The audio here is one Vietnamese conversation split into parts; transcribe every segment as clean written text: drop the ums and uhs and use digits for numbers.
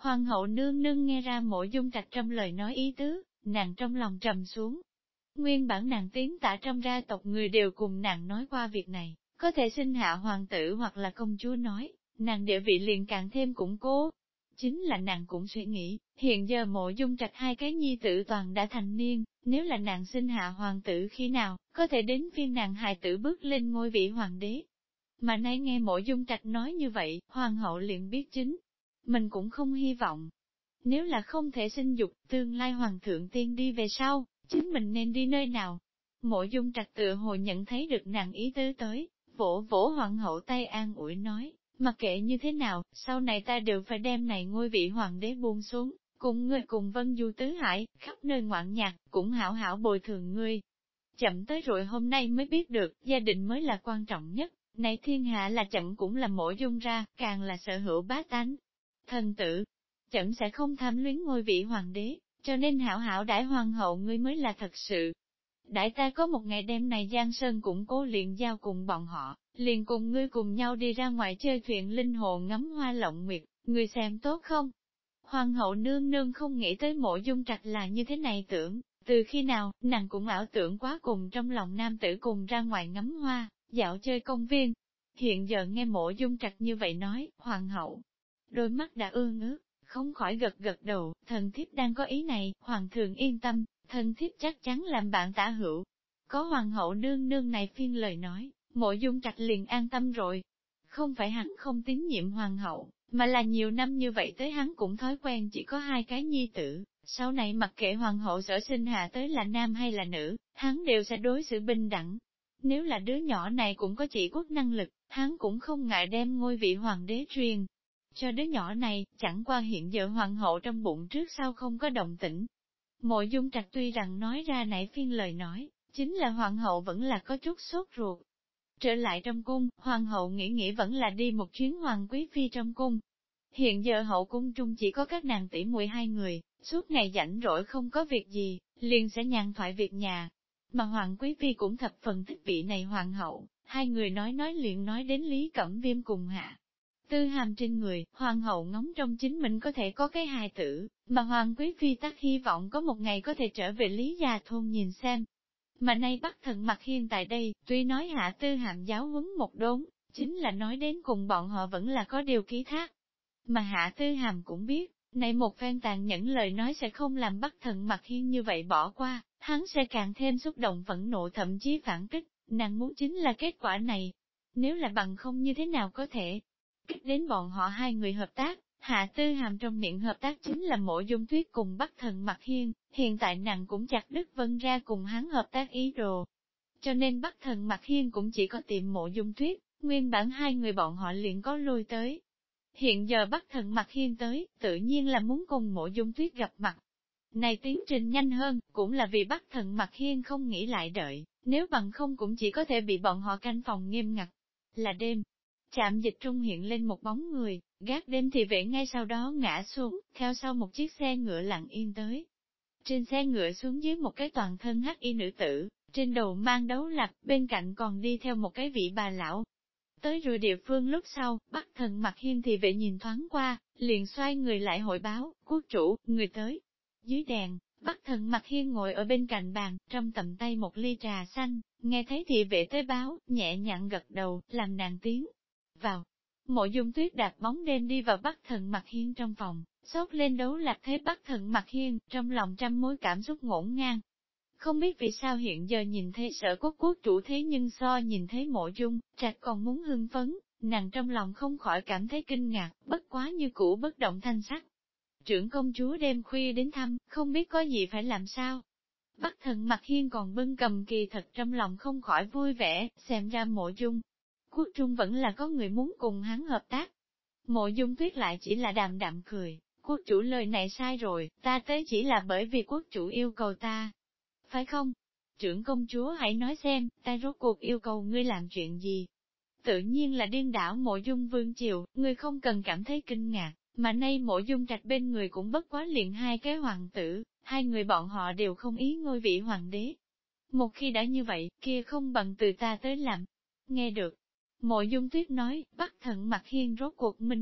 Hoàng hậu nương nương nghe ra Mộ Dung Trạch trong lời nói ý tứ, nàng trong lòng trầm xuống. Nguyên bản nàng tiến tả trong gia tộc người đều cùng nàng nói qua việc này, có thể sinh hạ hoàng tử hoặc là công chúa nói, nàng địa vị liền càng thêm củng cố. Chính là nàng cũng suy nghĩ, hiện giờ Mộ Dung Trạch hai cái nhi tử toàn đã thành niên, nếu là nàng sinh hạ hoàng tử khi nào, có thể đến phiên nàng hài tử bước lên ngôi vị hoàng đế. Mà nay nghe Mộ Dung Trạch nói như vậy, hoàng hậu liền biết chính, mình cũng không hy vọng. Nếu là không thể sinh dục, tương lai hoàng thượng tiên đi về sau, chính mình nên đi nơi nào? Mộ Dung Trạch tựa hồ nhận thấy được nàng ý tứ tới, vỗ vỗ hoàng hậu tay an ủi nói, mặc kệ như thế nào, sau này ta đều phải đem này ngôi vị hoàng đế buông xuống, cùng ngươi cùng Vân Du tứ hải, khắp nơi ngoạn nhạc, cũng hảo hảo bồi thường ngươi. Chậm tới rồi hôm nay mới biết được, gia đình mới là quan trọng nhất, này thiên hạ là chậm cũng là Mộ Dung ra, càng là sở hữu bá tánh. Thần tử, chậm sẽ không tham luyến ngôi vị hoàng đế, cho nên hảo hảo đãi hoàng hậu ngươi mới là thật sự. Đãi ta có một ngày đêm này Giang Sơn củng cố liền giao cùng bọn họ, liền cùng ngươi cùng nhau đi ra ngoài chơi thuyền linh hồ ngắm hoa lộng nguyệt, ngươi xem tốt không? Hoàng hậu nương nương không nghĩ tới Mộ Dung Trạch là như thế này tưởng, từ khi nào, nàng cũng ảo tưởng quá cùng trong lòng nam tử cùng ra ngoài ngắm hoa, dạo chơi công viên. Hiện giờ nghe Mộ Dung Trạch như vậy nói, hoàng hậu, đôi mắt đã ương ướt, không khỏi gật gật đầu, thần thiếp đang có ý này, hoàng thượng yên tâm, thần thiếp chắc chắn làm bạn tả hữu. Có hoàng hậu nương nương này phiên lời nói, Mộ Dung Trạch liền an tâm rồi. Không phải hắn không tín nhiệm hoàng hậu, mà là nhiều năm như vậy tới hắn cũng thói quen chỉ có hai cái nhi tử, sau này mặc kệ hoàng hậu sở sinh hạ tới là nam hay là nữ, hắn đều sẽ đối xử bình đẳng. Nếu là đứa nhỏ này cũng có chỉ quốc năng lực, hắn cũng không ngại đem ngôi vị hoàng đế truyền cho đứa nhỏ này, chẳng qua hiện giờ hoàng hậu trong bụng trước sau không có động tĩnh. Mộ Dung Trạch tuy rằng nói ra nãy phiên lời nói, chính là hoàng hậu vẫn là có chút sốt ruột. Trở lại trong cung, hoàng hậu nghĩ vẫn là đi một chuyến hoàng quý phi trong cung. Hiện giờ hậu cung trung chỉ có các nàng tỷ muội hai người, suốt ngày rảnh rỗi không có việc gì, liền sẽ nhàn thoại việc nhà. Mà hoàng quý phi cũng thập phần thích vị này hoàng hậu, hai người nói liền nói đến Lý Cẩm Viêm cùng Hạ Tư Hàm trên người, hoàng hậu ngóng trong chính mình có thể có cái hài tử, mà hoàng quý phi tắc hy vọng có một ngày có thể trở về Lý Gia thôn nhìn xem. Mà nay Bắc Thần Mặc Hiên tại đây, tuy nói Hạ Tư Hàm giáo huấn một đốn, chính là nói đến cùng bọn họ vẫn là có điều ký thác. Mà Hạ Tư Hàm cũng biết, này một phen tàn nhẫn lời nói sẽ không làm Bắc Thần Mặc Hiên như vậy bỏ qua, hắn sẽ càng thêm xúc động phẫn nộ thậm chí phản kích, nàng muốn chính là kết quả này. Nếu là bằng không như thế nào có thể kích đến bọn họ hai người hợp tác, Hạ Tư Hàm trong miệng hợp tác chính là Mộ Dung Tuyết cùng Bắc Thần Mặc Hiên, hiện tại nàng cũng chặt đứt Vân ra cùng hắn hợp tác ý đồ. Cho nên Bắc Thần Mặc Hiên cũng chỉ có tìm Mộ Dung Tuyết, nguyên bản hai người bọn họ liền có lui tới. Hiện giờ Bắc Thần Mặc Hiên tới, tự nhiên là muốn cùng Mộ Dung Tuyết gặp mặt. Này tiến trình nhanh hơn, cũng là vì Bắc Thần Mặc Hiên không nghĩ lại đợi, nếu bằng không cũng chỉ có thể bị bọn họ canh phòng nghiêm ngặt. Là đêm, trạm dịch trung hiện lên một bóng người, gác đêm thì vệ ngay sau đó ngã xuống, theo sau một chiếc xe ngựa lặng yên tới. Trên xe ngựa xuống dưới một cái toàn thân hắc y nữ tử, trên đầu mang đấu lạp, bên cạnh còn đi theo một cái vị bà lão. Tới rồi địa phương lúc sau, Bắc Thần Mặc Hiên thì vệ nhìn thoáng qua, liền xoay người lại hội báo, quốc chủ, người tới. Dưới đèn, Bắc Thần Mặc Hiên ngồi ở bên cạnh bàn, trong tầm tay một ly trà xanh, nghe thấy thị vệ tới báo, nhẹ nhàng gật đầu, làm nàng tiến vào. Mộ Dung Tuyết đạp bóng đêm đi vào Bắc Thần Mặc Hiên trong phòng, xốc lên đấu lạc thế Bắc Thần Mặc Hiên, trong lòng trăm mối cảm xúc ngổn ngang. Không biết vì sao hiện giờ nhìn thấy Sở Quốc quốc chủ thế nhưng so nhìn thấy Mộ Dung Trạch còn muốn hưng phấn, nàng trong lòng không khỏi cảm thấy kinh ngạc, bất quá như cũ bất động thanh sắc. Trưởng công chúa đêm khuya đến thăm, không biết có gì phải làm sao. Bắc Thần Mặc Hiên còn bưng cầm kỳ thật trong lòng không khỏi vui vẻ, xem ra Mộ Dung quốc trung vẫn là có người muốn cùng hắn hợp tác. Mộ Dung Tuyết lại chỉ là đạm đạm cười, quốc chủ lời này sai rồi, ta tới chỉ là bởi vì quốc chủ yêu cầu ta. Phải không? Trưởng công chúa hãy nói xem, ta rốt cuộc yêu cầu ngươi làm chuyện gì? Tự nhiên là điên đảo Mộ Dung vương triều, ngươi không cần cảm thấy kinh ngạc, mà nay Mộ Dung Trạch bên người cũng bất quá liền hai cái hoàng tử, hai người bọn họ đều không ý ngôi vị hoàng đế. Một khi đã như vậy, kia không bằng từ ta tới làm. Nghe được, Mộ Dung Tuyết nói, Bắc Thần Mặc Hiên rốt cuộc minh bạch,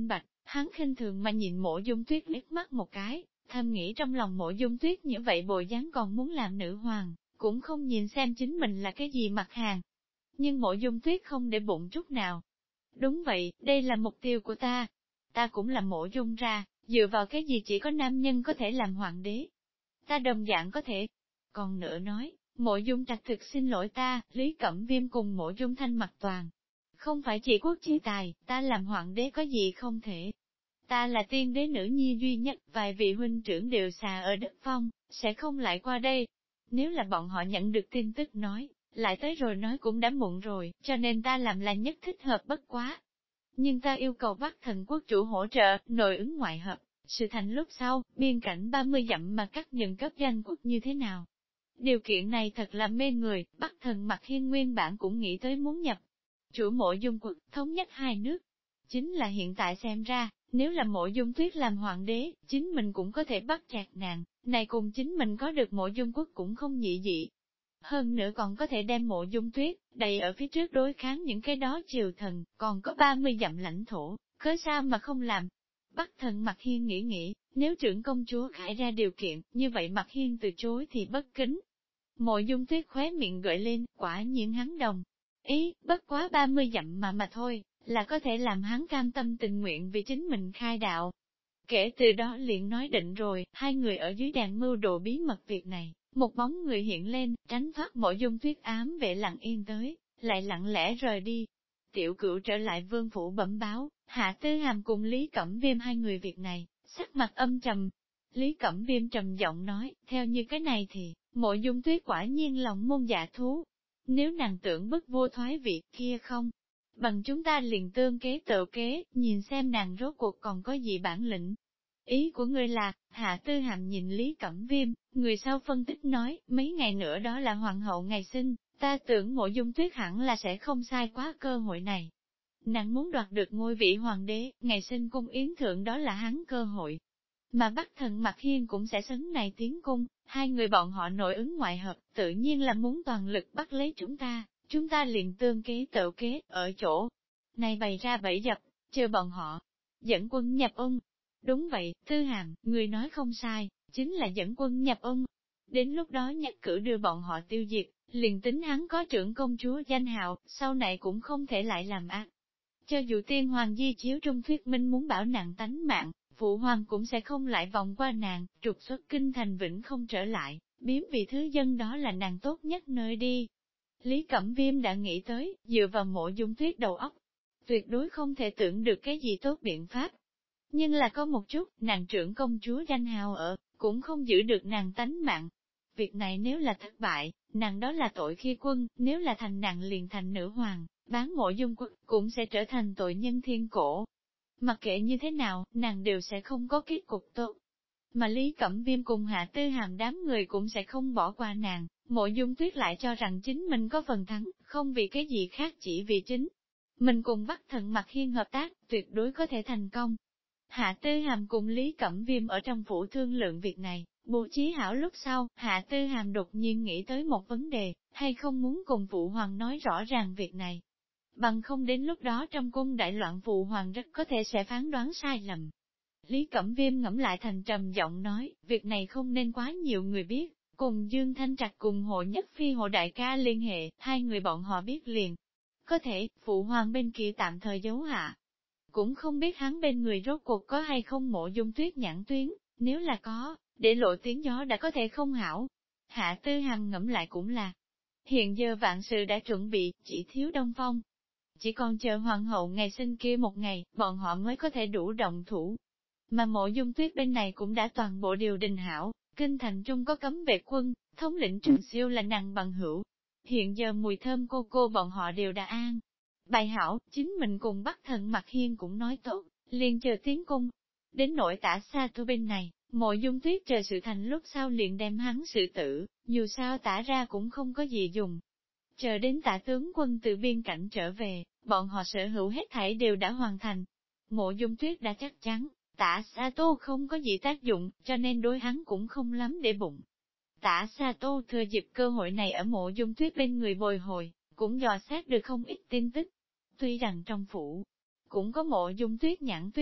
Hắn khinh thường mà nhìn Mộ Dung Tuyết liếc mắt một cái, thầm nghĩ trong lòng Mộ Dung Tuyết như vậy bộ dáng còn muốn làm nữ hoàng, cũng không nhìn xem chính mình là cái gì mặt hàng. Nhưng Mộ Dung Tuyết không để bụng chút nào. Đúng vậy, đây là mục tiêu của ta. Ta cũng là Mộ Dung ra, dựa vào cái gì chỉ có nam nhân có thể làm hoàng đế. Ta đồng dạng có thể. Còn nữa nói, Mộ Dung Trạch thực xin lỗi ta, Lý Cẩm Viêm cùng Mộ Dung Thanh Mặc toàn. Không phải chỉ quốc chi tài, ta làm hoàng đế có gì không thể. Ta là tiên đế nữ nhi duy nhất, vài vị huynh trưởng đều xà ở đất phong, sẽ không lại qua đây. Nếu là bọn họ nhận được tin tức nói, lại tới rồi nói cũng đã muộn rồi, cho nên ta làm là nhất thích hợp bất quá. Nhưng ta yêu cầu Bắc Thần quốc chủ hỗ trợ, nội ứng ngoại hợp. Sự thành lúc sau, biên cảnh 30 dặm mà cắt nhận cấp danh quốc như thế nào? Điều kiện này thật là mê người, Bắc Thần Mặc Hiên nguyên bản cũng nghĩ tới muốn nhập. Chủ Mộ Dung quốc, thống nhất hai nước. Chính là hiện tại xem ra, nếu là Mộ Dung Tuyết làm hoàng đế, chính mình cũng có thể bắt chẹt nàng, này cùng chính mình có được Mộ Dung quốc cũng không nhị dị. Hơn nữa còn có thể đem Mộ Dung Tuyết, đầy ở phía trước đối kháng những cái đó triều thần, còn có 30 dặm lãnh thổ, cớ sao mà không làm. Bắc Thần Mặc Hiên nghĩ, nếu trưởng công chúa khải ra điều kiện, như vậy Mặc Hiên từ chối thì bất kính. Mộ Dung Tuyết khóe miệng gợi lên, quả nhiên hắn đồng. Ý, bất quá 30 dặm mà thôi, là có thể làm hắn cam tâm tình nguyện vì chính mình khai đạo. Kể từ đó liền nói định rồi, hai người ở dưới đàn mưu đồ bí mật việc này, một bóng người hiện lên, tránh thoát Mộ Dung Tuyết ám vệ lặng yên tới, lại lặng lẽ rời đi. Tiểu Cửu trở lại vương phủ bẩm báo, Hạ Tư Hàm cùng Lý Cẩm Viêm hai người việc này, sắc mặt âm trầm. Lý Cẩm Viêm trầm giọng nói, theo như cái này thì, Mộ Dung Tuyết quả nhiên lòng môn dạ thú. Nếu nàng tưởng bức vô thoái vị kia không, bằng chúng ta liền tương kế tự kế, nhìn xem nàng rốt cuộc còn có gì bản lĩnh. Ý của ngươi là, Hạ Tư Hàm nhìn Lý Cẩm Viêm, người sau phân tích nói, mấy ngày nữa đó là hoàng hậu ngày sinh, ta tưởng Mộ Dung Tuyết hẳn là sẽ không sai quá cơ hội này. Nàng muốn đoạt được ngôi vị hoàng đế, ngày sinh cung yến thượng đó là hắn cơ hội. Mà Bắc Thần Mặc Hiên cũng sẽ sấn này tiến cung, hai người bọn họ nội ứng ngoại hợp, tự nhiên là muốn toàn lực bắt lấy chúng ta liền tương kế tự kế, ở chỗ này bày ra bẫy dập, chờ bọn họ, dẫn quân nhập ung. Đúng vậy, Tư Hàm, người nói không sai, chính là dẫn quân nhập ung. Đến lúc đó nhất cử đưa bọn họ tiêu diệt, liền tính hắn có trưởng công chúa danh hào, sau này cũng không thể lại làm ác. Cho dù tiên hoàng di chiếu trung thuyết minh muốn bảo nàng tánh mạng, phụ hoàng cũng sẽ không lại vòng qua nàng, trục xuất kinh thành vĩnh không trở lại, biếm vị thứ dân đó là nàng tốt nhất nơi đi. Lý Cẩm Viêm đã nghĩ tới, dựa vào Mộ Dung Tuyết đầu óc, tuyệt đối không thể tưởng được cái gì tốt biện pháp. Nhưng là có một chút, nàng trưởng công chúa danh hào ở, cũng không giữ được nàng tánh mạng. Việc này nếu là thất bại, nàng đó là tội khi quân, nếu là thành nàng liền thành nữ hoàng, bán Mộ Dung quốc, cũng sẽ trở thành tội nhân thiên cổ. Mặc kệ như thế nào, nàng đều sẽ không có kết cục tốt. Mà Lý Cẩm Viêm cùng Hạ Tư Hàm đám người cũng sẽ không bỏ qua nàng, Mộ Dung Tuyết lại cho rằng chính mình có phần thắng, không vì cái gì khác chỉ vì chính. Mình cùng Bắc Thần Mặc Hiên hợp tác, tuyệt đối có thể thành công. Hạ Tư Hàm cùng Lý Cẩm Viêm ở trong phủ thương lượng việc này, bố trí hảo lúc sau, Hạ Tư Hàm đột nhiên nghĩ tới một vấn đề, hay không muốn cùng phụ hoàng nói rõ ràng việc này. Bằng không đến lúc đó trong cung đại loạn phụ hoàng rất có thể sẽ phán đoán sai lầm. Lý Cẩm Viêm ngẫm lại thành trầm giọng nói, việc này không nên quá nhiều người biết, cùng Dương Thanh Trạch cùng Hộ Nhất Phi Hộ Đại ca liên hệ, hai người bọn họ biết liền. Có thể, phụ hoàng bên kia tạm thời giấu hạ. Cũng không biết hắn bên người rốt cuộc có hay không Mộ Dung Tuyết nhãn tuyến, nếu là có, để lộ tiếng gió đã có thể không hảo. Hạ Tư Hàm ngẫm lại cũng là, hiện giờ vạn sự đã chuẩn bị, chỉ thiếu Đông Phong. Chỉ còn chờ hoàng hậu ngày sinh kia một ngày, bọn họ mới có thể đủ động thủ. Mà Mộ Dung Tuyết bên này cũng đã toàn bộ điều đình hảo, kinh thành trung có cấm vệ quân, thống lĩnh Trường Siêu là nàng bằng hữu. Hiện giờ Mùi Thơm cô bọn họ đều đã an. Bài hảo, chính mình cùng Bắc Thần Mặc Hiên cũng nói tốt, liền chờ tiến cung. Đến nỗi Tả Xa Thu bên này, Mộ Dung Tuyết chờ sự thành lúc sau liền đem hắn sự tử, dù sao Tả ra cũng không có gì dùng. Chờ đến Tả tướng quân từ biên cảnh trở về, bọn họ sở hữu hết thảy đều đã hoàn thành. Mộ Dung Tuyết đã chắc chắn, Tả Sa Tô không có gì tác dụng, cho nên đối hắn cũng không lắm để bụng. Tả Sa Tô thừa dịp cơ hội này ở Mộ Dung Tuyết bên người bồi hồi, cũng dò xét được không ít tin tức. Tuy rằng trong phủ, cũng có Mộ Dung Tuyết nhãn tuyến,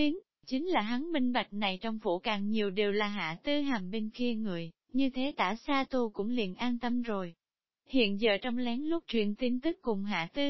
Chính là hắn minh bạch này trong phủ càng nhiều đều là Hạ Tư Hàm bên kia người, như thế Tả Sa Tu cũng liền an tâm rồi. Hiện giờ trong lén lút truyền tin tức cùng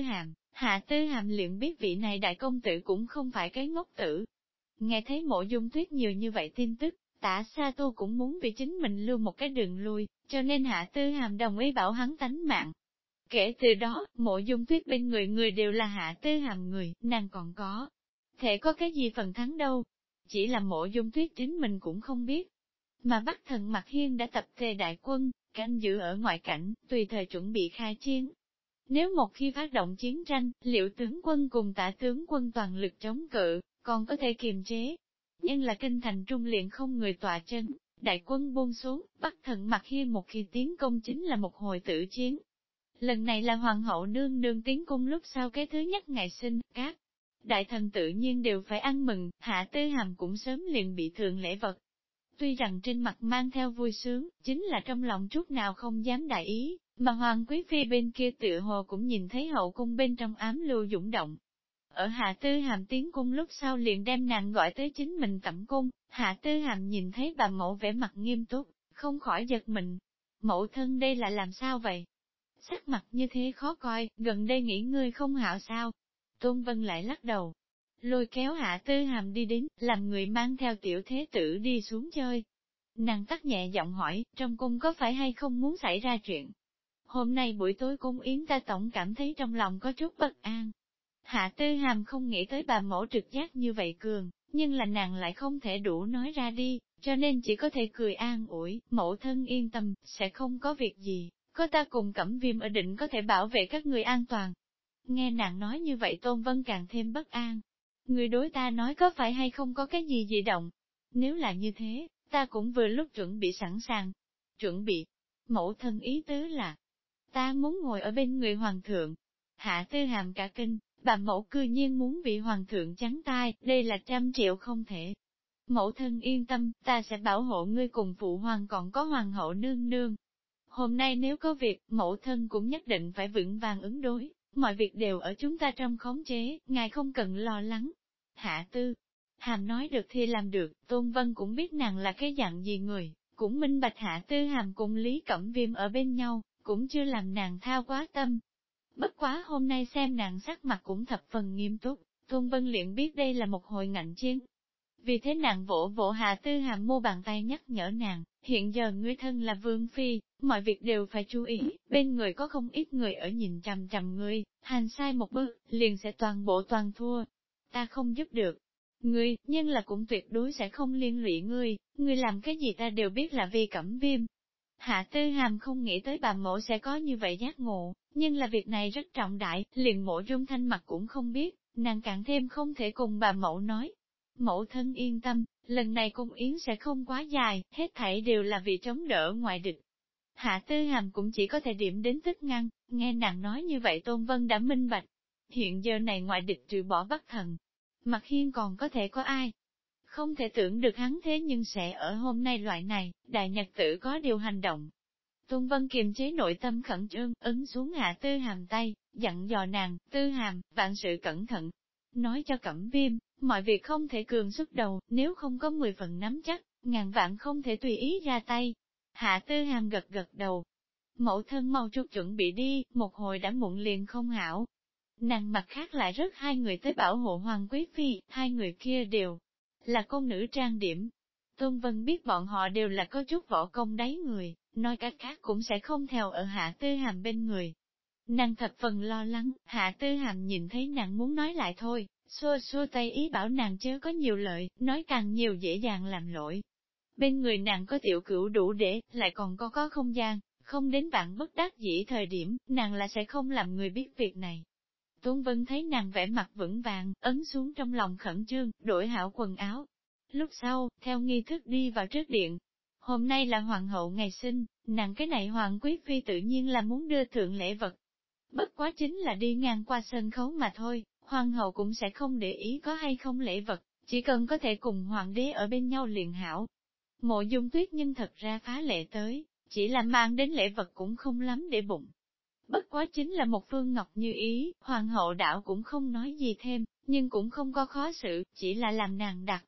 Hạ Tư Hàm liền biết vị này đại công tử cũng không phải cái ngốc tử. Nghe thấy Mộ Dung Tuyết nhiều như vậy tin tức, Tả Sa Tu cũng muốn vì chính mình lưu một cái đường lui, cho nên Hạ Tư Hàm đồng ý bảo hắn tánh mạng. Kể từ đó, Mộ Dung Tuyết bên người người đều là Hạ Tư Hàm người, nàng còn có. Thể có cái gì phần thắng đâu. Chỉ là Mộ Dung Tuyết chính mình cũng không biết. Mà Bắc Thần Mặc Hiên đã tập thể đại quân, canh giữ ở ngoại cảnh, tùy thời chuẩn bị khai chiến. Nếu một khi phát động chiến tranh, liệu tướng quân cùng Tả tướng quân toàn lực chống cự, còn có thể kiềm chế. Nhưng là kinh thành trung liền không người tọa chân, đại quân buông xuống, Bắc Thần Mặc Hiên một khi tiến công chính là một hồi tử chiến. Lần này là hoàng hậu nương nương tiến cung lúc sau cái thứ nhất ngày sinh, các đại thần tự nhiên đều phải ăn mừng, Hạ Tư Hàm cũng sớm liền bị thượng lễ vật. Tuy rằng trên mặt mang theo vui sướng, chính là trong lòng chút nào không dám đại ý, mà Hoàng Quý Phi bên kia tựa hồ cũng nhìn thấy hậu cung bên trong ám lưu dũng động. Ở Hạ Tư Hàm tiến cung lúc sau liền đem nàng gọi tới chính mình tẩm cung, Hạ Tư Hàm nhìn thấy bà mẫu vẻ mặt nghiêm túc, không khỏi giật mình. Mẫu thân đây là làm sao vậy? Sắc mặt như thế khó coi, gần đây nghỉ ngơi không hảo sao? Tôn Vân lại lắc đầu, lôi kéo Hạ Tư Hàm đi đến, làm người mang theo tiểu thế tử đi xuống chơi. Nàng tắt nhẹ giọng hỏi, trong cung có phải hay không muốn xảy ra chuyện? Hôm nay buổi tối cung yến ta tổng cảm thấy trong lòng có chút bất an. Hạ Tư Hàm không nghĩ tới bà mẫu trực giác như vậy cường, nhưng là nàng lại không thể đủ nói ra đi, cho nên chỉ có thể cười an ủi, mẫu thân yên tâm, sẽ không có việc gì, có ta cùng Cẩm Viêm ở định có thể bảo vệ các người an toàn. Nghe nàng nói như vậy Tôn Vân càng thêm bất an. Người đối ta nói có phải hay không có cái gì dị động? Nếu là như thế, ta cũng vừa lúc chuẩn bị sẵn sàng. Chuẩn bị, mẫu thân ý tứ là, ta muốn ngồi ở bên người hoàng thượng. Hạ Tư Hàm cả kinh, bà mẫu cư nhiên muốn bị hoàng thượng trắng tai, đây là 100 triệu không thể. Mẫu thân yên tâm, ta sẽ bảo hộ ngươi cùng phụ hoàng còn có hoàng hậu nương nương. Hôm nay nếu có việc, mẫu thân cũng nhất định phải vững vàng ứng đối, mọi việc đều ở chúng ta trong khống chế, ngài không cần lo lắng. Hạ Tư Hàm nói được thì làm được, Tôn Vân cũng biết nàng là cái dạng gì người, cũng minh bạch Hạ Tư Hàm cùng Lý Cẩm Viêm ở bên nhau, cũng chưa làm nàng thao quá tâm. Bất quá hôm nay xem nàng sắc mặt cũng thập phần nghiêm túc, Tôn Vân liền biết đây là một hồi ngạnh chiến. Vì thế nàng vỗ vỗ Hạ Tư Hàm mu bàn tay nhắc nhở nàng, hiện giờ ngươi thân là vương phi, mọi việc đều phải chú ý, bên người có không ít người ở nhìn chằm chằm ngươi, hành sai một bước, liền sẽ toàn bộ toàn thua. Ta không giúp được ngươi, nhưng là cũng tuyệt đối sẽ không liên lụy ngươi làm cái gì ta đều biết là vì Cẩm Viêm. Hạ Tư Hàm không nghĩ tới bà mẫu sẽ có như vậy giác ngộ, nhưng là việc này rất trọng đại, liền Mộ Dung Thanh mặt cũng không biết, nàng càng thêm không thể cùng bà mẫu nói. Mẫu thân yên tâm, lần này cung yến sẽ không quá dài, hết thảy đều là vì chống đỡ ngoại địch. Hạ Tư Hàm cũng chỉ có thể điểm đến tức ngăn, nghe nàng nói như vậy Tôn Vân đã minh bạch. Hiện giờ này ngoại địch trừ bỏ Bắc Thần, Mặc Hiên còn có thể có ai? Không thể tưởng được hắn thế nhưng sẽ ở hôm nay loại này, đại nhật tử có điều hành động. Tôn Vân kiềm chế nội tâm khẩn trương, ấn xuống Hạ Tư Hàm tay, dặn dò nàng, Tư Hàm, vạn sự cẩn thận. Nói cho Cẩm Viêm, mọi việc không thể cường xuất đầu, nếu không có 10 phần nắm chắc, ngàn vạn không thể tùy ý ra tay. Hạ Tư Hàm gật gật đầu. Mẫu thân mau chút chuẩn bị đi, một hồi đã muộn liền không hảo. Nàng mặt khác lại rất hai người tới bảo hộ Hoàng Quý Phi, hai người kia đều là công nữ trang điểm. Tôn Vân biết bọn họ đều là có chút võ công đáy người, nói cách khác cũng sẽ không theo ở Hạ Tư Hàm bên người. Nàng thập phần lo lắng, Hạ Tư Hàm nhìn thấy nàng muốn nói lại thôi, xua xua tay ý bảo nàng chớ có nhiều lợi, nói càng nhiều dễ dàng làm lỗi. Bên người nàng có tiểu cửu đủ để, lại còn có không gian, không đến bạn bất đắc dĩ thời điểm, nàng là sẽ không làm người biết việc này. Tôn Vân thấy nàng vẻ mặt vững vàng, ấn xuống trong lòng khẩn trương, đổi hảo quần áo. Lúc sau, theo nghi thức đi vào trước điện. Hôm nay là hoàng hậu ngày sinh, nàng cái này hoàng quý phi tự nhiên là muốn đưa thượng lễ vật. Bất quá chính là đi ngang qua sân khấu mà thôi, hoàng hậu cũng sẽ không để ý có hay không lễ vật, chỉ cần có thể cùng hoàng đế ở bên nhau liền hảo. Mộ Dung Tuyết nhưng thật ra phá lệ tới, chỉ là mang đến lễ vật cũng không lắm để bụng. Bất quá chính là một phương ngọc như ý, hoàng hậu đảo cũng không nói gì thêm, nhưng cũng không có khó xử, chỉ là làm nàng đặt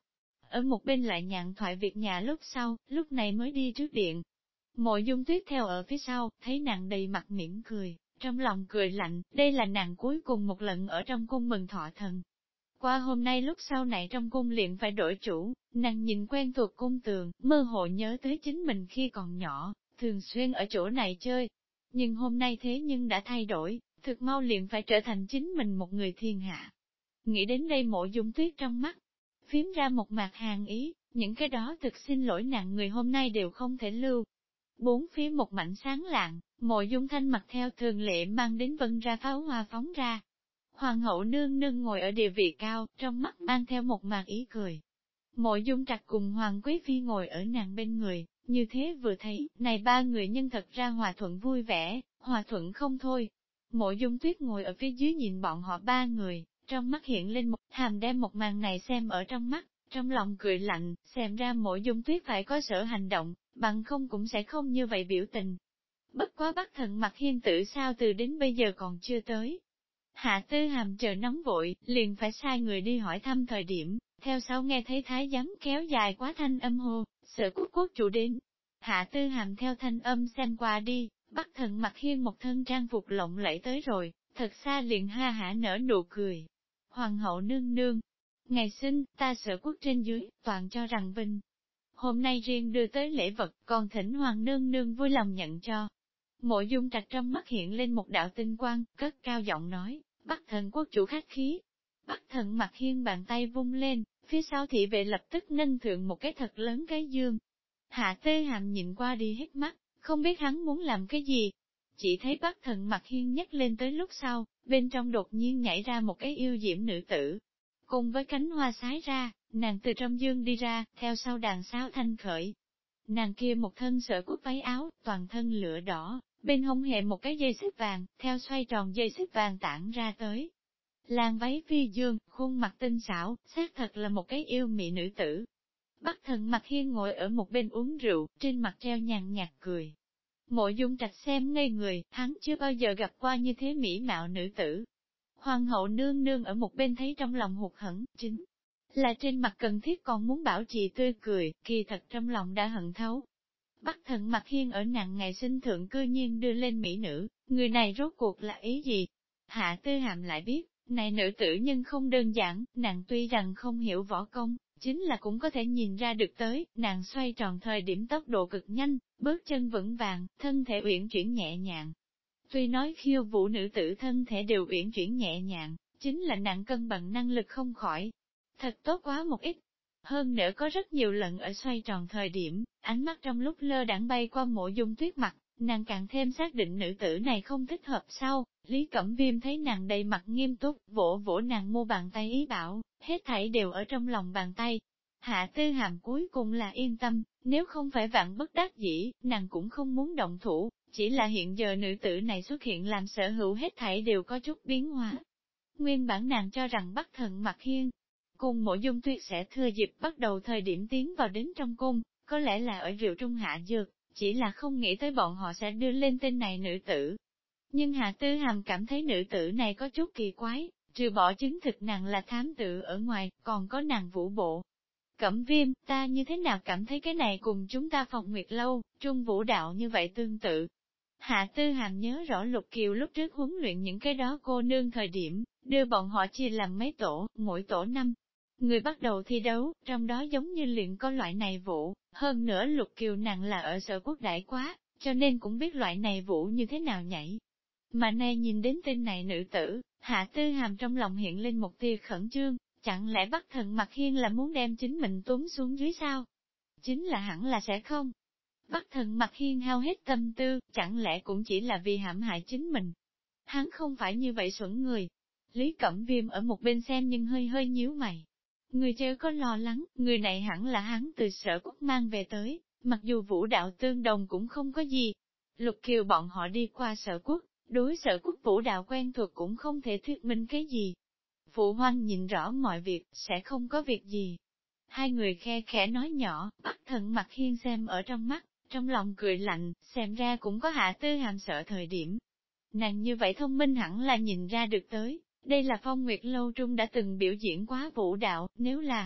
ở một bên lại nhàn thoại việc nhà lúc này mới đi trước điện. Mộ Dung Tuyết theo ở phía sau, thấy nàng đầy mặt mỉm cười, trong lòng cười lạnh, đây là nàng cuối cùng một lần ở trong cung mừng thọ thần. Qua hôm nay lúc sau này trong cung liền phải đổi chủ, nàng nhìn quen thuộc cung tường, mơ hồ nhớ tới chính mình khi còn nhỏ, thường xuyên ở chỗ này chơi. Nhưng hôm nay thế nhưng đã thay đổi, thực mau liền phải trở thành chính mình một người thiên hạ. Nghĩ đến đây Mộ Dung Tuyết trong mắt, phím ra một mạt hàng ý, những cái đó thực xin lỗi nàng người hôm nay đều không thể lưu. Bốn phía một mảnh sáng lạng, Mộ Dung Thanh mặc theo thường lệ mang đến vân ra pháo hoa phóng ra. Hoàng hậu nương nương ngồi ở địa vị cao, trong mắt mang theo một màn ý cười. Mộ Dung Trạch cùng Hoàng Quý Phi ngồi ở nàng bên người, như thế vừa thấy, này ba người nhân thật ra hòa thuận vui vẻ, hòa thuận không thôi. Mộ Dung Tuyết ngồi ở phía dưới nhìn bọn họ ba người, trong mắt hiện lên một hàm đem một màn này xem ở trong mắt, trong lòng cười lạnh, xem ra Mộ Dung Tuyết phải có sở hành động, bằng không cũng sẽ không như vậy biểu tình. Bất quá Bắc Thần Mặc Hiên tử sao từ đến bây giờ còn chưa tới. Hạ Tư Hàm chờ nóng vội, liền phải sai người đi hỏi thăm thời điểm, theo sau nghe thấy thái giám kéo dài quá thanh âm hô, Sở Quốc quốc chủ đến. Hạ Tư Hàm theo thanh âm xem qua đi, Bắc Thần Mặc Hiên một thân trang phục lộng lẫy tới rồi, thật xa liền ha hả nở nụ cười. Hoàng hậu nương nương, ngày sinh, ta Sở Quốc trên dưới, toàn cho rằng vinh. Hôm nay riêng đưa tới lễ vật, còn thỉnh Hoàng nương nương vui lòng nhận cho. Mộ Dung Trạch trong mắt hiện lên một đạo tinh quang, cất cao giọng nói, Bắc Thần quốc chủ khách khí. Bắc Thần Mặc Hiên bàn tay vung lên, phía sau thị vệ lập tức nâng thượng một cái thật lớn cái dương. Hạ Tư Hàm nhìn qua đi hết mắt, không biết hắn muốn làm cái gì. Chỉ thấy Bắc Thần Mặc Hiên nhấc lên tới lúc sau, bên trong đột nhiên nhảy ra một cái yêu diễm nữ tử. Cùng với cánh hoa sái ra, nàng từ trong dương đi ra, theo sau đàn sáo thanh khởi. Nàng kia một thân Sở Quốc váy áo, toàn thân lửa đỏ, bên hông hệ một cái dây xích vàng, theo xoay tròn dây xích vàng tản ra tới. Làn váy phi dương, khuôn mặt tinh xảo, xác thật là một cái yêu mị nữ tử. Bắc Thần Mặc Hiên ngồi ở một bên uống rượu, trên mặt treo nhàn nhạt cười. Mộ Dung Trạch xem ngây người, hắn chưa bao giờ gặp qua như thế mỹ mạo nữ tử. Hoàng hậu nương nương ở một bên thấy trong lòng hụt hẫng, chính là trên mặt cần thiết còn muốn bảo trì tươi cười, kỳ thật trong lòng đã hận thấu. Bắc Thần Mặc Hiên ở nàng ngày sinh thượng cư nhiên đưa lên mỹ nữ, người này rốt cuộc là ý gì? Hạ Tư Hàm lại biết, này nữ tử nhân không đơn giản, nàng tuy rằng không hiểu võ công, chính là cũng có thể nhìn ra được tới, nàng xoay tròn thời điểm tốc độ cực nhanh, bước chân vững vàng, thân thể uyển chuyển nhẹ nhàng. Tuy nói khiêu vũ nữ tử thân thể đều uyển chuyển nhẹ nhàng, chính là nàng cân bằng năng lực không khỏi. Thật tốt quá một ít. Hơn nữa có rất nhiều lần ở xoay tròn thời điểm, ánh mắt trong lúc lơ đãng bay qua Mộ Dung Tuyết mặt, nàng càng thêm xác định nữ tử này không thích hợp sau. Lý Cẩm Viêm thấy nàng đầy mặt nghiêm túc, vỗ vỗ nàng mu bàn tay ý bảo, hết thảy đều ở trong lòng bàn tay. Hạ Tư Hàm cuối cùng là yên tâm, nếu không phải vạn bất đắc dĩ, nàng cũng không muốn động thủ, chỉ là hiện giờ nữ tử này xuất hiện làm sở hữu hết thảy đều có chút biến hóa. Nguyên bản nàng cho rằng Bắc Thần Mặc Hiên cùng Mộ Dung Tuyết sẽ thừa dịp bắt đầu thời điểm tiến vào đến trong cung, có lẽ là ở rượu trung hạ dược, chỉ là không nghĩ tới bọn họ sẽ đưa lên tên này nữ tử. Nhưng Hạ Tư Hàm cảm thấy nữ tử này có chút kỳ quái, trừ bỏ chứng thực nàng là thám tử ở ngoài, còn có nàng vũ bộ. Cẩm Viêm, ta như thế nào cảm thấy cái này cùng chúng ta Phòng Nguyệt Lâu, Trung Vũ Đạo như vậy tương tự. Hạ Tư Hàm nhớ rõ Lục Kiều lúc trước huấn luyện những cái đó cô nương thời điểm, đưa bọn họ chia làm mấy tổ, mỗi tổ 5 người bắt đầu thi đấu, trong đó giống như luyện có loại này vũ, hơn nữa Lục Kiều nàng là ở Sở Quốc đại quá, cho nên cũng biết loại này vũ như thế nào nhảy. Mà nay nhìn đến tên này nữ tử, Hạ Tư Hàm trong lòng hiện lên một tia khẩn trương, chẳng lẽ Bắc Thần Mặc Hiên là muốn đem chính mình túm xuống dưới sao? Chính là hẳn là sẽ không. Bắc Thần Mặc Hiên hao hết tâm tư, chẳng lẽ cũng chỉ là vì hãm hại chính mình. Hắn không phải như vậy xuẩn người. Lý Cẩm Viêm ở một bên xem nhưng hơi hơi nhíu mày. Người chớ có lo lắng, người này hẳn là hắn từ Sở Quốc mang về tới, mặc dù vũ đạo tương đồng cũng không có gì. Lục Kiều bọn họ đi qua Sở Quốc, đối Sở Quốc vũ đạo quen thuộc cũng không thể thuyết minh cái gì. Phụ Hoang nhìn rõ mọi việc, sẽ không có việc gì. Hai người khe khẽ nói nhỏ, Bắc Thần Mặc Hiên xem ở trong mắt, trong lòng cười lạnh, xem ra cũng có Hạ Tư Hàm sợ thời điểm. Nàng như vậy thông minh hẳn là nhìn ra được tới, đây là Phong Nguyệt Lâu Trung đã từng biểu diễn quá vũ đạo, nếu là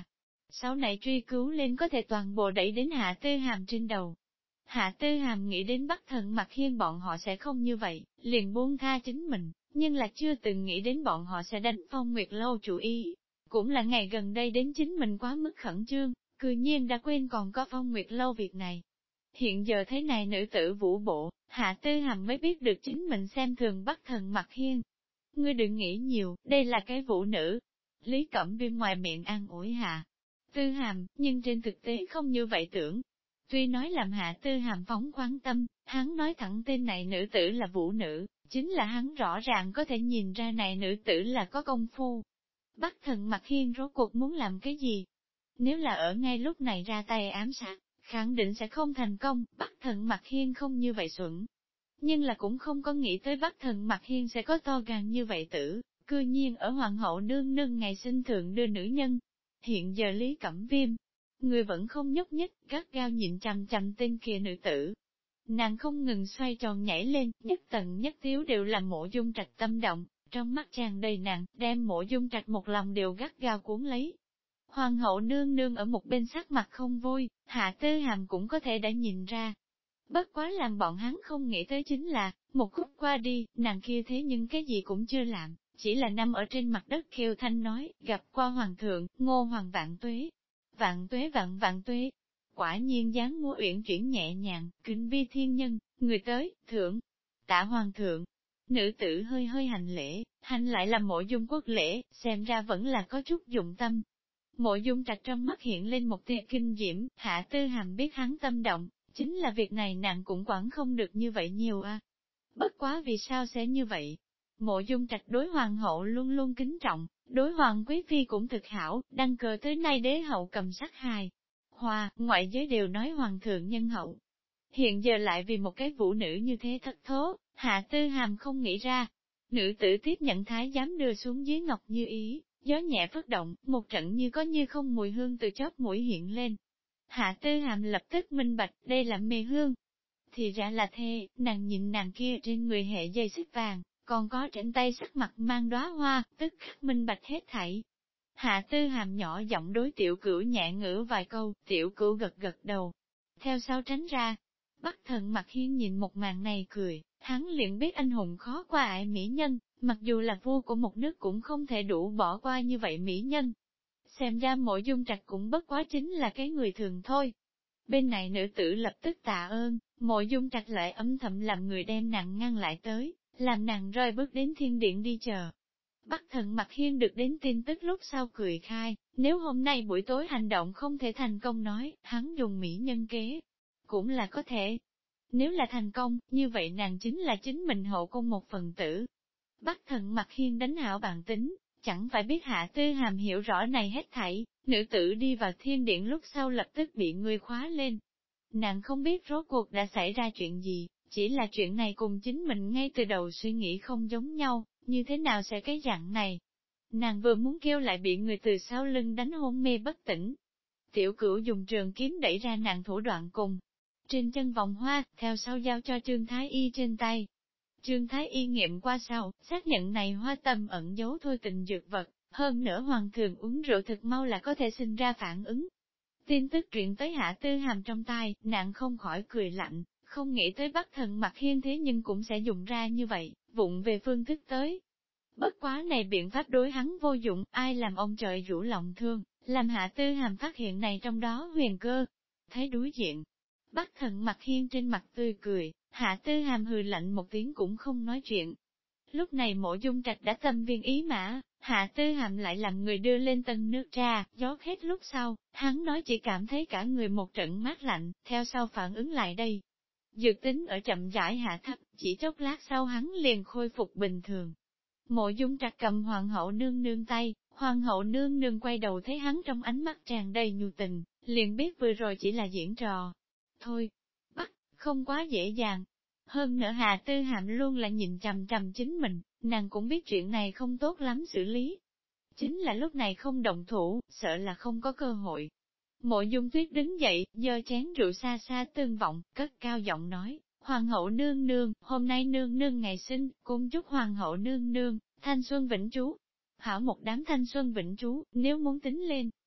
Sau này truy cứu lên có thể toàn bộ đẩy đến Hạ Tư Hàm trên đầu. Hạ Tư Hàm nghĩ đến Bắc Thần Mặc Hiên bọn họ sẽ không như vậy, liền buông tha chính mình, nhưng là chưa từng nghĩ đến bọn họ sẽ đánh Phong Nguyệt Lâu chủ ý. Cũng là ngày gần đây đến chính mình quá mức khẩn trương, cư nhiên đã quên còn có Phong Nguyệt Lâu việc này. Hiện giờ thế này nữ tử vũ bộ, Hạ Tư Hàm mới biết được chính mình xem thường Bắc Thần Mặc Hiên. Ngươi đừng nghĩ nhiều, đây là cái vũ nữ. Lý Cẩm Viêm ngoài miệng an ủi Hạ Tư Hàm, nhưng trên thực tế không như vậy tưởng. Tuy nói làm Hạ Tư Hàm phóng khoáng tâm, hắn nói thẳng tên này nữ tử là vũ nữ, chính là hắn rõ ràng có thể nhìn ra này nữ tử là có công phu. Bắc Thần Mặc Hiên rốt cuộc muốn làm cái gì? Nếu là ở ngay lúc này ra tay ám sát, khẳng định sẽ không thành công, Bắc Thần Mặc Hiên không như vậy xuẩn. Nhưng là cũng không có nghĩ tới Bắc Thần Mặc Hiên sẽ có to gan như vậy tử, cư nhiên ở Hoàng hậu nương nương ngày sinh thượng đưa nữ nhân. Hiện giờ Lý Cẩm Viêm, người vẫn không nhúc nhích, gắt gao nhịn chằm chằm tên kia nữ tử. Nàng không ngừng xoay tròn nhảy lên, nhất tầng nhất thiếu đều làm Mộ Dung Trạch tâm động, trong mắt tràn đầy nàng, đem Mộ Dung Trạch một lòng đều gắt gao cuốn lấy. Hoàng hậu nương nương ở một bên sắc mặt không vui, Hạ Tư Hàm cũng có thể đã nhìn ra. Bất quá làm bọn hắn không nghĩ tới chính là, một khúc qua đi, nàng kia thế nhưng cái gì cũng chưa làm, chỉ là nằm ở trên mặt đất kêu thanh nói, gặp qua hoàng thượng, Ngô hoàng vạn tuế. Vạn tuế vạn vạn tuế. Quả nhiên dáng múa uyển chuyển nhẹ nhàng, kính vi thiên nhân, người tới, thượng, tạ hoàng thượng. Nữ tử hơi hơi hành lễ, hành lại là Mộ Dung quốc lễ, xem ra vẫn là có chút dụng tâm. Mộ Dung Trạch trong mắt hiện lên một tia kinh diễm, Hạ Tư Hàm biết hắn tâm động, chính là việc này nàng cũng quản không được như vậy nhiều a. Bất quá vì sao sẽ như vậy? Mộ Dung Trạch đối hoàng hậu luôn luôn kính trọng, đối hoàng quý phi cũng thực hảo, đăng cơ tới nay đế hậu cầm sắc hài. Hòa, ngoại giới đều nói hoàng thượng nhân hậu. Hiện giờ lại vì một cái vũ nữ như thế thất thố, Hạ Tư Hàm không nghĩ ra. Nữ tử tiếp nhận thái giám đưa xuống dưới ngọc như ý, gió nhẹ phất động, một trận như có như không mùi hương từ chóp mũi hiện lên. Hạ Tư Hàm lập tức minh bạch, đây là mê hương. Thì ra là thê, nàng nhìn nàng kia trên người hệ dây xích vàng, còn có trên tay sắc mặt mang đóa hoa, tức khắc minh bạch hết thảy. Hạ Tư Hàm nhỏ giọng đối tiểu cửu nhẹ ngữ vài câu, tiểu cửu gật gật đầu. Theo sau tránh ra, Bắc Thần Mặc Hiên nhìn một màn này cười, hắn liền biết anh hùng khó qua ải mỹ nhân, mặc dù là vua của một nước cũng không thể đủ bỏ qua như vậy mỹ nhân. Xem ra Mộ Dung Trạch cũng bất quá chính là cái người thường thôi. Bên này nữ tử lập tức tạ ơn, Mộ Dung Trạch lại âm thầm làm người đem nàng ngăn lại tới, làm nàng rơi bước đến thiên điện đi chờ. Bắc Thần Mặc Hiên được đến tin tức lúc sau cười khai, nếu hôm nay buổi tối hành động không thể thành công nói, hắn dùng mỹ nhân kế, cũng là có thể. Nếu là thành công, như vậy nàng chính là chính mình hậu cung một phần tử. Bắc Thần Mặc Hiên đánh hảo bản tính, chẳng phải biết Hạ Tư Hàm hiểu rõ này hết thảy, nữ tử đi vào thiên điện lúc sau lập tức bị người khóa lên. Nàng không biết rốt cuộc đã xảy ra chuyện gì, chỉ là chuyện này cùng chính mình ngay từ đầu suy nghĩ không giống nhau, như thế nào sẽ cái dạng này. Nàng vừa muốn kêu lại bị người từ sau lưng đánh hôn mê bất tỉnh. Tiểu Cửu dùng trường kiếm đẩy ra nàng thủ đoạn cùng. Trên chân vòng hoa, theo sau giao cho Trương Thái Y trên tay. Trương Thái Y nghiệm qua sau, xác nhận này hoa tâm ẩn giấu thôi tình dược vật, hơn nữa hoàng thường uống rượu thực mau là có thể sinh ra phản ứng. Tin tức truyền tới Hạ Tư Hàm trong tai, nàng không khỏi cười lạnh, không nghĩ tới Bắc Thần Mặc Hiên thế nhưng cũng sẽ dùng ra như vậy, vụng về phương thức tới. Bất quá này biện pháp đối hắn vô dụng, ai làm ông trời rủ lòng thương, làm Hạ Tư Hàm phát hiện này trong đó huyền cơ. Thấy đối diện, Bắc Thần Mặc Hiên trên mặt tươi cười, Hạ Tư Hàm hừ lạnh một tiếng cũng không nói chuyện. Lúc này Mộ Dung Trạch đã tâm viên ý mã, Hạ Tư Hàm lại làm người đưa lên tân nước trà, gió hết lúc sau, hắn nói chỉ cảm thấy cả người một trận mát lạnh, theo sau phản ứng lại đây. Dược tính ở chậm rãi hạ thấp, chỉ chốc lát sau hắn liền khôi phục bình thường. Mộ Dung Trạch cầm hoàng hậu nương nương tay, hoàng hậu nương nương quay đầu thấy hắn trong ánh mắt tràn đầy nhu tình, liền biết vừa rồi chỉ là diễn trò. Thôi, bắt, không quá dễ dàng. Hơn nữa Hạ Tư Hàm luôn là nhìn chằm chằm chính mình, nàng cũng biết chuyện này không tốt lắm xử lý. Chính là lúc này không động thủ, sợ là không có cơ hội. Mộ Dung Tuyết đứng dậy, giơ chén rượu xa xa tương vọng, cất cao giọng nói, Hoàng hậu nương nương, hôm nay nương nương ngày sinh, cung chúc Hoàng hậu nương nương, thanh xuân vĩnh trú. Hảo một đám thanh xuân vĩnh trú, nếu muốn tính lên,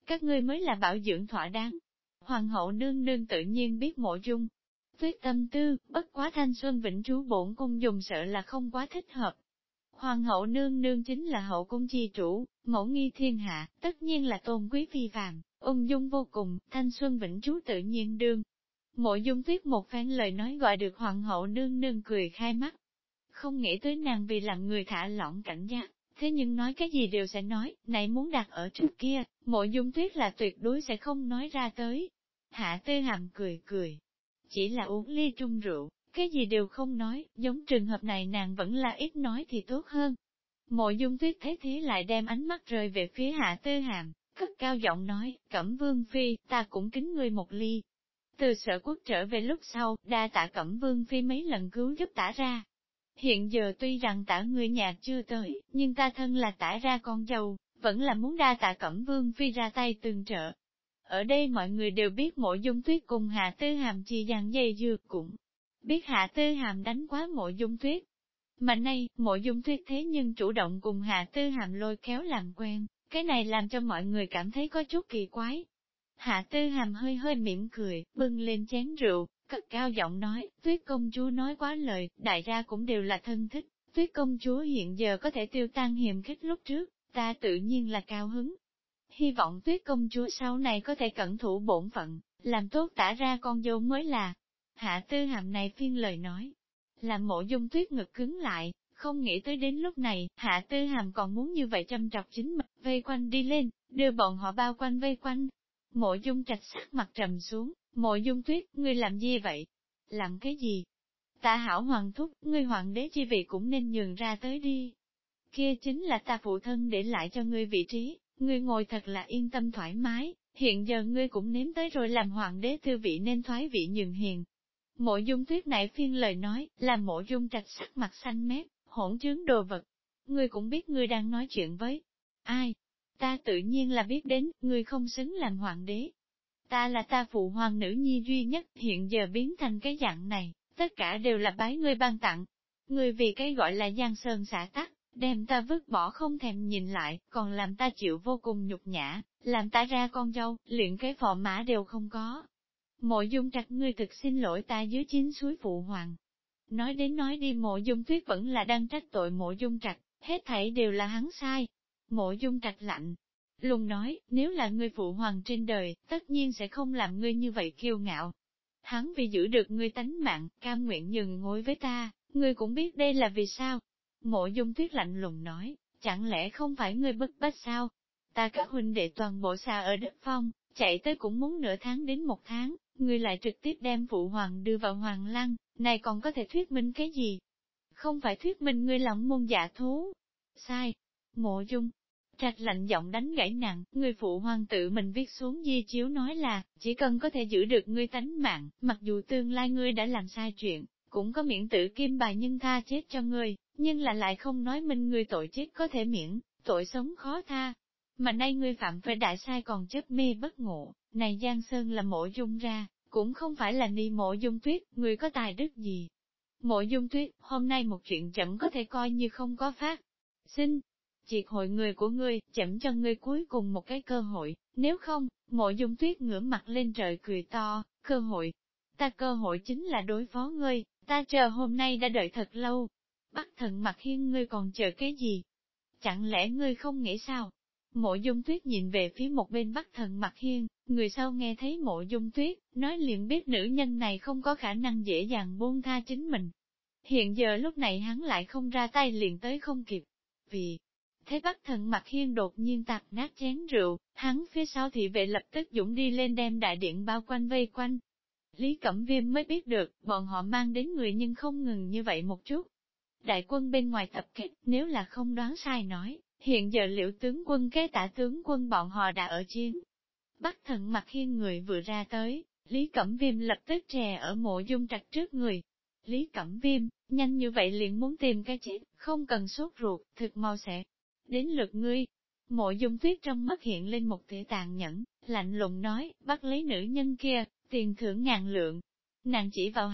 các ngươi mới là bảo dưỡng thỏa đáng. Hoàng hậu nương nương tự nhiên biết Mộ Dung Tuyết tâm tư, bất quá thanh xuân vĩnh trú bổn cung dùng sợ là không quá thích hợp. Hoàng hậu nương nương chính là hậu cung chi chủ, mẫu nghi thiên hạ, tất nhiên là tôn quý phi phàm, ung dung vô cùng, thanh xuân vĩnh trú tự nhiên đương. Mộ Dung Tuyết một phen lời nói gọi được hoàng hậu nương nương cười khai mắt. Không nghĩ tới nàng vì làm người thả lỏng cảnh giác, thế nhưng nói cái gì đều sẽ nói, này muốn đặt ở trước kia, Mộ Dung Tuyết là tuyệt đối sẽ không nói ra tới. Hạ Tư Hàm cười cười, chỉ là uống ly trung rượu, cái gì đều không nói, giống trường hợp này nàng vẫn là ít nói thì tốt hơn. Mộ Dung Tuyết thấy thế lại đem ánh mắt rơi về phía Hạ Tư Hàm, cất cao giọng nói, Cẩm Vương Phi, ta cũng kính ngươi một ly. Từ Sở Quốc trở về lúc sau, đa tạ Cẩm Vương Phi mấy lần cứu giúp tả ra. Hiện giờ tuy rằng tả người nhà chưa tới, nhưng ta thân là tả ra con dâu, vẫn là muốn đa tạ Cẩm Vương Phi ra tay tương trợ. Ở đây mọi người đều biết Mộ Dung Tuyết cùng Hạ Tư Hàm chi dàn dây dưa, cũng biết Hạ Tư Hàm đánh quá Mộ Dung Tuyết. Mà nay, Mộ Dung Tuyết thế nhưng chủ động cùng Hạ Tư Hàm lôi kéo làm quen, cái này làm cho mọi người cảm thấy có chút kỳ quái. Hạ Tư Hàm hơi hơi mỉm cười, bưng lên chén rượu, cất cao giọng nói, Tuyết công chúa nói quá lời, đại gia cũng đều là thân thích, Tuyết công chúa hiện giờ có thể tiêu tan hiềm khích lúc trước, ta tự nhiên là cao hứng. Hy vọng Tuyết công chúa sau này có thể cẩn thủ bổn phận, làm tốt tả ra con dâu mới là. Hạ Tư Hàm này phiên lời nói, làm Mộ Dung Tuyết ngực cứng lại, không nghĩ tới đến lúc này, Hạ Tư Hàm còn muốn như vậy châm trọc chính mình, vây quanh đi lên, đưa bọn họ bao quanh vây quanh. Mộ Dung Trạch sắc mặt trầm xuống, Mộ Dung Tuyết, ngươi làm gì vậy? Làm cái gì? Ta hảo hoàng thúc, ngươi hoàng đế chi vị cũng nên nhường ra tới đi. Kia chính là ta phụ thân để lại cho ngươi vị trí, ngươi ngồi thật là yên tâm thoải mái, hiện giờ ngươi cũng nếm tới rồi làm hoàng đế tư vị nên thoái vị nhường hiền. Mộ Dung Tuyết nãy phiên lời nói, làm Mộ Dung Trạch sắc mặt xanh mét, hỗn trướng đồ vật. Ngươi cũng biết ngươi đang nói chuyện với ai? Ta tự nhiên là biết đến, ngươi không xứng làm hoàng đế. Ta là ta phụ hoàng nữ nhi duy nhất, hiện giờ biến thành cái dạng này, tất cả đều là bái ngươi ban tặng. Ngươi vì cái gọi là giang sơn xả tắc, đem ta vứt bỏ không thèm nhìn lại, còn làm ta chịu vô cùng nhục nhã, làm ta ra con dâu, luyện cái phò mã đều không có. Mộ Dung Trạch, ngươi thực xin lỗi ta dưới chín suối phụ hoàng. Nói đến nói đi, Mộ Dung Tuyết vẫn là đang trách tội Mộ Dung Trạch, hết thảy đều là hắn sai. Mộ Dung Trạch lạnh lùng nói, nếu là ngươi phụ hoàng trên đời, tất nhiên sẽ không làm ngươi như vậy kiêu ngạo. Hắn vì giữ được ngươi tánh mạng, cam nguyện nhường ngôi với ta, ngươi cũng biết đây là vì sao. Mộ Dung Tuyết lạnh lùng nói, chẳng lẽ không phải ngươi bức bách sao? Ta các huynh đệ toàn bộ xa ở đất phong, chạy tới cũng muốn nửa tháng đến một tháng, ngươi lại trực tiếp đem phụ hoàng đưa vào hoàng lăng, này còn có thể thuyết minh cái gì? Không phải thuyết minh ngươi lòng môn dạ thú. Sai. Mộ Dung Trạch lạnh giọng đánh gãy nặng, người phụ hoàng tự mình viết xuống di chiếu nói là, chỉ cần có thể giữ được ngươi tánh mạng, mặc dù tương lai ngươi đã làm sai chuyện, cũng có miễn tử kim bài nhưng tha chết cho ngươi, nhưng là lại không nói minh ngươi tội chết có thể miễn, tội sống khó tha. Mà nay ngươi phạm phải đại sai còn chấp mê bất ngộ, này Giang Sơn là Mộ Dung ra, cũng không phải là ni Mộ Dung Tuyết, ngươi có tài đức gì. Mộ Dung Tuyết, hôm nay một chuyện chậm có thể coi như không có phát. Xin, triệt hội người của ngươi, chậm cho ngươi cuối cùng một cái cơ hội, nếu không, Mộ Dung Tuyết ngửa mặt lên trời cười to, cơ hội. Ta cơ hội chính là đối phó ngươi, ta chờ hôm nay đã đợi thật lâu. Bắc Thần Mặc Hiên, ngươi còn chờ cái gì? Chẳng lẽ ngươi không nghĩ sao? Mộ Dung Tuyết nhìn về phía một bên Bắc Thần Mặc Hiên, người sau nghe thấy Mộ Dung Tuyết, nói liền biết nữ nhân này không có khả năng dễ dàng buông tha chính mình. Hiện giờ lúc này hắn lại không ra tay liền tới không kịp. Vì thế Bắc Thần Mặc Hiên đột nhiên tạt nát chén rượu, hắn phía sau thị vệ lập tức dũng đi lên đem đại điện bao quanh vây quanh. Lý Cẩm Viêm mới biết được, bọn họ mang đến người nhưng không ngừng như vậy một chút. Đại quân bên ngoài tập kích, nếu là không đoán sai nói, hiện giờ Liễu tướng quân kế tả tướng quân bọn họ đã ở chiến. Bắc Thần Mặc Hiên người vừa ra tới, Lý Cẩm Viêm lập tức trè ở Mộ Dung Trạch trước người. Lý Cẩm Viêm, nhanh như vậy liền muốn tìm cái chết, không cần sốt ruột, thực mau sẽ đến lượt ngươi. Mộ Dung Tuyết trong mắt hiện lên một tia tàn nhẫn, lạnh lùng nói, bắt lấy nữ nhân kia, tiền thưởng 1000 lượng. Nàng chỉ vào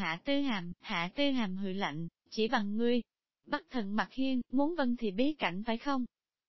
Hạ Tư Hàm hừ lạnh, chỉ bằng ngươi. Bắc Thần Mặc Hiên, muốn vân thì bí cảnh phải không?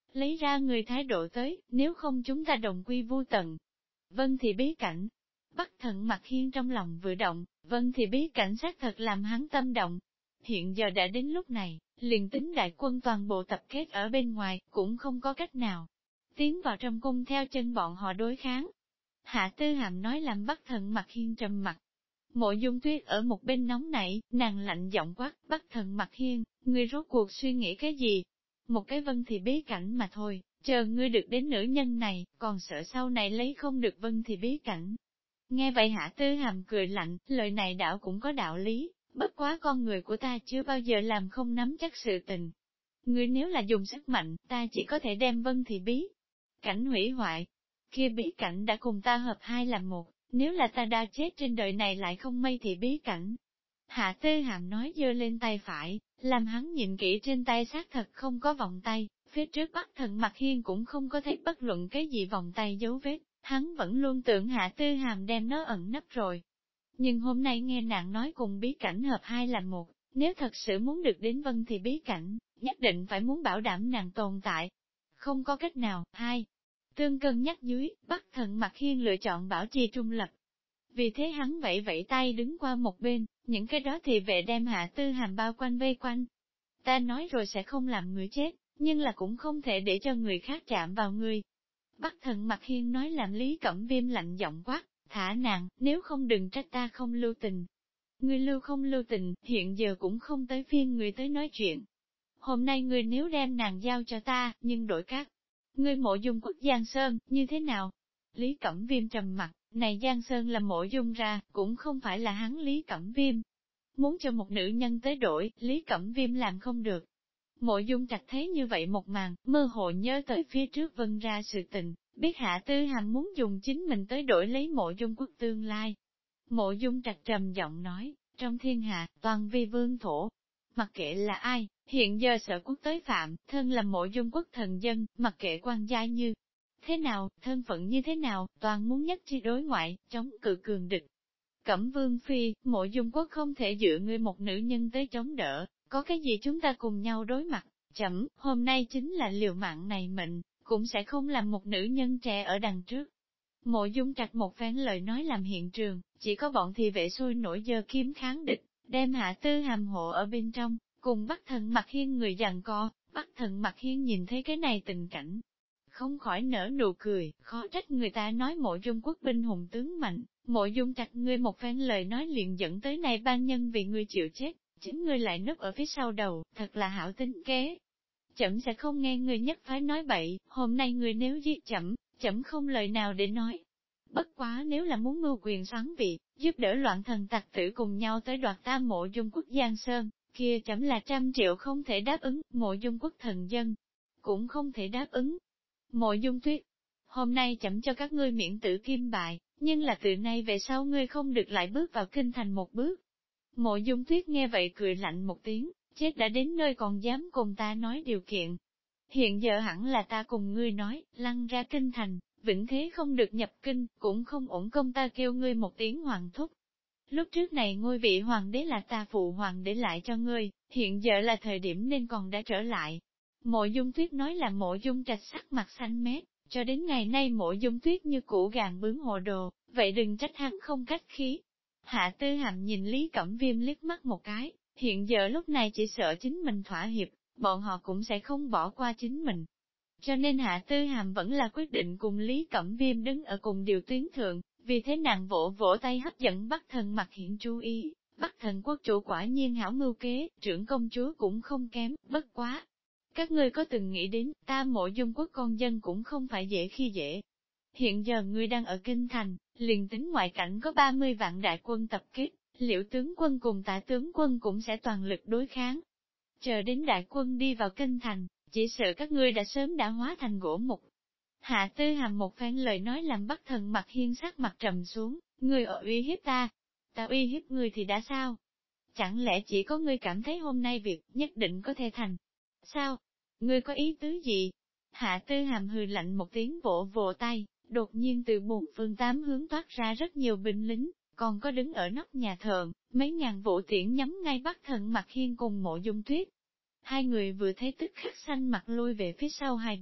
lấy ra người thái độ tới, nếu không chúng ta đồng quy vu tận. Vân Thị bí cảnh. Bắc Thần Mặc Hiên trong lòng vừa động, Vân Thị bí cảnh xác thật làm hắn tâm động. Hiện giờ đã đến lúc này, liền tính đại quân toàn bộ tập kết ở bên ngoài, cũng không có cách nào. Tiến vào trong cung theo chân bọn họ đối kháng. Hạ Tư Hàm nói làm Bắc Thần Mặc Hiên trầm mặt. Mộ Dung Tuyết ở một bên nóng nảy, nàng lạnh giọng quát, Bắc Thần Mặc Hiên, ngươi rốt cuộc suy nghĩ cái gì? Một cái Vân Thị bí cảnh mà thôi, chờ ngươi được đến nữ nhân này, còn sợ sau này lấy không được Vân Thị bí cảnh. Nghe vậy Hạ Tư Hàm cười lạnh, lời này đảo cũng có đạo lý, bất quá con người của ta chưa bao giờ làm không nắm chắc sự tình. Ngươi nếu là dùng sức mạnh, ta chỉ có thể đem Vân Thị bí cảnh hủy hoại. Kia bí cảnh đã cùng ta hợp hai làm một, nếu là ta đã chết trên đời này lại không mây thì bí cảnh. Hạ Tư Hàm nói giơ lên tay phải, làm hắn nhìn kỹ trên tay xác thật không có vòng tay, phía trước Bắc Thần Mặc Hiên cũng không có thấy bất luận cái gì vòng tay dấu vết, hắn vẫn luôn tưởng Hạ Tư Hàm đem nó ẩn nấp rồi. Nhưng hôm nay nghe nàng nói cùng bí cảnh hợp hai làm một, nếu thật sự muốn được đến Vân thì bí cảnh, nhất định phải muốn bảo đảm nàng tồn tại. Không có cách nào, hai. Tương cân nhắc dưới, Bắc Thần Mặc Hiên lựa chọn bảo trì trung lập. Vì thế hắn vẫy vẫy tay đứng qua một bên, những cái đó thì vệ đem Hạ Tư Hàm bao quanh vây quanh. Ta nói rồi sẽ không làm người chết, nhưng là cũng không thể để cho người khác chạm vào người. Bắc Thần Mặc Hiên nói làm Lý Cẩm Viêm lạnh giọng quát, thả nàng, nếu không đừng trách ta không lưu tình. Người lưu không lưu tình, hiện giờ cũng không tới phiên người tới nói chuyện. Hôm nay người nếu đem nàng giao cho ta, nhưng đổi các. Người Mộ Dung quốc Giang Sơn, như thế nào? Lý Cẩm Viêm trầm mặt, này Giang Sơn là Mộ Dung ra, cũng không phải là hắn Lý Cẩm Viêm. Muốn cho một nữ nhân tới đổi, Lý Cẩm Viêm làm không được. Mộ Dung Trạch thấy như vậy một màn, mơ hồ nhớ tới phía trước Vân ra sự tình, biết Hạ Tư Hàm muốn dùng chính mình tới đổi lấy Mộ Dung quốc tương lai. Mộ Dung Trạch trầm giọng nói, trong thiên hạ, toàn vi vương thổ. Mặc kệ là ai, hiện giờ sở quốc tới phạm, thân là Mộ Dung quốc thần dân, mặc kệ quan giai như thế nào, thân phận như thế nào, toàn muốn nhất chi đối ngoại, chống cự cường địch. Cẩm Vương Phi, Mộ Dung quốc không thể dựa ngươi một nữ nhân tới chống đỡ, có cái gì chúng ta cùng nhau đối mặt, chậm, hôm nay chính là liều mạng này mệnh, cũng sẽ không làm một nữ nhân trẻ ở đằng trước. Mộ Dung Trạch một phen lời nói làm hiện trường, chỉ có bọn thị vệ sôi nổi giơ kiếm kháng địch, đem Hạ Tư Hàm hộ ở bên trong, cùng Bắc Thần Mặc Hiên người giằng co. Bắc Thần Mặc Hiên nhìn thấy cái này tình cảnh, không khỏi nở nụ cười, khó trách người ta nói Mộ Dung quốc binh hùng tướng mạnh, Mộ Dung Trạch ngươi một phen lời nói liền dẫn tới này ban nhân vì ngươi chịu chết, chính ngươi lại núp ở phía sau đầu, thật là hảo tính kế. Chậm sẽ không nghe người nhất phái nói bậy, hôm nay người nếu giết chậm không lời nào để nói. Bất quá nếu là muốn mưu quyền xoắn vị, giúp đỡ loạn thần tặc tử cùng nhau tới đoạt ta Mộ Dung quốc Giang Sơn, kia chậm là 100 triệu không thể đáp ứng, Mộ Dung quốc thần dân cũng không thể đáp ứng. Mộ Dung Tuyết, hôm nay chậm cho các ngươi miễn tử kim bại, nhưng là từ nay về sau ngươi không được lại bước vào kinh thành một bước. Mộ Dung Tuyết nghe vậy cười lạnh một tiếng, chết đã đến nơi còn dám cùng ta nói điều kiện. Hiện giờ hẳn là ta cùng ngươi nói, lăn ra kinh thành, vĩnh thế không được nhập kinh, cũng không ổn công ta kêu ngươi một tiếng hoàng thúc. Lúc trước này ngôi vị hoàng đế là ta phụ hoàng để lại cho ngươi, hiện giờ là thời điểm nên còn đã trở lại. Mộ Dung Tuyết nói là Mộ Dung Trạch sắc mặt xanh mét, cho đến ngày nay Mộ Dung Tuyết như củ gàn bướng hồ đồ, vậy đừng trách hắn không cách khí. Hạ Tư Hàm nhìn Lý Cẩm Viêm liếc mắt một cái, hiện giờ lúc này chỉ sợ chính mình thỏa hiệp, bọn họ cũng sẽ không bỏ qua chính mình. Cho nên Hạ Tư Hàm vẫn là quyết định cùng Lý Cẩm Viêm đứng ở cùng điều tuyến thượng, vì thế nàng vỗ vỗ tay hấp dẫn Bắc Thần Mặc Hiên chú ý. Bắc Thần quốc chủ quả nhiên hảo mưu kế, trưởng công chúa cũng không kém, bất quá. Các ngươi có từng nghĩ đến, ta Mộ Dung quốc con dân cũng không phải dễ khi dễ. Hiện giờ ngươi đang ở Kinh Thành, liền tính ngoại cảnh có 30 vạn đại quân tập kết, Liễu tướng quân cùng Tạ tướng quân cũng sẽ toàn lực đối kháng. Chờ đến đại quân đi vào Kinh Thành, chỉ sợ các ngươi đã sớm đã hóa thành gỗ mục. Hạ Tư Hàm một phen lời nói làm Bắc Thần Mặc Hiên sắc mặt trầm xuống, ngươi ở uy hiếp ta. Ta uy hiếp ngươi thì đã sao? Chẳng lẽ chỉ có ngươi cảm thấy hôm nay việc nhất định có thể thành? Sao? Ngươi có ý tứ gì? Hạ Tư Hàm hừ lạnh một tiếng vỗ vỗ tay, đột nhiên từ bốn phương tám hướng toát ra rất nhiều binh lính, còn có đứng ở nóc nhà thờ, mấy ngàn vũ tiễn nhắm ngay Bắc Thần Mặc Hiên cùng Mộ Dung Tuyết. Hai người vừa thấy tức khắc xanh mặt lui về phía sau hai bước,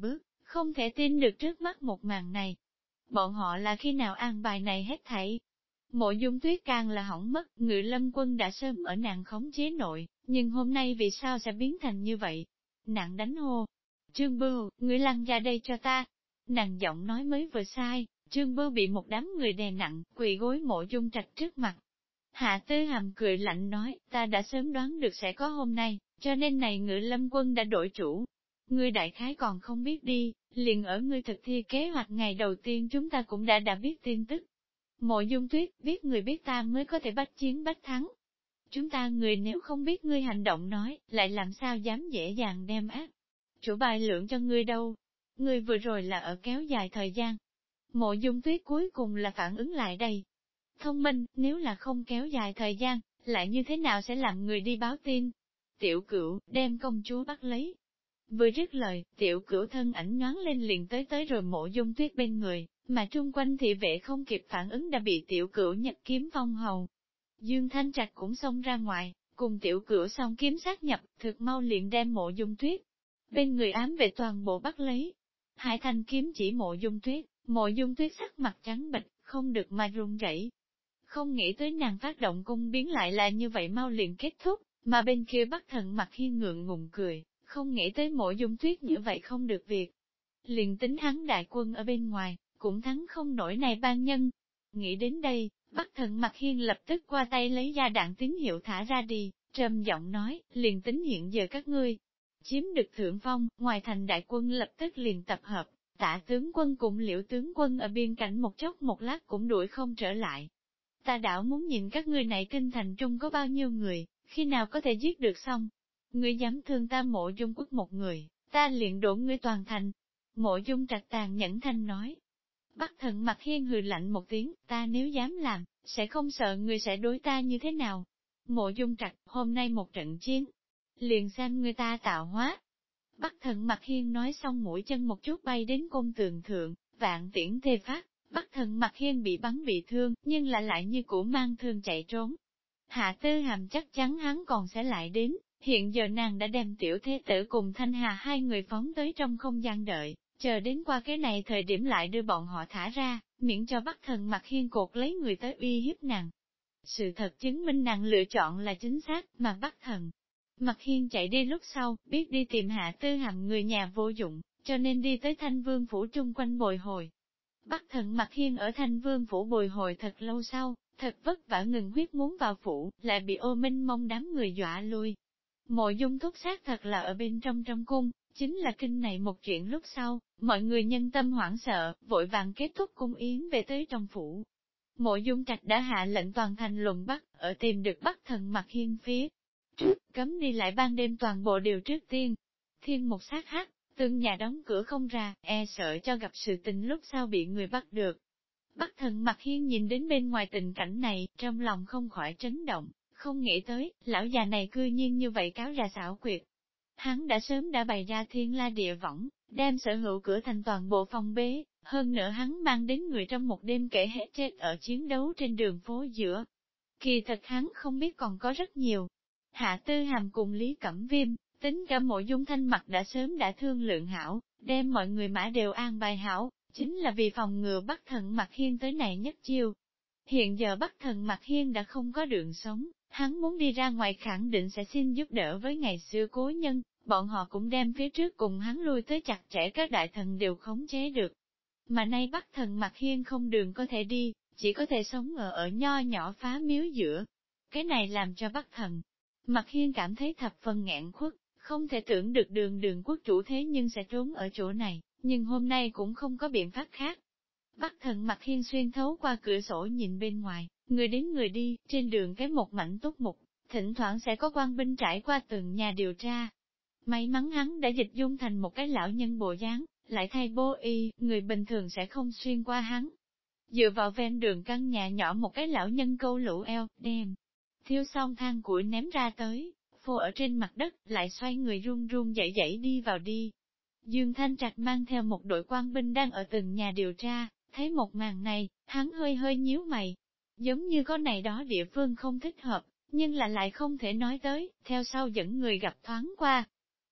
không thể tin được trước mắt một màn này. Bọn họ là khi nào an bài này hết thảy? Mộ Dung Tuyết càng là hỏng mất, Ngự Lâm Quân đã sớm ở nàng khống chế nội, nhưng hôm nay vì sao sẽ biến thành như vậy? Nàng đánh hô. Trương Bưu, ngươi lăn ra đây cho ta. Nàng giọng nói mới vừa sai, Trương Bưu bị một đám người đè nặng, quỳ gối Mộ Dung Trạch trước mặt. Hạ Tư Hàm cười lạnh nói, ta đã sớm đoán được sẽ có hôm nay, cho nên này Ngự Lâm Quân đã đổi chủ. Ngươi đại khái còn không biết đi, liền ở ngươi thực thi kế hoạch ngày đầu tiên chúng ta cũng đã biết tin tức. Mộ Dung Tuyết, biết người biết ta mới có thể bách chiến bách thắng. Chúng ta người nếu không biết ngươi hành động nói, lại làm sao dám dễ dàng đem ác chủ bài lượng cho ngươi đâu. Ngươi vừa rồi là ở kéo dài thời gian. Mộ Dung Tuyết cuối cùng là phản ứng lại đây. Thông minh, nếu là không kéo dài thời gian, lại như thế nào sẽ làm người đi báo tin? Tiểu Cửu, đem công chúa bắt lấy. Vừa dứt lời, Tiểu Cửu thân ảnh nhoáng lên liền tới rồi Mộ Dung Tuyết bên người, mà trung quanh thị vệ không kịp phản ứng đã bị Tiểu Cửu nhật kiếm phong hầu. Dương Thanh Trạch cũng xông ra ngoài, cùng Tiểu Cửu song kiếm sát nhập, thực mau liền đem Mộ Dung Tuyết bên người ám vệ toàn bộ bắt lấy. Hai thanh kiếm chỉ Mộ Dung Tuyết, Mộ Dung Tuyết sắc mặt trắng bệch, không được mà run rẩy. Không nghĩ tới nàng phát động cung biến lại là như vậy mau liền kết thúc, mà bên kia Bắc Thần mặt hiên ngượng ngùng cười, không nghĩ tới Mộ Dung Tuyết như vậy không được việc. Liền tính hắn đại quân ở bên ngoài, cũng thắng không nổi này ban nhân. Nghĩ đến đây, Bắc Thần mặt hiên lập tức qua tay lấy ra đạn tín hiệu thả ra đi, trầm giọng nói, liền tính hiện giờ các ngươi chiếm được thượng phong, ngoài thành đại quân lập tức liền tập hợp, Tạ tướng quân cùng Liễu tướng quân ở biên cảnh một chốc một lát cũng đuổi không trở lại. Ta đảo muốn nhìn các ngươi này kinh thành trung có bao nhiêu người, khi nào có thể giết được xong. Ngươi dám thương ta Mộ Dung Quốc một người, ta liền đổ ngươi toàn thành. Mộ Dung Trạch tàn nhẫn thanh nói. Bắc Thần mặt hiên hừ lạnh một tiếng, ta nếu dám làm, sẽ không sợ ngươi sẽ đối ta như thế nào. Mộ Dung Trạch, hôm nay một trận chiến, liền xem người ta tạo hóa. Bắc Thần mặt hiên nói xong mũi chân một chút bay đến côn tường thượng, vạn tiễn thê phát. Bắc Thần mặt hiên bị bắn bị thương, nhưng lại như cũ mang thương chạy trốn. Hạ Tư Hàm chắc chắn hắn còn sẽ lại đến, hiện giờ nàng đã đem tiểu thế tử cùng Thanh Hà hai người phóng tới trong không gian đợi, chờ đến qua cái này thời điểm lại đưa bọn họ thả ra, miễn cho Bắc Thần mặt hiên cột lấy người tới uy hiếp nàng. Sự thật chứng minh nàng lựa chọn là chính xác, mà Bắc Thần mặt hiên chạy đi lúc sau, biết đi tìm Hạ Tư Hàm người nhà vô dụng, cho nên đi tới Thanh Vương phủ trung quanh bồi hồi. Bắc Thần mặt hiên ở Thanh Vương phủ bồi hồi thật lâu sau, thật vất vả ngừng huyết muốn vào phủ, lại bị Ô Minh mông đám người dọa lui. Mộ Dung Thúc xác thật là ở bên trong cung, chính là kinh này một chuyện lúc sau, mọi người nhân tâm hoảng sợ, vội vàng kết thúc cung yến về tới trong phủ. Mộ Dung Trạch đã hạ lệnh toàn thành luận bắt, ở tìm được Bắc Thần mặt hiên phía trước, cấm đi lại ban đêm toàn bộ điều trước tiên. Thiên một sát hắc, từng nhà đóng cửa không ra, e sợ cho gặp sự tình lúc sau bị người bắt được. Bắc Thần mặt hiên nhìn đến bên ngoài tình cảnh này, trong lòng không khỏi chấn động, không nghĩ tới, lão già này cư nhiên như vậy cáo ra xảo quyệt. Hắn đã sớm đã bày ra thiên la địa võng, đem sở hữu cửa thành toàn bộ phòng bế, hơn nữa hắn mang đến người trong một đêm kể hết chết ở chiến đấu trên đường phố giữa. Kỳ thật hắn không biết còn có rất nhiều. Hạ Tư Hàm cùng Lý Cẩm Viêm, tính cả Mộ Dung Thanh mặt đã sớm đã thương lượng hảo, đem mọi người mã đều an bài hảo, chính là vì phòng ngừa Bắc Thần mặt hiên tới này nhất chiêu. Hiện giờ Bắc Thần mặt hiên đã không có đường sống, hắn muốn đi ra ngoài khẳng định sẽ xin giúp đỡ với ngày xưa cố nhân, bọn họ cũng đem phía trước cùng hắn lui tới chặt chẽ các đại thần đều khống chế được. Mà nay Bắc Thần mặt hiên không đường có thể đi, chỉ có thể sống ở nho nhỏ phá miếu giữa. Cái này làm cho Bắc Thần mặt hiên cảm thấy thập phần nghẹn khuất, không thể tưởng được đường quốc chủ thế nhưng sẽ trốn ở chỗ này, nhưng hôm nay cũng không có biện pháp khác. Bắc Thần mặt hiên xuyên thấu qua cửa sổ nhìn bên ngoài, người đến người đi, trên đường cái một mảnh túc mục, thỉnh thoảng sẽ có quan binh trải qua từng nhà điều tra. May mắn hắn đã dịch dung thành một cái lão nhân bộ dáng, lại thay bố y, người bình thường sẽ không xuyên qua hắn. Dựa vào ven đường căn nhà nhỏ một cái lão nhân câu lũ eo, đem thiêu xong than củi ném ra tới, phô ở trên mặt đất, lại xoay người run run dậy dậy đi vào đi. Dương Thanh Trạch mang theo một đội quan binh đang ở từng nhà điều tra, thấy một màn này, hắn hơi hơi nhíu mày. Giống như có này đó địa phương không thích hợp, nhưng lại không thể nói tới, theo sau dẫn người gặp thoáng qua.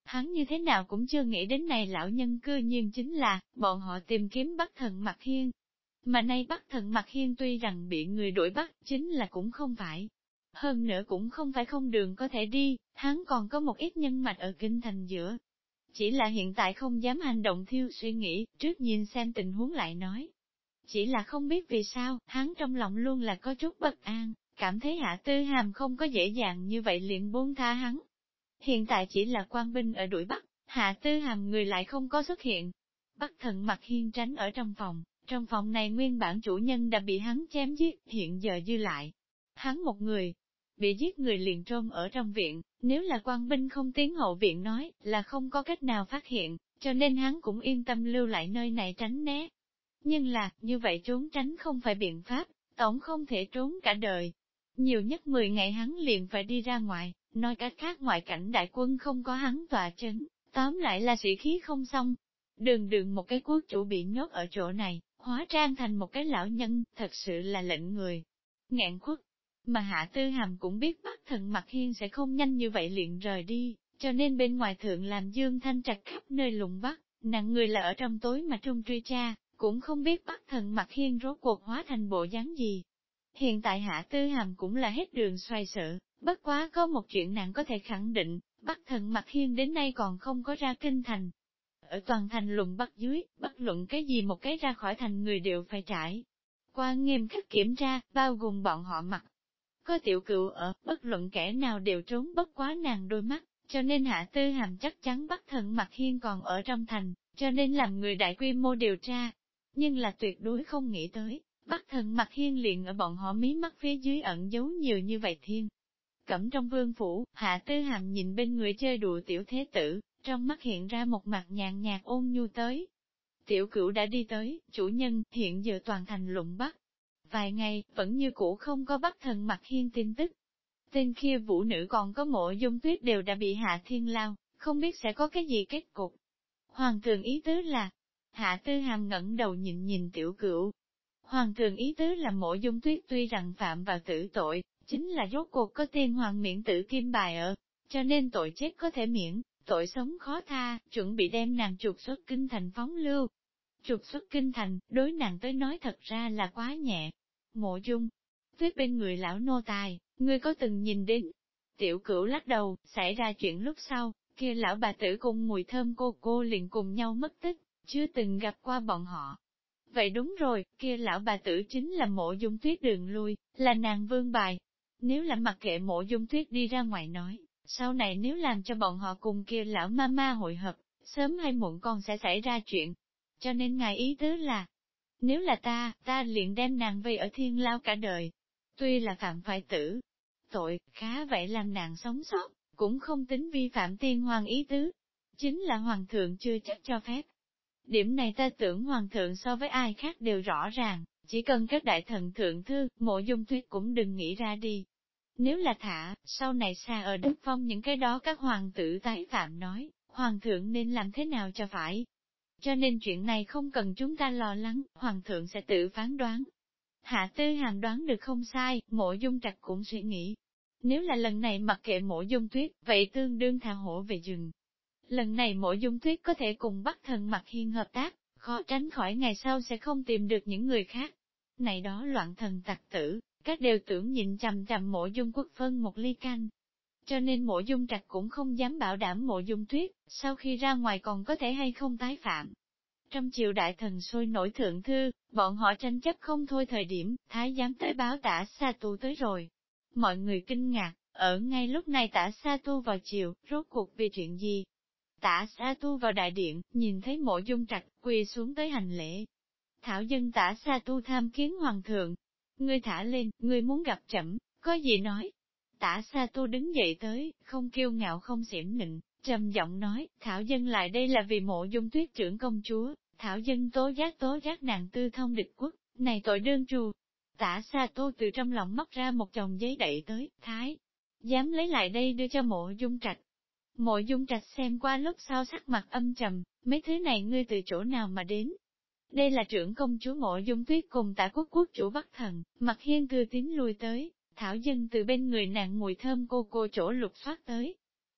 Hắn như thế nào cũng chưa nghĩ đến này lão nhân cư nhiên chính là, bọn họ tìm kiếm Bắc Thần Mặc Hiên. Mà nay Bắc Thần Mặc Hiên tuy rằng bị người đuổi bắt, chính là cũng không phải. Hơn nữa cũng không phải không đường có thể đi, hắn còn có một ít nhân mạch ở kinh thành giữa. Chỉ là hiện tại không dám hành động thiêu suy nghĩ, trước nhìn xem tình huống lại nói. Chỉ là không biết vì sao, hắn trong lòng luôn là có chút bất an, cảm thấy Hạ Tư Hàm không có dễ dàng như vậy liền buông tha hắn. Hiện tại chỉ là quan binh ở đuổi bắt, Hạ Tư Hàm người lại không có xuất hiện. Bắc Thần Mặc Hiên tránh ở trong phòng này nguyên bản chủ nhân đã bị hắn chém giết, hiện giờ dư lại. Hắn một người, bị giết người liền trôn ở trong viện, nếu là quan binh không tiến hậu viện nói, là không có cách nào phát hiện, cho nên hắn cũng yên tâm lưu lại nơi này tránh né. Nhưng là, như vậy trốn tránh không phải biện pháp, tổng không thể trốn cả đời. Nhiều nhất 10 ngày hắn liền phải đi ra ngoài, nói cách khác ngoại cảnh đại quân không có hắn tọa chấn, tóm lại là sĩ khí không xong. Đường đường một cái quốc chủ bị nhốt ở chỗ này, hóa trang thành một cái lão nhân, thật sự là lệnh người. Nghẹn khuất, mà Hạ Tư Hàm cũng biết Bắc Thần Mặc Hiên sẽ không nhanh như vậy liền rời đi, cho nên bên ngoài thượng làm Dương Thanh Trạch khắp nơi lùng bắt, nặng người là ở trong tối mà trung truy tra, cũng không biết Bắc Thần Mặc Hiên rốt cuộc hóa thành bộ dáng gì. Hiện tại Hạ Tư Hàm cũng là hết đường xoay sở, bất quá có một chuyện nàng có thể khẳng định, Bắc Thần Mặc Hiên đến nay còn không có ra kinh thành. Ở toàn thành lùng bắt dưới, bất luận cái gì một cái ra khỏi thành người đều phải trải qua nghiêm khắc kiểm tra, bao gồm bọn họ mặc. Có tiểu cựu ở, bất luận kẻ nào đều trốn bất quá nàng đôi mắt, cho nên Hạ Tư Hàm chắc chắn Bắc Thần Mặc Hiên còn ở trong thành, cho nên làm người đại quy mô điều tra. Nhưng là tuyệt đối không nghĩ tới, Bắc Thần Mặc Hiên liền ở bọn họ mí mắt phía dưới ẩn giấu nhiều như vậy thiên. Cẩm trong vương phủ, Hạ Tư Hàm nhìn bên người chơi đùa tiểu thế tử, trong mắt hiện ra một mặt nhàn nhạt ôn nhu tới. Tiểu cửu đã đi tới, chủ nhân, hiện giờ toàn thành lụng bắt. Vài ngày, vẫn như cũ không có Bắc Thần Mặc Hiên tin tức. Tên kia vũ nữ còn có Mộ Dung Tuyết đều đã bị Hạ Thiên lao, không biết sẽ có cái gì kết cục. Hoàng thượng ý tứ là, Hạ Tư Hàm ngẩng đầu nhìn nhìn tiểu cửu. Hoàng thượng ý tứ là Mộ Dung Tuyết tuy rằng phạm vào tử tội, chính là rốt cuộc có tiên hoàng miễn tử kim bài ở, cho nên tội chết có thể miễn, tội sống khó tha, chuẩn bị đem nàng trục xuất kinh thành phóng lưu. Trục xuất kinh thành, đối nàng tới nói thật ra là quá nhẹ. Mộ Dung Tuyết bên người lão nô tài, ngươi có từng nhìn đến? Tiểu Cửu lắc đầu, xảy ra chuyện lúc sau, kia lão bà tử cùng Mùi Thơm cô liền cùng nhau mất tích, chưa từng gặp qua bọn họ. Vậy đúng rồi, kia lão bà tử chính là Mộ Dung Tuyết đường lui, là nàng vương bài. Nếu là mặc kệ Mộ Dung Tuyết đi ra ngoài nói, sau này nếu làm cho bọn họ cùng kia lão ma ma hội hợp, sớm hay muộn còn sẽ xảy ra chuyện. Cho nên ngài ý tứ là, nếu là ta liền đem nàng vây ở thiên lao cả đời. Tuy là phạm phải tử tội, khá vậy làm nàng sống sót, cũng không tính vi phạm tiên hoàng ý tứ. Chính là hoàng thượng chưa chắc cho phép. Điểm này ta tưởng hoàng thượng so với ai khác đều rõ ràng, chỉ cần các đại thần thượng thư, Mộ Dung Tuyết cũng đừng nghĩ ra đi. Nếu là thả, sau này xa ở đất phong những cái đó các hoàng tử tái phạm nói, hoàng thượng nên làm thế nào cho phải. Cho nên chuyện này không cần chúng ta lo lắng, hoàng thượng sẽ tự phán đoán. Hạ Tư Hàm đoán được không sai, Mộ Dung Trạch cũng suy nghĩ. Nếu là lần này mặc kệ Mộ Dung Tuyết, vậy tương đương thả hổ về rừng. Lần này Mộ Dung Tuyết có thể cùng Bắc Thần Mặc Hiên hợp tác, khó tránh khỏi ngày sau sẽ không tìm được những người khác. Này đó loạn thần tặc tử, các đều tưởng nhìn chằm chằm Mộ Dung Quốc phân một ly canh. Cho nên Mộ Dung Trạch cũng không dám bảo đảm Mộ Dung Tuyết, sau khi ra ngoài còn có thể hay không tái phạm. Trong triều đại thần sôi nổi thượng thư, bọn họ tranh chấp không thôi thời điểm, thái giám tới báo Tả Sa Tu tới rồi. Mọi người kinh ngạc, ở ngay lúc này Tả Sa Tu vào triều, rốt cuộc vì chuyện gì? Tả Sa Tu vào đại điện, nhìn thấy Mộ Dung Trạch, quỳ xuống tới hành lễ. Thảo dân Tả Sa Tu tham kiến hoàng thượng. Ngươi thả lên, ngươi muốn gặp trẫm, có gì nói? Tả Sa Tu đứng dậy tới, không kiêu ngạo không xỉm nịnh, trầm giọng nói, Thảo dân lại đây là vì Mộ Dung Tuyết trưởng công chúa, Thảo dân tố giác nàng tư thông địch quốc, này tội đương trù. Tả Sa Tu từ trong lòng móc ra một chồng giấy đậy tới, thái, dám lấy lại đây đưa cho Mộ Dung Trạch. Mộ Dung Trạch xem qua lúc sau sắc mặt âm trầm, mấy thứ này ngươi từ chỗ nào mà đến? Đây là trưởng công chúa Mộ Dung Tuyết cùng Tả quốc quốc chủ Bắc Thần, Mặc Hiên từ tín lui tới, Thảo dân từ bên người nàng Mùi Thơm cô chỗ lục soát tới.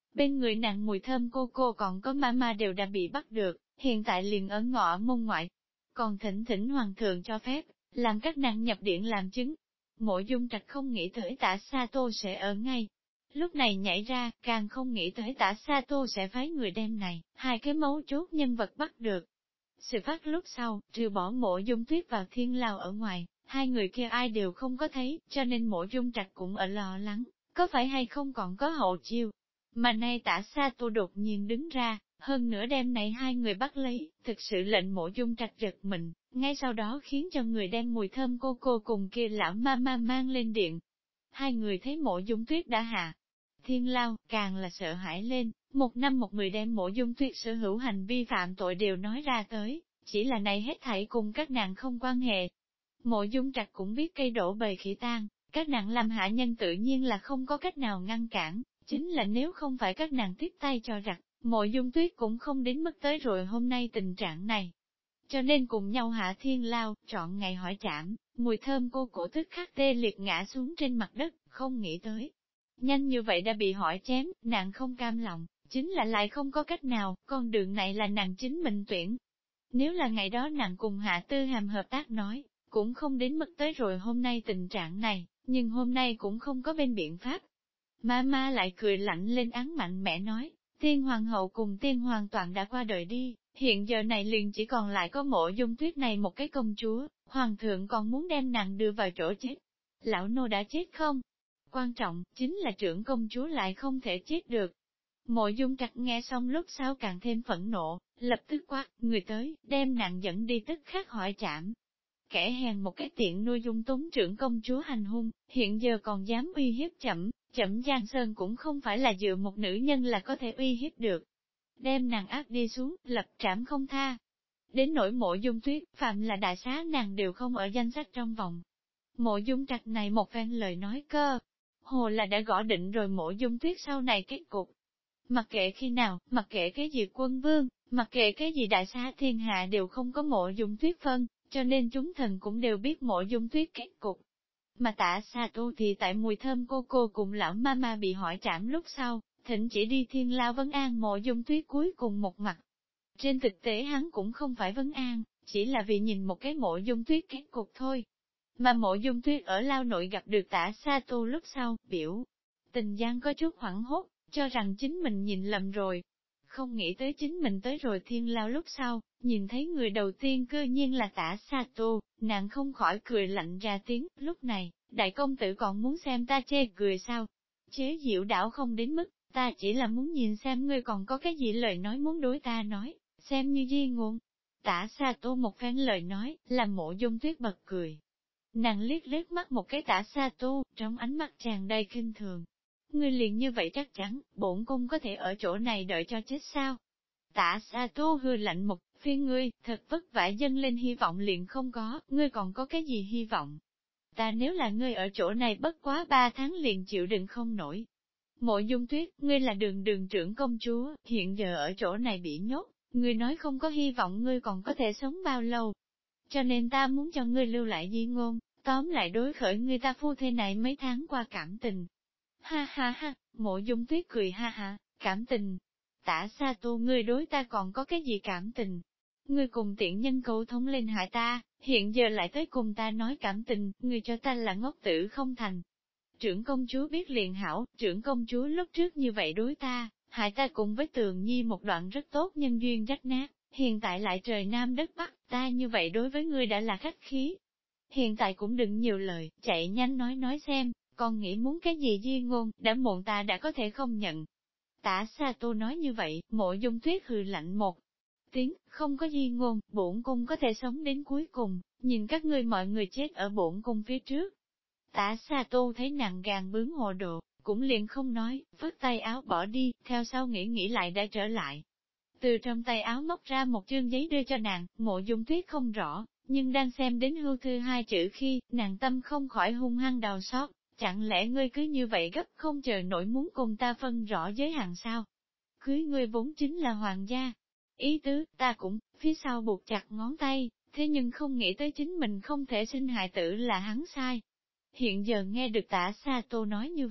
Bên người nàng mùi thơm cô còn có mama đều đã bị bắt được, hiện tại liền ở ngõ môn ngoại. Còn thỉnh thỉnh hoàng thượng cho phép, làm các nàng nhập điện làm chứng. Mộ Dung Trạch không nghĩ tới Tả Sato sẽ ở ngay. Lúc này nhảy ra, càng không nghĩ tới Tả Sato sẽ phái người đem này, hai cái mấu chốt nhân vật bắt được. Sự phát lúc sau, trừ bỏ Mộ Dung Tuyết vào thiên lao ở ngoài, hai người kia ai đều không có thấy, cho nên Mộ Dung Trạch cũng ở lo lắng, có phải hay không còn có hậu chiêu. Mà nay Tả Sato đột nhiên đứng ra, hơn nữa đêm này hai người bắt lấy, thực sự lệnh Mộ Dung Trạch giật mình, ngay sau đó khiến cho người đem mùi thơm cô cùng kia lão ma mang lên điện. Hai người thấy Mộ Dung Tuyết đã hạ thiên lao, càng là sợ hãi lên, một năm một người đem Mộ Dung Tuyết sở hữu hành vi phạm tội đều nói ra tới, chỉ là này hết thảy cùng các nàng không quan hệ. Mộ Dung Trạch cũng biết cây đổ bầy khỉ tan, các nàng làm hạ nhân tự nhiên là không có cách nào ngăn cản, chính là nếu không phải các nàng tiếp tay cho rặt, Mộ Dung Tuyết cũng không đến mức tới rồi hôm nay tình trạng này. Cho nên cùng nhau hạ thiên lao, trọn ngày hỏi chạm, mùi thơm cô cổ tức khắc tê liệt ngã xuống trên mặt đất, không nghĩ tới. Nhanh như vậy đã bị hỏi chém, nàng không cam lòng, chính là lại không có cách nào, con đường này là nàng chính mình tuyển. Nếu là ngày đó nàng cùng Hạ Tư Hàm hợp tác nói, cũng không đến mức tới rồi hôm nay tình trạng này, nhưng hôm nay cũng không có bên biện pháp. Mama lại cười lạnh lên án mạnh mẽ nói, Tiên Hoàng hậu cùng Tiên Hoàng toàn đã qua đời đi, hiện giờ này liền chỉ còn lại có Mộ Dung Tuyết này một cái công chúa, Hoàng thượng còn muốn đem nàng đưa vào chỗ chết. Lão nô đã chết không? Quan trọng, chính là trưởng công chúa lại không thể chết được. Mộ Dung Trạch nghe xong lúc sau càng thêm phẫn nộ, lập tức quát, người tới, đem nàng dẫn đi tức khắc hỏi trảm. Kẻ hèn một cái tiện nuôi dung túng trưởng công chúa hành hung, hiện giờ còn dám uy hiếp chậm Giang Sơn cũng không phải là dựa một nữ nhân là có thể uy hiếp được. Đem nàng áp đi xuống, lập trảm không tha. Đến nỗi Mộ Dung Tuyết, phạm là đại xá nàng đều không ở danh sách trong vòng. Mộ Dung Trạch này một phen lời nói cơ, hồ là đã gõ định rồi Mộ Dung Tuyết sau này kết cục. Mặc kệ khi nào, mặc kệ cái gì quân vương, mặc kệ cái gì đại xá thiên hạ đều không có Mộ Dung Tuyết phân, cho nên chúng thần cũng đều biết Mộ Dung Tuyết kết cục. Mà Tả Sato thì tại mùi thơm cô cùng lão mama bị hỏi trảm lúc sau, thỉnh chỉ đi thiên lao vấn an Mộ Dung Tuyết cuối cùng một mặt. Trên thực tế hắn cũng không phải vấn an, chỉ là vì nhìn một cái Mộ Dung Tuyết kết cục thôi. Mà Mộ Dung Tuyết ở lao nội gặp được Tả Sato lúc sau, biểu tình gian có chút hoảng hốt, cho rằng chính mình nhìn lầm rồi. Không nghĩ tới chính mình tới rồi thiên lao lúc sau, nhìn thấy người đầu tiên cư nhiên là Tả Sato, nàng không khỏi cười lạnh ra tiếng, lúc này, đại công tử còn muốn xem ta chê cười sao? Chế diệu đảo không đến mức, ta chỉ là muốn nhìn xem ngươi còn có cái gì lời nói muốn đối ta nói, xem như di ngôn. Tả Sato một phen lời nói, làm Mộ Dung Tuyết bật cười. Nàng liếc mắt một cái Tả Sato, trong ánh mắt tràn đầy khinh thường. Ngươi liền như vậy chắc chắn, bổn cung có thể ở chỗ này đợi cho chết sao? Tả Sato hư lạnh một phiên ngươi, thật vất vả dâng lên hy vọng liền không có, ngươi còn có cái gì hy vọng? Ta nếu là ngươi ở chỗ này bất quá 3 tháng liền chịu đựng không nổi. Mộ Dung Tuyết, ngươi là đường trưởng công chúa, hiện giờ ở chỗ này bị nhốt, ngươi nói không có hy vọng ngươi còn có thể sống bao lâu. Cho nên ta muốn cho ngươi lưu lại di ngôn, tóm lại đối khởi ngươi ta phu thê này mấy tháng qua cảm tình. Ha ha ha, Mộ Dung Tuyết cười ha ha, cảm tình. Tả Sato ngươi đối ta còn có cái gì cảm tình? Ngươi cùng tiện nhân cầu thống lên hại ta, hiện giờ lại tới cùng ta nói cảm tình, ngươi cho ta là ngốc tử không thành. Trưởng công chúa biết liền hảo, trưởng công chúa lúc trước như vậy đối ta, hại ta cùng với Tường Nhi một đoạn rất tốt nhân duyên rách nát, hiện tại lại trời Nam đất Bắc, ta như vậy đối với ngươi đã là khách khí. Hiện tại cũng đừng nhiều lời, chạy nhanh nói xem, con nghĩ muốn cái gì di ngôn, đã muộn ta đã có thể không nhận. Tả Sato nói như vậy, Mộ Dung Tuyết hừ lạnh một tiếng, không có di ngôn, bổn cung có thể sống đến cuối cùng, nhìn các ngươi mọi người chết ở bổn cung phía trước. Tả Sato thấy nàng gàn bướng hồ đồ, cũng liền không nói, vứt tay áo bỏ đi, theo sau nghĩ lại đã trở lại. Từ trong tay áo móc ra một chương giấy đưa cho nàng, Mộ Dung Tuyết không rõ, nhưng đang xem đến hưu thư hai chữ khi, nàng tâm không khỏi hung hăng đau xót. Chẳng lẽ ngươi cứ như vậy gấp không chờ nổi muốn cùng ta phân rõ giới hạn sao? Cưới ngươi vốn chính là hoàng gia. Ý tứ, ta cũng, phía sau buộc chặt ngón tay, thế nhưng không nghĩ tới chính mình không thể sinh hại tử là hắn sai. Hiện giờ nghe được Tả Sato nói như vậy,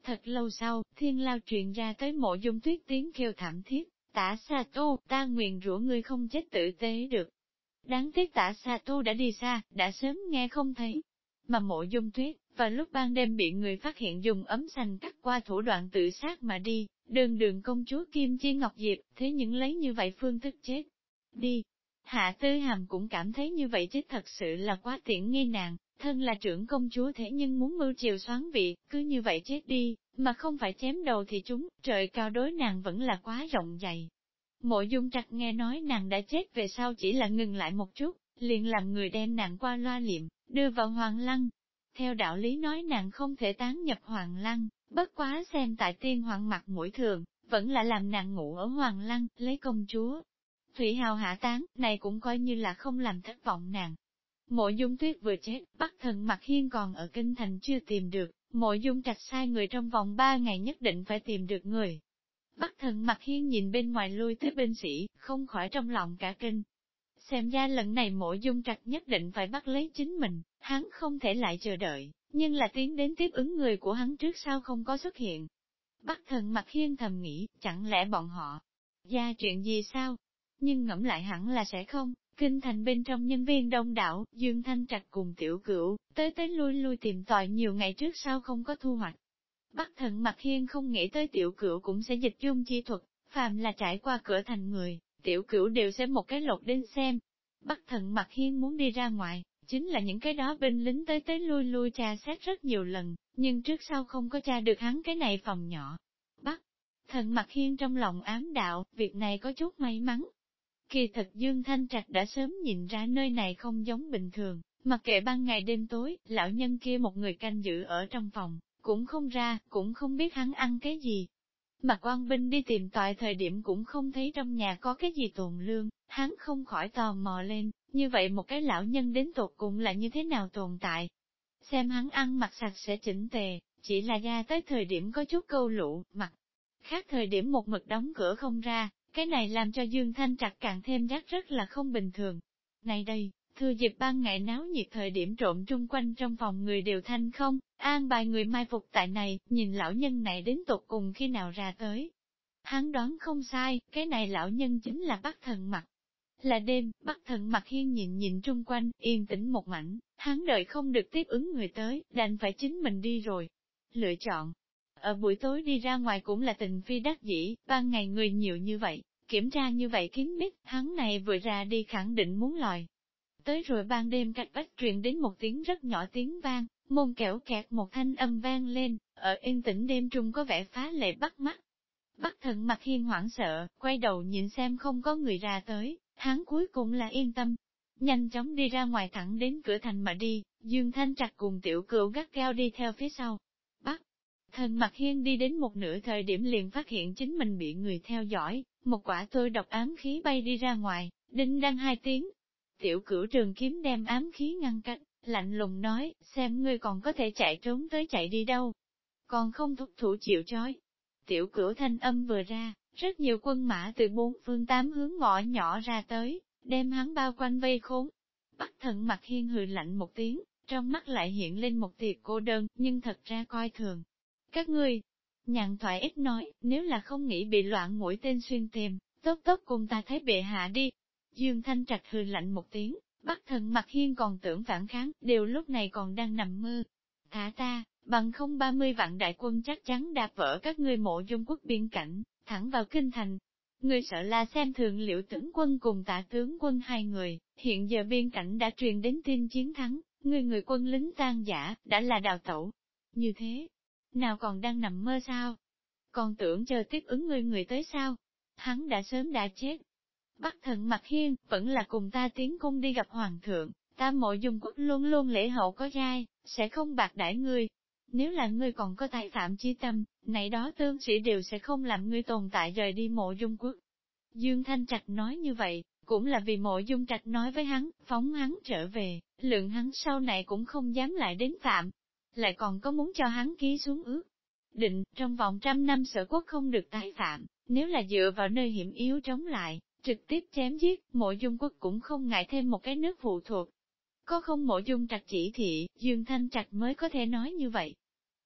Thật lâu sau, thiên lao truyền ra tới Mộ Dung Tuyết tiếng kêu thảm thiết, Tả Sa Tô, ta nguyện rủa ngươi không chết tử tế được. Đáng tiếc Tả Sa Tô đã đi xa, đã sớm nghe không thấy. Mà Mộ Dung Tuyết, vào lúc ban đêm bị người phát hiện dùng ấm xanh cắt qua thủ đoạn tự sát mà đi, đường đường công chúa Kim Chi Ngọc Diệp, thế nhưng lấy như vậy phương thức chết. Đi. Hạ Tư Hàm cũng cảm thấy như vậy chết thật sự là quá tiện nghi nàng, thân là trưởng công chúa thế nhưng muốn mưu triều xoán vị, cứ như vậy chết đi, mà không phải chém đầu thì chúng, trời cao đối nàng vẫn là quá rộng dày. Mộ Dung Trạch nghe nói nàng đã chết về sau chỉ là ngừng lại một chút, liền làm người đem nàng qua loa liệm, đưa vào Hoàng Lăng. Theo đạo lý nói nàng không thể tán nhập Hoàng Lăng, bất quá xem tại tiên hoàng mặt mũi thường, vẫn là làm nàng ngủ ở Hoàng Lăng, lấy công chúa. Thủy Hào hạ tán, này cũng coi như là không làm thất vọng nàng. Mộ Dung Tuyết vừa chết, Bắc Thần Mặc Hiên còn ở kinh thành chưa tìm được, Mộ Dung Trạch sai người trong vòng 3 ngày nhất định phải tìm được người. Bắc Thần Mặc Hiên nhìn bên ngoài lui tới binh sĩ, không khỏi trong lòng cả kinh. Xem ra lần này Mộ Dung Trạch nhất định phải bắt lấy chính mình, hắn không thể lại chờ đợi, nhưng là tiến đến tiếp ứng người của hắn trước sau không có xuất hiện. Bắc Thần Mặc Hiên thầm nghĩ, chẳng lẽ bọn họ ra chuyện gì sao? Nhưng ngẫm lại hẳn là sẽ không, kinh thành bên trong nhân viên đông đảo, Dương Thanh Trạch cùng Tiểu Cửu, tới lui lui tìm tòi nhiều ngày trước sau không có thu hoạch. Bắc Thần Mặc Hiên không nghĩ tới Tiểu Cửu cũng sẽ dịch dung chi thuật, phàm là trải qua cửa thành người, Tiểu Cửu đều sẽ một cái lột đến xem. Bắc Thần Mặc Hiên muốn đi ra ngoài, chính là những cái đó binh lính tới lui lui tra xét rất nhiều lần, nhưng trước sau không có tra được hắn cái này phòng nhỏ. Bắc Thần Mặc Hiên trong lòng ám đạo, việc này có chút may mắn. Kỳ thật Dương Thanh Trạch đã sớm nhìn ra nơi này không giống bình thường, mặc kệ ban ngày đêm tối, lão nhân kia một người canh giữ ở trong phòng, cũng không ra, cũng không biết hắn ăn cái gì. Mà quan binh đi tìm tòi thời điểm cũng không thấy trong nhà có cái gì tồn lương, hắn không khỏi tò mò lên, như vậy một cái lão nhân đến tột cùng là như thế nào tồn tại. Xem hắn ăn mặc sạch sẽ chỉnh tề, chỉ là ra tới thời điểm có chút câu lụ, mặt khác thời điểm một mực đóng cửa không ra, cái này làm cho Dương Thanh Trạch càng thêm giác rất là không bình thường. Này đây, thừa dịp ban ngày náo nhiệt thời điểm trộm chung quanh trong phòng người đều thanh không, an bài người mai phục tại này, nhìn lão nhân này đến tột cùng khi nào ra tới. Hắn đoán không sai, cái này lão nhân chính là Bắc Thần Mặc. Là đêm, Bắc Thần Mặc Hiên nhìn chung quanh, yên tĩnh một mảnh, hắn đợi không được tiếp ứng người tới, đành phải chính mình đi rồi. Lựa chọn. Ở buổi tối đi ra ngoài cũng là tình phi đắc dĩ, ban ngày người nhiều như vậy, kiểm tra như vậy kín mít, hắn này vừa ra đi khẳng định muốn lòi. Tới rồi ban đêm cách vách truyền đến một tiếng rất nhỏ tiếng vang, môn kẽo kẹt một thanh âm vang lên, ở yên tĩnh đêm trung có vẻ phá lệ bắt mắt. Bắc Thần Mặc Hiên hoảng sợ, quay đầu nhìn xem không có người ra tới, hắn cuối cùng là yên tâm. Nhanh chóng đi ra ngoài thẳng đến cửa thành mà đi, Dương Thanh Trạch cùng Tiểu Cửu gắt gao đi theo phía sau. Bắc Thần Mặc Hiên đi đến một nửa thời điểm liền phát hiện chính mình bị người theo dõi, một quả tôi độc ám khí bay đi ra ngoài, đinh đang 2 tiếng. Tiểu Cửu trường kiếm đem ám khí ngăn cách, lạnh lùng nói, xem ngươi còn có thể chạy trốn tới chạy đi đâu. Còn không thúc thủ chịu trói. Tiểu Cửu thanh âm vừa ra, rất nhiều quân mã từ 4 phương 8 hướng ngõ nhỏ ra tới, đem hắn bao quanh vây khốn. Bắc Thần Mặc Hiên hừ lạnh một tiếng, trong mắt lại hiện lên một tiệt cô đơn, nhưng thật ra coi thường. Các ngươi, nhàn thoại ít nói, nếu là không nghĩ bị loạn mũi tên xuyên tìm, tốt tốt cùng ta thấy bệ hạ đi. Dương Thanh Trạch hừ lạnh một tiếng, Bắc Thần Mặc Hiên còn tưởng phản kháng, đều lúc này còn đang nằm mơ. Thả ta, bằng không 30 vạn đại quân chắc chắn đạp vỡ các ngươi Mộ Dung quốc biên cảnh, thẳng vào kinh thành. Ngươi sợ là xem thường Liễu tướng quân cùng Tạ tướng quân 2 người, hiện giờ biên cảnh đã truyền đến tin chiến thắng, người quân lính tan giả, đã là đào tẩu. Như thế, nào còn đang nằm mơ sao? Còn tưởng chờ tiếp ứng người tới sao? Hắn đã sớm đã chết. Bắc Thần Mặc Hiên, vẫn là cùng ta tiến cung đi gặp Hoàng thượng, ta Mộ Dung quốc luôn luôn lễ hậu có giai, sẽ không bạc đãi ngươi. Nếu là ngươi còn có tài phạm chi tâm, này đó tướng sĩ đều sẽ không làm ngươi tồn tại rời đi Mộ Dung quốc. Dương Thanh Trạch nói như vậy, cũng là vì Mộ Dung Trạch nói với hắn, phóng hắn trở về, lượng hắn sau này cũng không dám lại đến phạm. Lại còn có muốn cho hắn ký xuống ước định, trong vòng 100 năm Sở quốc không được tái phạm, nếu là dựa vào nơi hiểm yếu chống lại, trực tiếp chém giết, Mộ Dung quốc cũng không ngại thêm một cái nước phụ thuộc. Có không Mộ Dung Trạch chỉ thị, Dương Thanh Trạch mới có thể nói như vậy.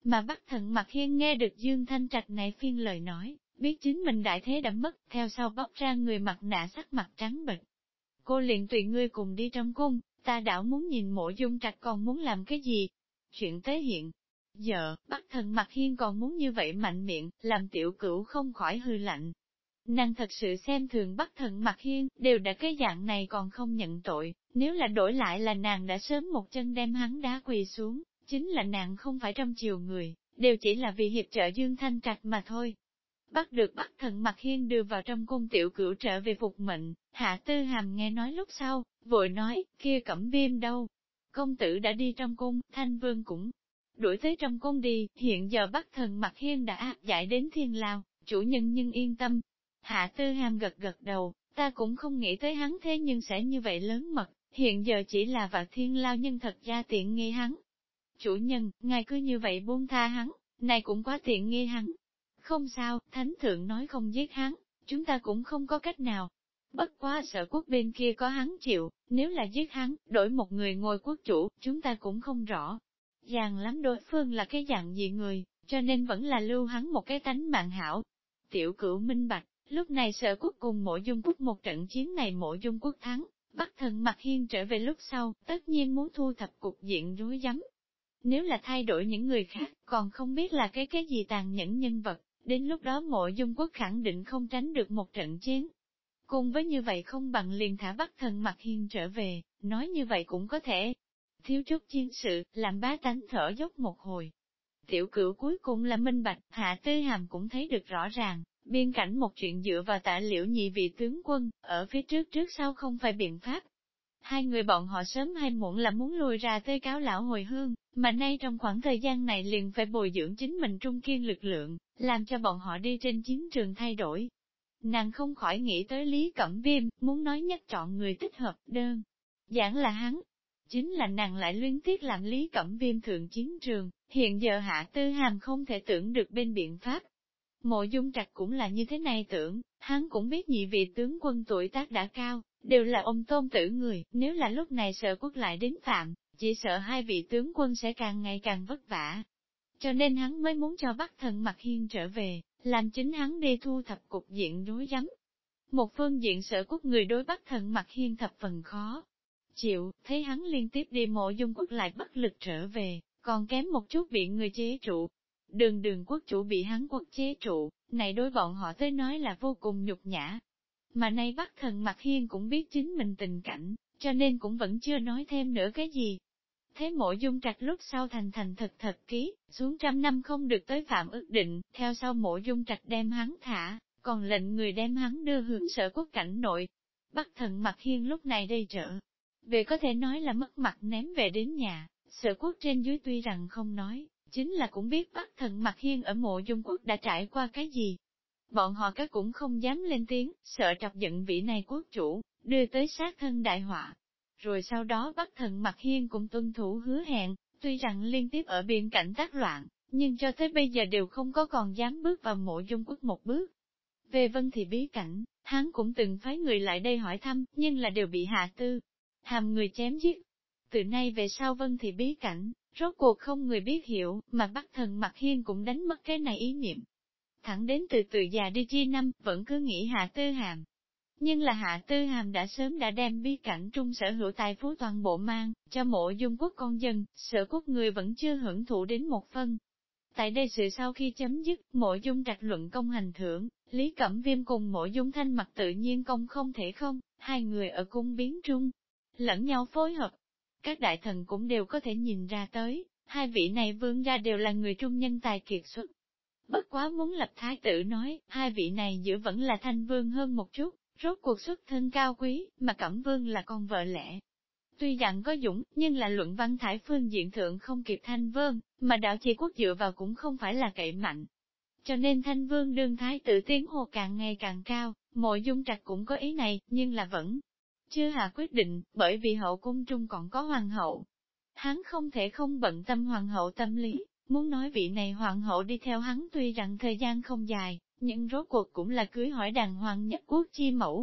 Mà Bắc Thần Mặc Hiên nghe được Dương Thanh Trạch này phiên lời nói, biết chính mình đại thế đã mất, theo sau bóc ra người mặt nạ sắc mặt trắng bệch. Cô liền tùy ngươi cùng đi trong cung, ta đảo muốn nhìn Mộ Dung Trạch còn muốn làm cái gì. Chuyện tới hiện giờ, Bắc Thần Mặc Hiên còn muốn như vậy mạnh miệng, làm Tiểu Cửu không khỏi hư lạnh. Nàng thật sự xem thường Bắc Thần Mặc Hiên, đều đã cái dạng này còn không nhận tội, nếu là đổi lại là nàng đã sớm một chân đem hắn đá quỳ xuống, chính là nàng không phải trong chiều người, đều chỉ là vì hiệp trợ Dương Thanh Trạch mà thôi. Bắt được Bắc Thần Mặc Hiên đưa vào trong cung, Tiểu Cửu trở về phục mệnh, Hạ Tư Hàm nghe nói lúc sau, vội nói, kia Cẩm Viêm đâu? Công tử đã đi trong cung, Thanh Vương cũng đuổi tới trong cung đi, hiện giờ Bắc Thần Mặc Hiên đã áp giải đến Thiên Lao, chủ nhân nhưng yên tâm. Hạ Tư Hàm gật gật đầu, ta cũng không nghĩ tới hắn thế nhưng sẽ như vậy lớn mật, hiện giờ chỉ là vào Thiên Lao nhưng thật ra tiện nghi hắn. Chủ nhân, ngài cứ như vậy buông tha hắn, này cũng quá tiện nghi hắn. Không sao, Thánh Thượng nói không giết hắn, chúng ta cũng không có cách nào. Bất quá Sở Quốc bên kia có hắn chịu, nếu là giết hắn, đổi một người ngồi quốc chủ, chúng ta cũng không rõ. Ràng lắm đối phương là cái dạng gì người, cho nên vẫn là lưu hắn một cái tánh mạng hảo. Tiểu Cửu minh bạch, lúc này Sở Quốc cùng Mộ Dung Quốc một trận chiến này Mộ Dung Quốc thắng, Bắc Thần Mặc Hiên trở về lúc sau, tất nhiên muốn thu thập cục diện rối rắm. Nếu là thay đổi những người khác, còn không biết là cái gì tàn nhẫn nhân vật, đến lúc đó Mộ Dung Quốc khẳng định không tránh được một trận chiến. Cùng với như vậy không bằng liền thả Bắc Thần Mặc Hiên trở về, nói như vậy cũng có thể. Thiếu chút chiến sự, làm bá tánh thở dốc một hồi. Tiểu Cửu cuối cùng là minh bạch, Hạ Tư Hàm cũng thấy được rõ ràng, biên cảnh một chuyện dựa vào Tạ Liễu nhị vị tướng quân, ở phía trước sau không phải biện pháp. Hai người bọn họ sớm hay muộn là muốn lùi ra tới cáo lão hồi hương, mà nay trong khoảng thời gian này liền phải bồi dưỡng chính mình trung kiên lực lượng, làm cho bọn họ đi trên chiến trường thay đổi. Nàng không khỏi nghĩ tới Lý Cẩm Viêm, muốn nói nhất chọn người thích hợp, đơn giản là hắn. Chính là nàng lại luyến tiếc làm Lý Cẩm Viêm thượng chiến trường, hiện giờ Hạ Tư Hàm không thể tưởng được bên biện pháp. Mộ Dung Trạch cũng là như thế này tưởng, hắn cũng biết nhị vị tướng quân tuổi tác đã cao, đều là ông tôn tử người, nếu là lúc này Sở Quốc lại đến phạm, chỉ sợ hai vị tướng quân sẽ càng ngày càng vất vả. Cho nên hắn mới muốn cho Bắc Thần Mặc Hiên trở về, làm chính hắn đi thu thập cục diện rối rắm. Một phương diện Sở Quốc người đối Bắc Thần Mặc Hiên thập phần khó chịu, thấy hắn liên tiếp đi Mộ Dung Quốc lại bất lực trở về, còn kém một chút bị người chế trụ. Đường quốc chủ bị hắn quốc chế trụ, này đối bọn họ tới nói là vô cùng nhục nhã. Mà nay Bắc Thần Mặc Hiên cũng biết chính mình tình cảnh, cho nên cũng vẫn chưa nói thêm nữa cái gì. Thế Mộ Dung Trạch lúc sau thành thật ký, xuống 100 năm không được tới phạm ước định, theo sau Mộ Dung Trạch đem hắn thả, còn lệnh người đem hắn đưa hướng Sở Quốc cảnh nội. Bắc Thần Mặc Hiên lúc này đây trở về có thể nói là mất mặt ném về đến nhà, Sở Quốc trên dưới tuy rằng không nói, chính là cũng biết Bắc Thần Mặc Hiên ở Mộ Dung Quốc đã trải qua cái gì. Bọn họ các cũng không dám lên tiếng, sợ trọc giận vị này quốc chủ, đưa tới sát thân đại họa. Rồi sau đó Bắc Thần Mặc Hiên cũng tuân thủ hứa hẹn, tuy rằng liên tiếp ở biên cảnh tác loạn, nhưng cho tới bây giờ đều không có còn dám bước vào Mộ Dung Quốc một bước. Về Vân Thị bí cảnh, hắn cũng từng phái người lại đây hỏi thăm, nhưng là đều bị Hạ Tư Hàm người chém giết. Từ nay về sau Vân Thị bí cảnh, rốt cuộc không người biết hiểu, mà Bắc Thần Mặc Hiên cũng đánh mất cái này ý niệm. Thẳng đến từ già đi chi năm, vẫn cứ nghĩ Hạ Tư Hàm. Nhưng là Hạ Tư Hàm đã sớm đã đem bí cảnh trung sở hữu tài phú toàn bộ mang, cho Mộ Dung Quốc con dân, Sở Quốc người vẫn chưa hưởng thụ đến một phân. Tại đây sự sau khi chấm dứt, Mộ Dung Trạch luận công hành thưởng, Lý Cẩm Viêm cùng Mộ Dung Thanh Mặc tự nhiên công không thể không, hai người ở cung biến trung, lẫn nhau phối hợp. Các đại thần cũng đều có thể nhìn ra tới, hai vị này vương gia đều là người trung nhân tài kiệt xuất. Bất quá muốn lập thái tử nói, hai vị này giữa vẫn là Thanh Vương hơn một chút, rốt cuộc xuất thân cao quý, mà Cẩm Vương là con vợ lẽ. Tuy rằng có dũng, nhưng là luận văn thải phương diện thượng không kịp Thanh Vương, mà đạo chỉ quốc dựa vào cũng không phải là cậy mạnh. Cho nên Thanh Vương đương thái tử tiếng hồ càng ngày càng cao, Mộ Dung Trạch cũng có ý này, nhưng là vẫn chưa hạ quyết định, bởi vì hậu cung trung còn có hoàng hậu. Hắn không thể không bận tâm hoàng hậu tâm lý, muốn nói vị này hoàng hậu đi theo hắn tuy rằng thời gian không dài, nhưng rốt cuộc cũng là cưới hỏi đàng hoàng nhất quốc chi mẫu.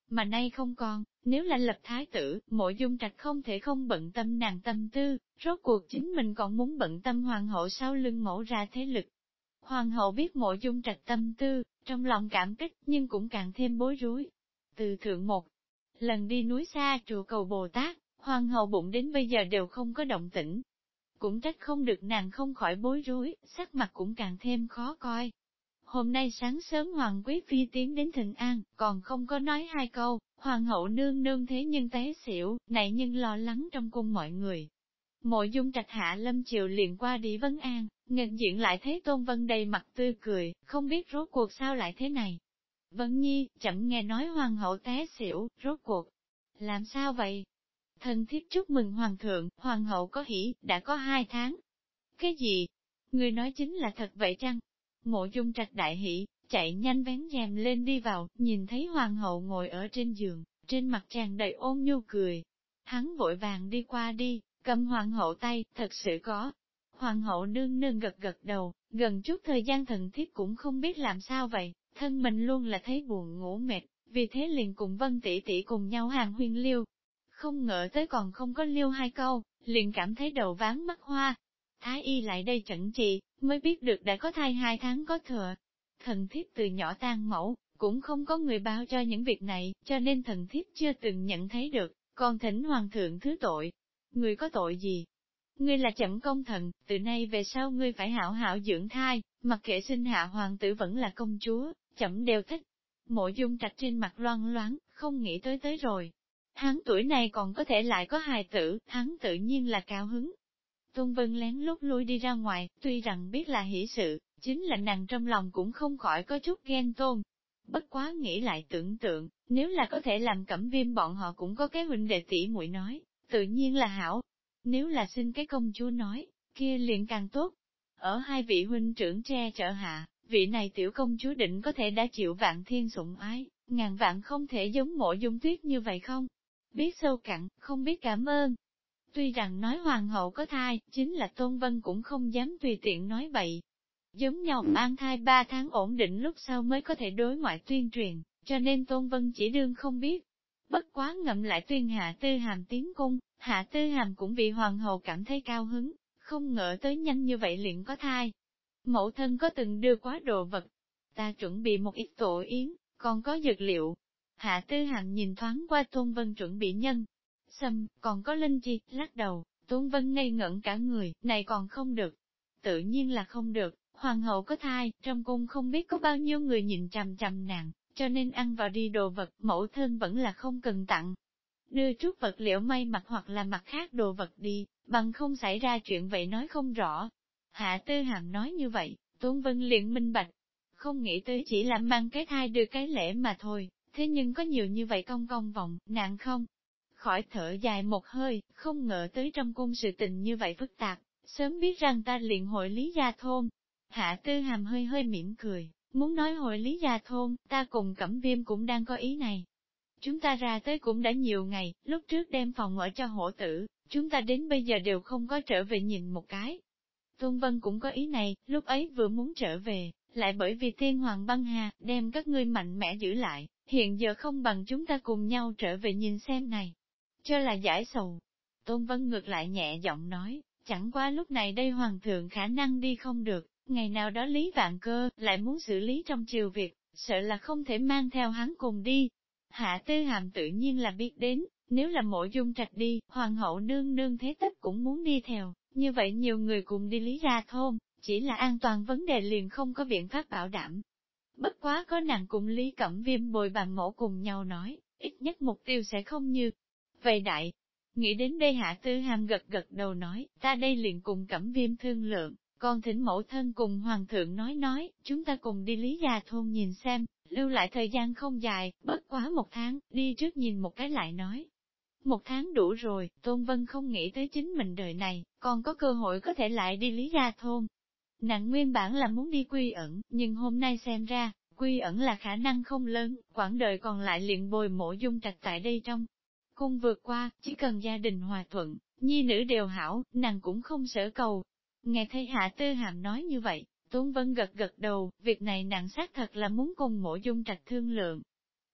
Mà nay không còn, nếu là lập thái tử, Mộ Dung Trạch không thể không bận tâm nàng tâm tư, rốt cuộc chính mình còn muốn bận tâm hoàng hậu sau lưng mẫu ra thế lực. Hoàng hậu biết Mộ Dung Trạch tâm tư, trong lòng cảm kích nhưng cũng càng thêm bối rối. Từ thượng một lần đi núi xa trụ cầu Bồ Tát, hoàng hậu bụng đến bây giờ đều không có động tĩnh. Cũng trách không được nàng không khỏi bối rối, sắc mặt cũng càng thêm khó coi. Hôm nay sáng sớm Hoàng Quý Phi tiến đến Thịnh An, còn không có nói hai câu, Hoàng hậu nương nương thế nhưng té xỉu, này nhưng lo lắng trong cung mọi người. Mộ Dung Trạch hạ lâm triều liền qua đi vấn an, nghênh diện lại thấy Tôn Vân đầy mặt tươi cười, không biết rốt cuộc sao lại thế này. Vân Nhi, chậm nghe nói Hoàng hậu té xỉu, rốt cuộc. Làm sao vậy? Thần thiếp chúc mừng Hoàng thượng, Hoàng hậu có hỷ, đã có 2 tháng. Cái gì? Người nói chính là thật vậy chăng? Mộ Dung Trạch đại hỷ, chạy nhanh vén rèm lên đi vào, nhìn thấy Hoàng hậu ngồi ở trên giường, trên mặt tràn đầy ôn nhu cười. Hắn vội vàng đi qua đi, cầm Hoàng hậu tay, thật sự có. Hoàng hậu nương nương gật gật đầu, gần chút thời gian thần thiếp cũng không biết làm sao vậy, thân mình luôn là thấy buồn ngủ mệt, vì thế liền cùng Vân tỷ tỷ cùng nhau hàng huyên liêu. Không ngờ tới còn không có liêu 2 câu, liền cảm thấy đầu ván mắt hoa. Thái y lại đây chẩn trị, mới biết được đã có thai 2 tháng có thừa. Thần thiếp từ nhỏ tang mẫu, cũng không có người báo cho những việc này, cho nên thần thiếp chưa từng nhận thấy được, còn thỉnh hoàng thượng thứ tội. Người có tội gì? Ngươi là chậm công thần, từ nay về sau ngươi phải hảo hảo dưỡng thai, mặc kệ sinh hạ hoàng tử vẫn là công chúa, chậm đều thích. Mộ Dung Trạch trên mặt loang loáng, không nghĩ tới rồi. Hắn tuổi này còn có thể lại có hài tử, hắn tự nhiên là cao hứng. Tôn Vân lén lút lui đi ra ngoài, tuy rằng biết là hỷ sự, chính là nàng trong lòng cũng không khỏi có chút ghen tôn. Bất quá nghĩ lại tưởng tượng, nếu là có thể làm Cẩm Viêm bọn họ cũng có cái huynh đệ tỷ muội nói, tự nhiên là hảo. Nếu là xin cái công chúa nói, kia liền càng tốt. Ở 2 vị huynh trưởng che chở hạ, vị này tiểu công chúa định có thể đã chịu vạn thiên sủng ái, ngàn vạn không thể giống Mộ Dung Tuyết như vậy không? Biết sâu cặn, không biết cảm ơn. Tuy rằng nói hoàng hậu có thai, chính là Tôn Vân cũng không dám tùy tiện nói bậy. Giống nhau mang thai 3 tháng ổn định lúc sau mới có thể đối ngoại tuyên truyền, cho nên Tôn Vân chỉ đương không biết. Bất quá ngậm lại tuyên Hạ Tư Hàm tiến cung, Hạ Tư Hàm cũng vì hoàng hậu cảm thấy cao hứng, không ngờ tới nhanh như vậy liền có thai. Mẫu thân có từng đưa quá đồ vật, ta chuẩn bị một ít tổ yến, còn có dược liệu. Hạ Tư Hàm nhìn thoáng qua Tôn Vân chuẩn bị nhân sâm, còn có linh chi, lắc đầu, Tôn Vân ngây ngẩn cả người, này còn không được. Tự nhiên là không được, hoàng hậu có thai, trong cung không biết có bao nhiêu người nhìn chằm chằm nàng, cho nên ăn vào đi đồ vật, mẫu thân vẫn là không cần tặng. Đưa chút vật liệu may mặc hoặc là mặt khác đồ vật đi, bằng không xảy ra chuyện vậy nói không rõ. Hạ Tư Hàm nói như vậy, Tôn Vân liền minh bạch. Không nghĩ tới chỉ là mang cái thai đưa cái lễ mà thôi, thế nhưng có nhiều như vậy công công vọng, nàng không khỏi thở dài một hơi, không ngờ tới trong cung sự tình như vậy phức tạp, sớm biết rằng ta liền hội Lý Gia Thôn. Hạ Tư Hàm hơi hơi mỉm cười, muốn nói hội Lý Gia Thôn, ta cùng Cẩm Viêm cũng đang có ý này. Chúng ta ra tới cũng đã nhiều ngày, lúc trước đem phòng ở cho hổ tử, chúng ta đến bây giờ đều không có trở về nhìn một cái. Tôn Vân cũng có ý này, lúc ấy vừa muốn trở về, lại bởi vì Thiên Hoàng băng hà, đem các ngươi mạnh mẽ giữ lại, hiện giờ không bằng chúng ta cùng nhau trở về nhìn xem này. Cho là giải sầu. Tôn Vân ngược lại nhẹ giọng nói, chẳng qua lúc này đây hoàng thượng khả năng đi không được, ngày nào đó Lý Vạn Cơ lại muốn xử lý trong triều việc, sợ là không thể mang theo hắn cùng đi. Hạ Tư Hàm tự nhiên là biết đến, nếu là Mộ Dung Trạch đi, hoàng hậu nương nương thế tất cũng muốn đi theo, như vậy nhiều người cùng đi Lý Gia Thôn, chỉ là an toàn vấn đề liền không có biện pháp bảo đảm. Bất quá có nàng cùng Lý Cẩm Viêm bồi bàn mổ cùng nhau nói, ít nhất mục tiêu sẽ không như vậy đại. Nghĩ đến đây Hạ Tư Hàm gật gật đầu nói, ta đây liền cùng Cẩm Viêm thương lượng, còn thỉnh mẫu thân cùng hoàng thượng nói, chúng ta cùng đi Lý Gia Thôn nhìn xem, lưu lại thời gian không dài, bất quá 1 tháng, đi trước nhìn một cái lại nói. 1 tháng đủ rồi, Tôn Vân không nghĩ tới chính mình đời này, còn có cơ hội có thể lại đi Lý Gia Thôn. Nàng nguyên bản là muốn đi Quy Ẩn, nhưng hôm nay xem ra, Quy Ẩn là khả năng không lớn, quãng đời còn lại liền bồi Mộ Dung Trạch tại đây trong cung vượt qua, chỉ cần gia đình hòa thuận, nhi nữ đều hảo, nàng cũng không sở cầu. Nghe thấy Hạ Tư Hàm nói như vậy, Tôn Vân gật gật đầu, việc này nàng xác thật là muốn cùng Mộ Dung Trạch thương lượng.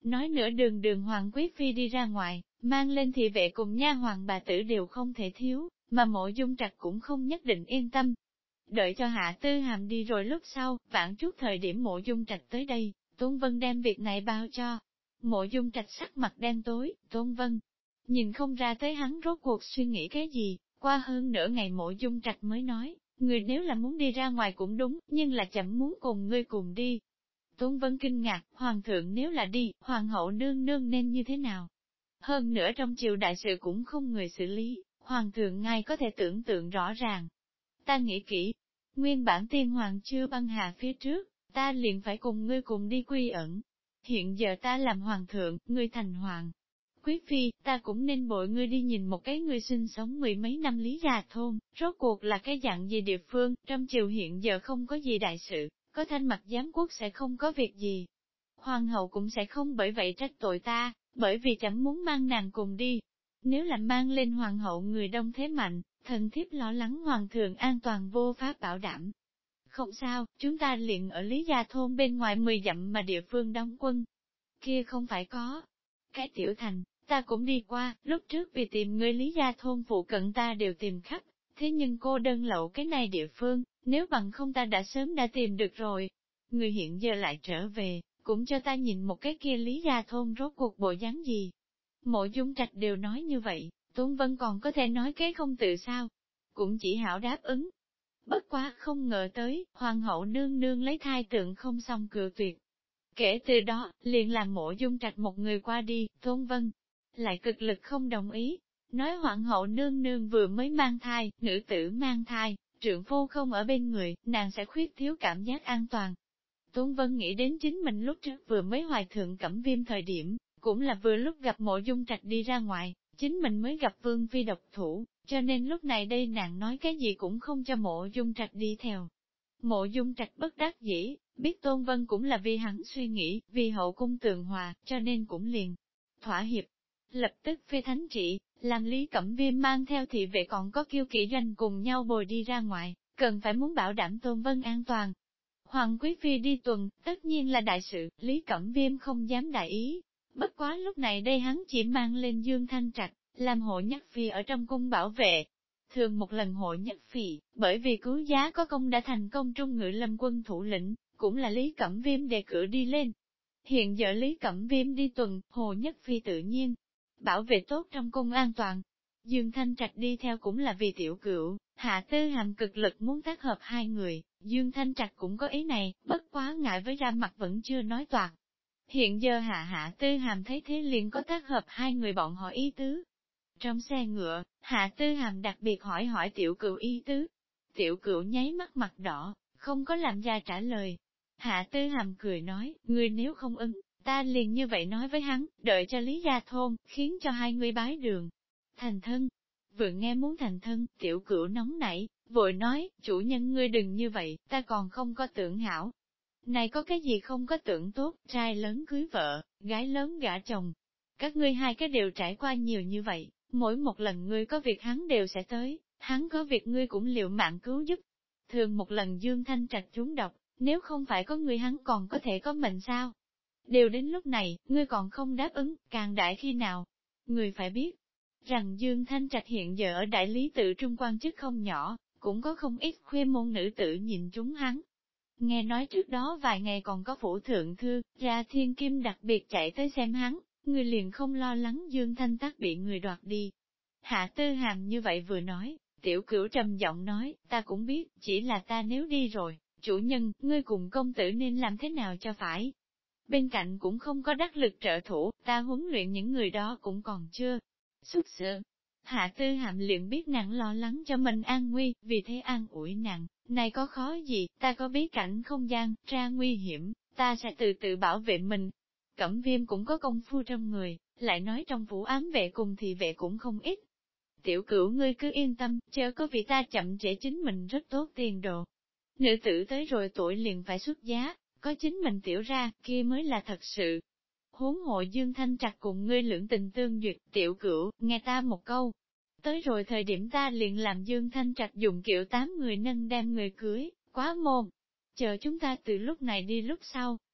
Nói nữa đường đường Hoàng Quý Phi đi ra ngoài, mang lên thị vệ cùng nha hoàng bà tử đều không thể thiếu, mà Mộ Dung Trạch cũng không nhất định yên tâm. Đợi cho Hạ Tư Hàm đi rồi lúc sau, vãn chút thời điểm Mộ Dung Trạch tới đây, Tôn Vân đem việc này bao cho. Mộ Dung Trạch sắc mặt đen tối, Tôn Vân nhìn không ra tới hắn rốt cuộc suy nghĩ cái gì, qua hơn nửa ngày Mộ Dung Trạch mới nói, người nếu là muốn đi ra ngoài cũng đúng, nhưng là chậm muốn cùng ngươi cùng đi. Tôn Vân kinh ngạc, Hoàng thượng nếu là đi, Hoàng hậu nương nương nên như thế nào? Hơn nữa trong triều đại sự cũng không người xử lý, Hoàng thượng ngài có thể tưởng tượng rõ ràng. Ta nghĩ kỹ, nguyên bản tiên hoàng chưa băng hà phía trước, ta liền phải cùng ngươi cùng đi quy ẩn. Hiện giờ ta làm hoàng thượng, ngươi thành hoàng. Quý phi, ta cũng nên bội ngươi đi nhìn một cái ngươi sinh sống mười mấy năm Lý Gia Thôn, rốt cuộc là cái dạng gì địa phương, trong triều hiện giờ không có gì đại sự, có thanh mặt giám quốc sẽ không có việc gì. Hoàng hậu cũng sẽ không bởi vậy trách tội ta, bởi vì chẳng muốn mang nàng cùng đi. Nếu là mang lên hoàng hậu người đông thế mạnh, thần thiếp lo lắng hoàng thượng an toàn vô pháp bảo đảm. Không sao, chúng ta liền ở Lý Gia Thôn bên ngoài 10 dặm mà địa phương đóng quân. Kia không phải có. Cái tiểu thành, ta cũng đi qua, lúc trước vì tìm người Lý Gia Thôn phụ cận ta đều tìm khắp, thế nhưng cô đơn lậu cái này địa phương, nếu bằng không ta đã sớm đã tìm được rồi. Người hiện giờ lại trở về, cũng cho ta nhìn một cái kia Lý Gia Thôn rốt cuộc bộ dáng gì. Mộ Dung Trạch đều nói như vậy, Tôn Vân còn có thể nói cái không tự sao. Cũng chỉ hảo đáp ứng. Bất quá không ngờ tới, Hoàng hậu nương nương lấy thai tượng không xong cự tuyệt. Kể từ đó, liền làm Mộ Dung Trạch một người qua đi, Tôn Vân lại cực lực không đồng ý. Nói Hoàng hậu nương nương vừa mới mang thai, nữ tử mang thai, trượng phu không ở bên người, nàng sẽ khuyết thiếu cảm giác an toàn. Tôn Vân nghĩ đến chính mình lúc trước vừa mới hoài thượng cẩm viêm thời điểm, cũng là vừa lúc gặp Mộ Dung Trạch đi ra ngoài, chính mình mới gặp Vương Phi độc thủ, cho nên lúc này đây nàng nói cái gì cũng không cho Mộ Dung Trạch đi theo. Mộ Dung Trạch bất đắc dĩ, biết Tôn Vân cũng là vì hắn suy nghĩ, vì hậu cung tường hòa, cho nên cũng liền thỏa hiệp. Lập tức phê thánh trị, làm Lý Cẩm Viêm mang theo thị vệ còn có kiêu kỵ doanh cùng nhau bồi đi ra ngoài, cần phải muốn bảo đảm Tôn Vân an toàn. Hoàng Quý Phi đi tuần, tất nhiên là đại sự, Lý Cẩm Viêm không dám đại ý. Bất quá lúc này đây hắn chỉ mang lên Dương Thanh Trạch, làm hộ nhất phi ở trong cung bảo vệ. Thường một lần hộ nhất phi, bởi vì cứu giá có công đã thành công trung ngự lâm quân thủ lĩnh, cũng là Lý Cẩm Viêm đề cử đi lên. Hiện giờ Lý Cẩm Viêm đi tuần, hộ nhất phi tự nhiên bảo vệ tốt trong cung an toàn. Dương Thanh Trạch đi theo cũng là vì tiểu cửu, Hạ Tư Hàm cực lực muốn tác hợp hai người, Dương Thanh Trạch cũng có ý này, bất quá ngại với ra mặt vẫn chưa nói toạc. Hiện giờ Hạ Tư Hàm thấy thế liền có tác hợp hai người bọn họ ý tứ. Trong xe ngựa, Hạ Tư Hàm đặc biệt hỏi tiểu cửu ý tứ. Tiểu cửu nháy mắt mặt đỏ, không có làm ra trả lời. Hạ Tư Hàm cười nói, ngươi nếu không ưng, ta liền như vậy nói với hắn, đợi cho Lý Gia Thôn, khiến cho hai người bái đường. Thành thân. Vừa nghe muốn thành thân, tiểu cửu nóng nảy, vội nói, chủ nhân ngươi đừng như vậy, ta còn không có tưởng hảo. Này có cái gì không có tưởng tốt, trai lớn cưới vợ, gái lớn gả chồng. Các ngươi hai cái đều trải qua nhiều như vậy, mỗi một lần ngươi có việc hắn đều sẽ tới, hắn có việc ngươi cũng liệu mạng cứu giúp. Thường một lần Dương Thanh Trạch trúng độc, nếu không phải có ngươi hắn còn có thể có mệnh sao? Đều đến lúc này, ngươi còn không đáp ứng, càng đại khi nào? Ngươi phải biết, rằng Dương Thanh Trạch hiện giờ ở đại lý tự trung quan chức không nhỏ, cũng có không ít khuê môn nữ tử nhìn chúng hắn. Nghe nói trước đó vài ngày còn có phủ thượng thư, ra thiên kim đặc biệt chạy tới xem hắn, người liền không lo lắng Dương Thanh Tác bị người đoạt đi. Hạ Tư Hàm như vậy vừa nói, tiểu cửu trầm giọng nói, ta cũng biết, chỉ là ta nếu đi rồi, chủ nhân, ngươi cùng công tử nên làm thế nào cho phải. Bên cạnh cũng không có đắc lực trợ thủ, ta huấn luyện những người đó cũng còn chưa xuất sự. Hạ Tư Hàm liền biết nàng lo lắng cho mình an nguy, vì thế an ủi nàng, này có khó gì, ta có bí cảnh không gian, ra nguy hiểm, ta sẽ từ tự bảo vệ mình. Cẩm Viêm cũng có công phu trong người, lại nói trong phủ ám vệ cùng thị vệ cũng không ít. Tiểu cửu ngươi cứ yên tâm, chớ có vì ta chậm trễ chính mình rất tốt tiền đồ. Nữ tử tới rồi tuổi liền phải xuất giá, có chính mình tiểu ra, kia mới là thật sự. Huống hộ Dương Thanh Trạch cùng ngươi lưỡng tình tương duyệt, tiểu cửu, nghe ta một câu. Tới rồi thời điểm ta liền làm Dương Thanh Trạch dùng kiệu 8 người nâng đem người cưới, quá môn. Chờ chúng ta từ lúc này đi lúc sau,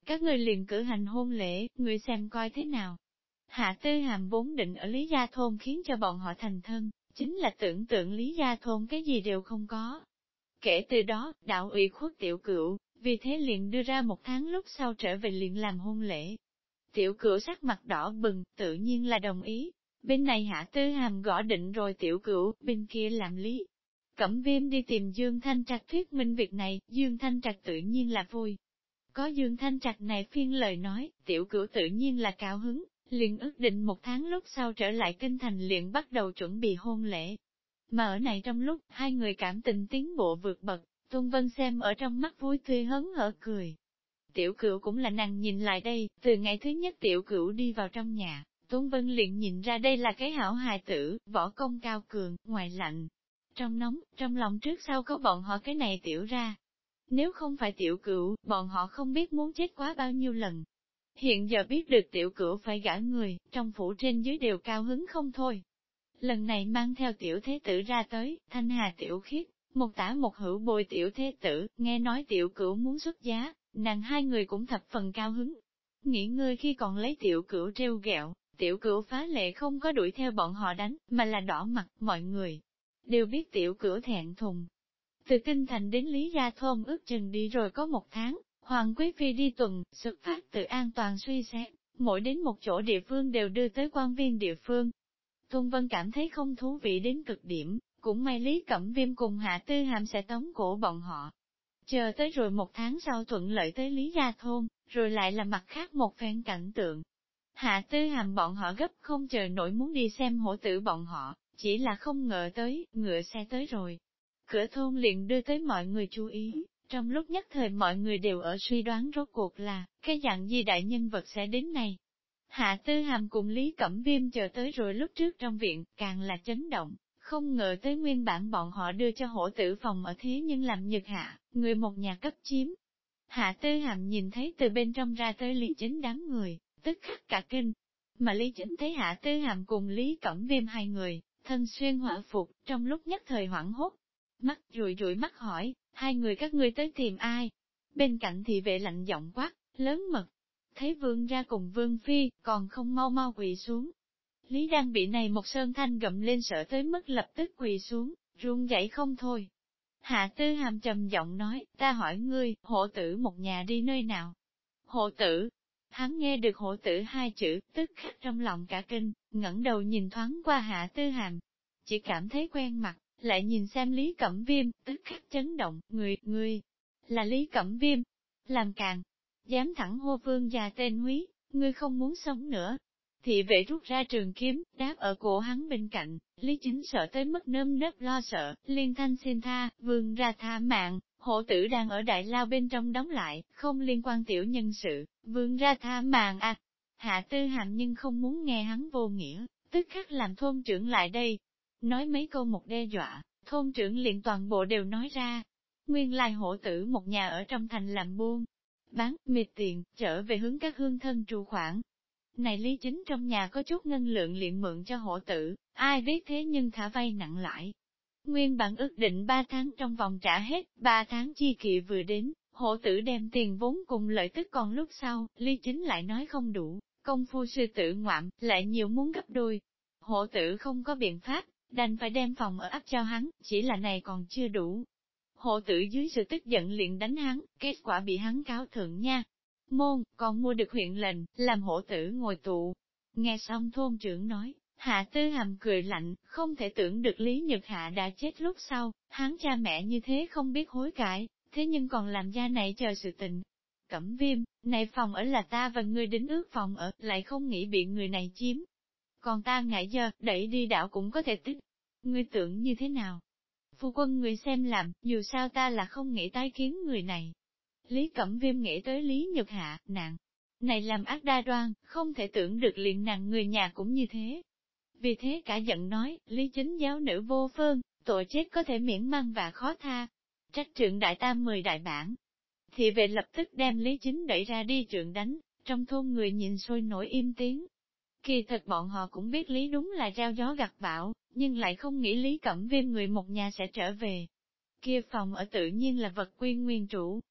các ngươi liền cử hành hôn lễ, ngươi xem coi thế nào. Hạ Tư Hàm vốn định ở Lý Gia Thôn khiến cho bọn họ thành thân, chính là tưởng tượng Lý Gia Thôn cái gì đều không có. Kể từ đó, đạo ủy khuất Tiểu Cửu, vì thế liền đưa ra 1 tháng lúc sau trở về liền làm hôn lễ. Tiểu Cửu sắc mặt đỏ bừng, tự nhiên là đồng ý. Bên này Hạ Tư Hàm gõ định rồi Tiểu Cửu, bên kia làm Lý Cẩm Viêm đi tìm Dương Thanh Trạch thuyết minh việc này, Dương Thanh Trạch tự nhiên là vui. Có Dương Thanh Trạch này phiên lời nói, Tiểu Cửu tự nhiên là cao hứng, liền ước định 1 tháng lúc sau trở lại kinh thành liền bắt đầu chuẩn bị hôn lễ. Mà ở này trong lúc, hai người cảm tình tiến bộ vượt bậc, Tôn Vân xem ở trong mắt vui tươi hớn hở cười. Tiểu Cửu cũng là nàng nhìn lại đây, từ ngày thứ nhất Tiểu Cửu đi vào trong nhà, Tôn Vân liền nhìn ra đây là cái hảo hài tử, võ công cao cường, ngoài lạnh. Trong nóng, trong lòng trước sau có bọn họ cái này tiểu ra. Nếu không phải Tiểu Cửu, bọn họ không biết muốn chết quá bao nhiêu lần. Hiện giờ biết được Tiểu Cửu phải gả người, trong phủ trên dưới đều cao hứng không thôi. Lần này mang theo tiểu thế tử ra tới, Thanh Hà Tiểu Khiết, một tả một hữu bồi tiểu thế tử, nghe nói Tiểu Cửu muốn xuất giá, nàng hai người cũng thập phần cao hứng. Nghỉ ngơi khi còn lấy Tiểu Cửu treo gẹo, Tiểu Cửu phá lệ không có đuổi theo bọn họ đánh, mà là đỏ mặt, mọi người đều biết Tiểu Cửu thẹn thùng. Từ kinh thành đến Lý Gia Thôn ước chừng đi rồi có 1 tháng, Hoàng Quý Phi đi tuần, xuất phát từ an toàn suy xét, mỗi đến một chỗ địa phương đều đưa tới quan viên địa phương. Tôn Vân cảm thấy không thú vị đến cực điểm, cũng may Lý Cẩm Viêm cùng Hạ Tư Hàm sẽ tống cổ bọn họ. Chờ tới rồi 1 tháng sau thuận lợi tới Lý Gia Thôn, rồi lại là mặt khác một phen cảnh tượng. Hạ Tư Hàm bọn họ gấp không chờ nổi muốn đi xem hổ tử bọn họ, chỉ là không ngờ tới, ngựa xe tới rồi. Cửa thôn liền đưa tới mọi người chú ý, trong lúc nhất thời mọi người đều ở suy đoán rốt cuộc là, cái dạng gì đại nhân vật sẽ đến này. Hạ Tư Hàm cùng Lý Cẩm Viêm chờ tới rồi lúc trước trong viện, càng là chấn động, không ngờ tới nguyên bản bọn họ đưa cho hổ tử phòng ở thế nhưng làm nhược hạ, người một nhà cấp chiếm. Hạ Tư Hàm nhìn thấy từ bên trong ra tới Lý Chính đám người, tức khắc cả kinh. Mà Lý Chính thấy Hạ Tư Hàm cùng Lý Cẩm Viêm hai người, thân xuyên hỏa phục, trong lúc nhất thời hoảng hốt. Mắt rụi rụi mắt hỏi, hai người các ngươi tới tìm ai? Bên cạnh thị vệ lạnh giọng quát, lớn mật. Thấy vương ra cùng vương phi, còn không mau mau quỳ xuống. Lý đang bị này một sơn thanh gậm lên sợ tới mức lập tức quỳ xuống, run rẩy không thôi. Hạ Tư Hàm trầm giọng nói, ta hỏi ngươi, hộ tử một nhà đi nơi nào? Hộ tử. Hắn nghe được hộ tử hai chữ, tức khắc trong lòng cả kinh, ngẩng đầu nhìn thoáng qua Hạ Tư Hàm. Chỉ cảm thấy quen mặt, lại nhìn xem Lý Cẩm Viêm, tức khắc chấn động, ngươi, là Lý Cẩm Viêm. Làm càng, dám thẳng hô vương già tên húy, ngươi không muốn sống nữa. Thị vệ rút ra trường kiếm, đáp ở cổ hắn bên cạnh, Lý Chính sợ tới mức nơm nớp lo sợ, liên thanh xin tha, vương ra tha mạng, hộ tử đang ở đại lao bên trong đóng lại, không liên quan tiểu nhân sự, vương ra tha mạng à. Hạ Tư Hàm nhưng không muốn nghe hắn vô nghĩa, tức khắc làm thôn trưởng lại đây. Nói mấy câu một đe dọa, thôn trưởng liền toàn bộ đều nói ra. Nguyên lai hộ tử một nhà ở trong thành làm buôn, bán, mệt tiền, trở về hướng các hương thân trụ khoản. Này Lý Chính trong nhà có chút ngân lượng liền mượn cho hộ tử, ai biết thế nhưng thả vay nặng lãi. Nguyên bản ước định 3 tháng trong vòng trả hết, 3 tháng chi kỳ vừa đến, hộ tử đem tiền vốn cùng lợi tức còn lúc sau, Lý Chính lại nói không đủ, công phu sư tử ngoạm, lại nhiều muốn gấp đôi. Hộ tử không có biện pháp, đành phải đem phòng ở ấp cho hắn, chỉ là này còn chưa đủ. Hộ tử dưới sự tức giận liền đánh hắn, kết quả bị hắn cáo thượng nha. Môn, còn mua được huyện lệnh, làm hộ tử ngồi tù. Nghe xong thôn trưởng nói, Hạ Tư Hàm cười lạnh, không thể tưởng được Lý Nhật Hạ đã chết lúc sau, hắn cha mẹ như thế không biết hối cải, thế nhưng còn làm gia này chờ sự tình. Cẩm Viêm, này phòng ở là ta và ngươi đính ước phòng ở, lại không nghĩ bị người này chiếm. Còn ta ngại giờ, đẩy đi đảo cũng có thể tích. Ngươi tưởng như thế nào? Phu quân người xem làm, dù sao ta là không nghĩ tái kiến người này. Lý Cẩm Viêm nghĩ tới Lý Nhật Hạ, nàng này làm ác đa đoan, không thể tưởng được liền nàng người nhà cũng như thế. Vì thế cả giận nói, Lý Chính giáo nữ vô phương, tội chết có thể miễn mang và khó tha. Trách trượng đại tam 10 đại bản. Thị vệ lập tức đem Lý Chính đẩy ra đi trượng đánh, trong thôn người nhìn sôi nổi im tiếng. Kỳ thật bọn họ cũng biết Lý đúng là gieo gió gặt bão, nhưng lại không nghĩ Lý Cẩm Viêm người một nhà sẽ trở về. Kia phòng ở tự nhiên là vật quy nguyên chủ,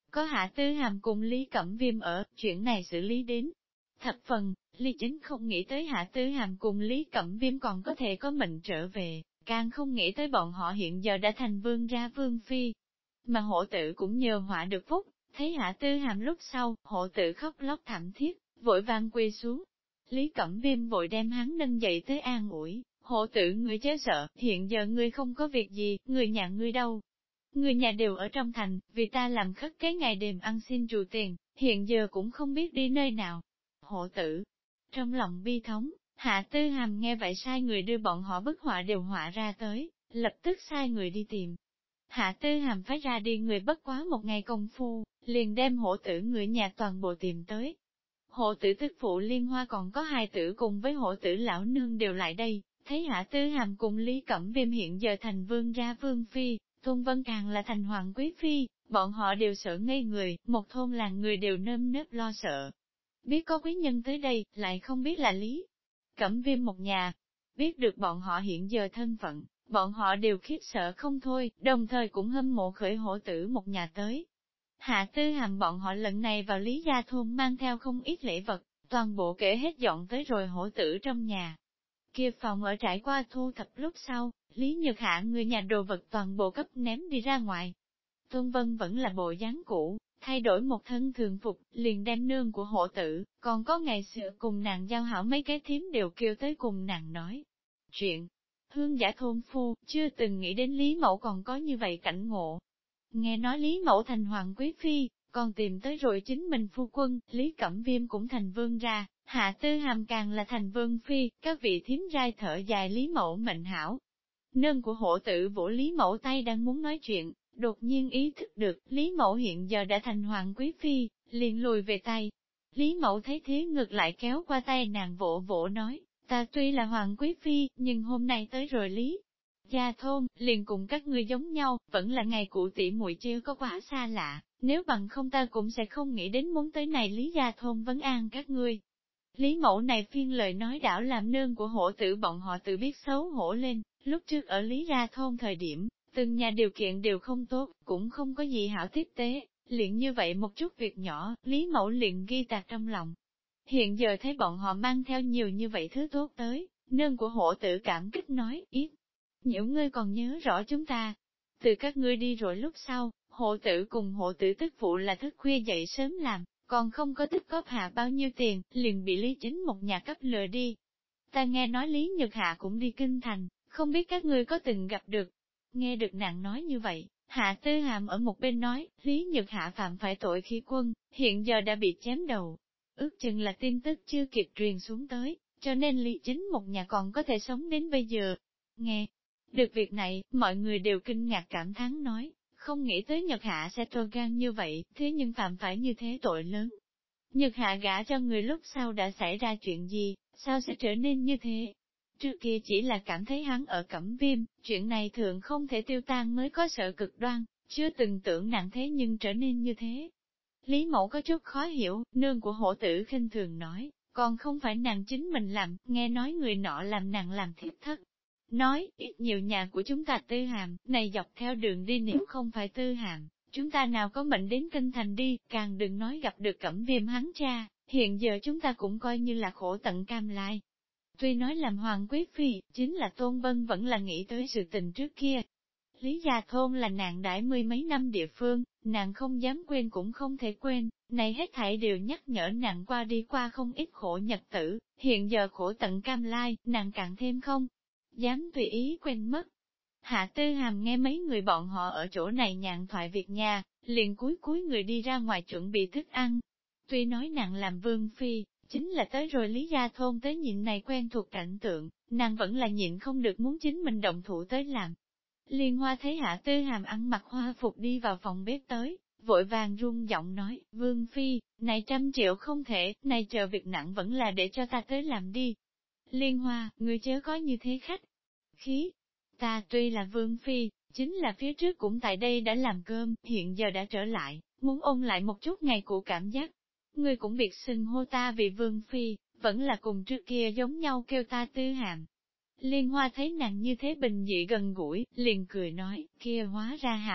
có Hạ Tư Hàm cùng Lý Cẩm Viêm ở, chuyện này xử lý đến. Thập phần, Lý Chính không nghĩ tới Hạ Tư Hàm cùng Lý Cẩm Viêm còn có thể có mệnh trở về, càng không nghĩ tới bọn họ hiện giờ đã thành vương gia vương phi. Mà hộ tử cũng nhờ họa được phúc, thấy Hạ Tư Hàm lúc sau, hộ tử khóc lóc thảm thiết, vội vàng quỳ xuống. Lý Cẩm Viêm vội đem hắn nâng dậy tới an ủi, hộ tử ngươi chớ sợ, hiện giờ ngươi không có việc gì, người nhà ngươi đâu. Người nhà đều ở trong thành, vì ta làm khất cái ngày đêm ăn xin trù tiền, hiện giờ cũng không biết đi nơi nào. Hộ tử, trong lòng bi thống, Hạ Tư Hàm nghe vậy sai người đưa bọn họ bức họa đều họa ra tới, lập tức sai người đi tìm. Hạ Tư Hàm phái ra đi người bất quá một ngày công phu, liền đem hộ tử người nhà toàn bộ tìm tới. Hộ tử tức phụ Liên Hoa còn có hai tử cùng với hộ tử lão nương đều lại đây, thấy Hạ Tư Hàm cùng Lý Cẩm Viêm hiện giờ thành vương gia vương phi, Tôn Vân càng là thành hoàng quý phi, bọn họ đều sợ ngây người, một thôn làng người đều nơm nớp lo sợ. Biết có quý nhân tới đây, lại không biết là Lý Cẩm Viêm một nhà. Biết được bọn họ hiện giờ thân phận, bọn họ đều khiếp sợ không thôi, đồng thời cũng hâm mộ khởi hổ tử một nhà tới. Hạ Tư Hàm bọn họ lần này vào Lý Gia Thôn mang theo không ít lễ vật, toàn bộ kể hết dọn tới rồi hổ tử trong nhà. Kia phòng ở trải qua thu thập lúc sau, Lý Nhược Hạ người nhà đồ vật toàn bộ cấp ném đi ra ngoài. Tôn Vân vẫn là bộ dáng cũ, thay đổi một thân thường phục, liền đem nương của hộ tử, còn có ngày xưa cùng nàng giao hảo mấy cái thím đều kêu tới cùng nàng nói. Chuyện, hương giả thôn phu, chưa từng nghĩ đến Lý Mẫu còn có như vậy cảnh ngộ. Nghe nói Lý Mẫu thành hoàng quý phi, còn tìm tới rồi chính mình phu quân, Lý Cẩm Viêm cũng thành vương ra, Hạ Tư Hàm càng là thành vương phi, các vị thím rai thở dài Lý Mẫu mệnh hảo. Nương của hộ tử vỗ Lý Mẫu tay đang muốn nói chuyện, đột nhiên ý thức được Lý Mẫu hiện giờ đã thành hoàng quý phi, liền lùi về tay. Lý Mẫu thấy thế ngược lại kéo qua tay nàng vỗ vỗ nói, ta tuy là hoàng quý phi, nhưng hôm nay tới rồi Lý Gia Thôn, liền cùng các ngươi giống nhau, vẫn là ngày cụ tỷ muội chưa có quá xa lạ, nếu bằng không ta cũng sẽ không nghĩ đến muốn tới này Lý Gia Thôn vấn an các ngươi. Lý Mẫu này phiên lời nói đảo làm nương của hổ tử bọn họ tự biết xấu hổ lên, lúc trước ở Lý Gia Thôn thời điểm, từng nhà điều kiện đều không tốt, cũng không có gì hảo tiếp tế, liền như vậy một chút việc nhỏ, Lý Mẫu liền ghi tạc trong lòng. Hiện giờ thấy bọn họ mang theo nhiều như vậy thứ tốt tới, nương của hổ tử cảm kích nói, ít. Nhiễu ngươi còn nhớ rõ chúng ta. Từ các ngươi đi rồi lúc sau, hộ tử cùng hộ tử tức phụ là thức khuya dậy sớm làm, còn không có tích góp hạ bao nhiêu tiền, liền bị Lý Chính một nhà cấp lừa đi. Ta nghe nói Lý Nhược Hạ cũng đi kinh thành, không biết các ngươi có từng gặp được. Nghe được nàng nói như vậy, Hạ Tư Hàm ở một bên nói, Lý Nhược Hạ phạm phải tội khi quân, hiện giờ đã bị chém đầu. Ước chừng là tin tức chưa kịp truyền xuống tới, cho nên Lý Chính một nhà còn có thể sống đến bây giờ. Nghe được việc này, mọi người đều kinh ngạc cảm thán nói, không nghĩ tới Nhật Hạ sẽ trôi gan như vậy, thế nhưng phạm phải như thế tội lớn. Nhật Hạ gả cho người lúc sau đã xảy ra chuyện gì, sao sẽ trở nên như thế? Trước kia chỉ là cảm thấy hắn ở Cẩm Viêm, chuyện này thường không thể tiêu tan mới có sợ cực đoan, chưa từng tưởng nặng thế nhưng trở nên như thế. Lý Mẫu có chút khó hiểu, nương của hổ tử khinh thường nói, còn không phải nàng chính mình làm, nghe nói người nọ làm nàng làm thiếp thất. Nói, ít nhiều nhà của chúng ta Tư Hàm, này dọc theo đường đi nếu không phải Tư Hàm, chúng ta nào có mệnh đến kinh thành đi, càng đừng nói gặp được Cẩm Viêm hắn cha, hiện giờ chúng ta cũng coi như là khổ tận cam lai. Tuy nói làm hoàng quý phi, chính là Tôn Vân vẫn là nghĩ tới sự tình trước kia. Lý Gia Thôn là nàng đãi mươi mấy năm địa phương, nàng không dám quên cũng không thể quên, này hết thảy đều nhắc nhở nàng qua đi qua không ít khổ nhật tử, hiện giờ khổ tận cam lai, nàng càng thêm không dám tùy ý quên mất. Hạ Tư Hàm nghe mấy người bọn họ ở chỗ này nhàn thoại việc nhà, liền cúi người đi ra ngoài chuẩn bị thức ăn. Tuy nói nàng làm vương phi, chính là tới rồi Lý Gia Thôn tới nhìn này quen thuộc cảnh tượng, nàng vẫn là nhịn không được muốn chính mình động thủ tới làm. Liên Hoa thấy Hạ Tư Hàm ăn mặc hoa phục đi vào phòng bếp tới, vội vàng run giọng nói, vương phi, này 100 triệu không thể, này chờ việc nặng vẫn là để cho ta tới làm đi. Liên Hoa, ngươi chớ có như thế khách khí. Ta tuy là vương phi, chính là phía trước cũng tại đây đã làm cơm, hiện giờ đã trở lại, muốn ôn lại một chút ngày cũ cảm giác. Ngươi cũng biệt xưng hô ta vì vương phi, vẫn là cùng trước kia giống nhau kêu ta Tư Hàm. Liên Hoa thấy nàng như thế bình dị gần gũi, liền cười nói, kia hóa ra hảo,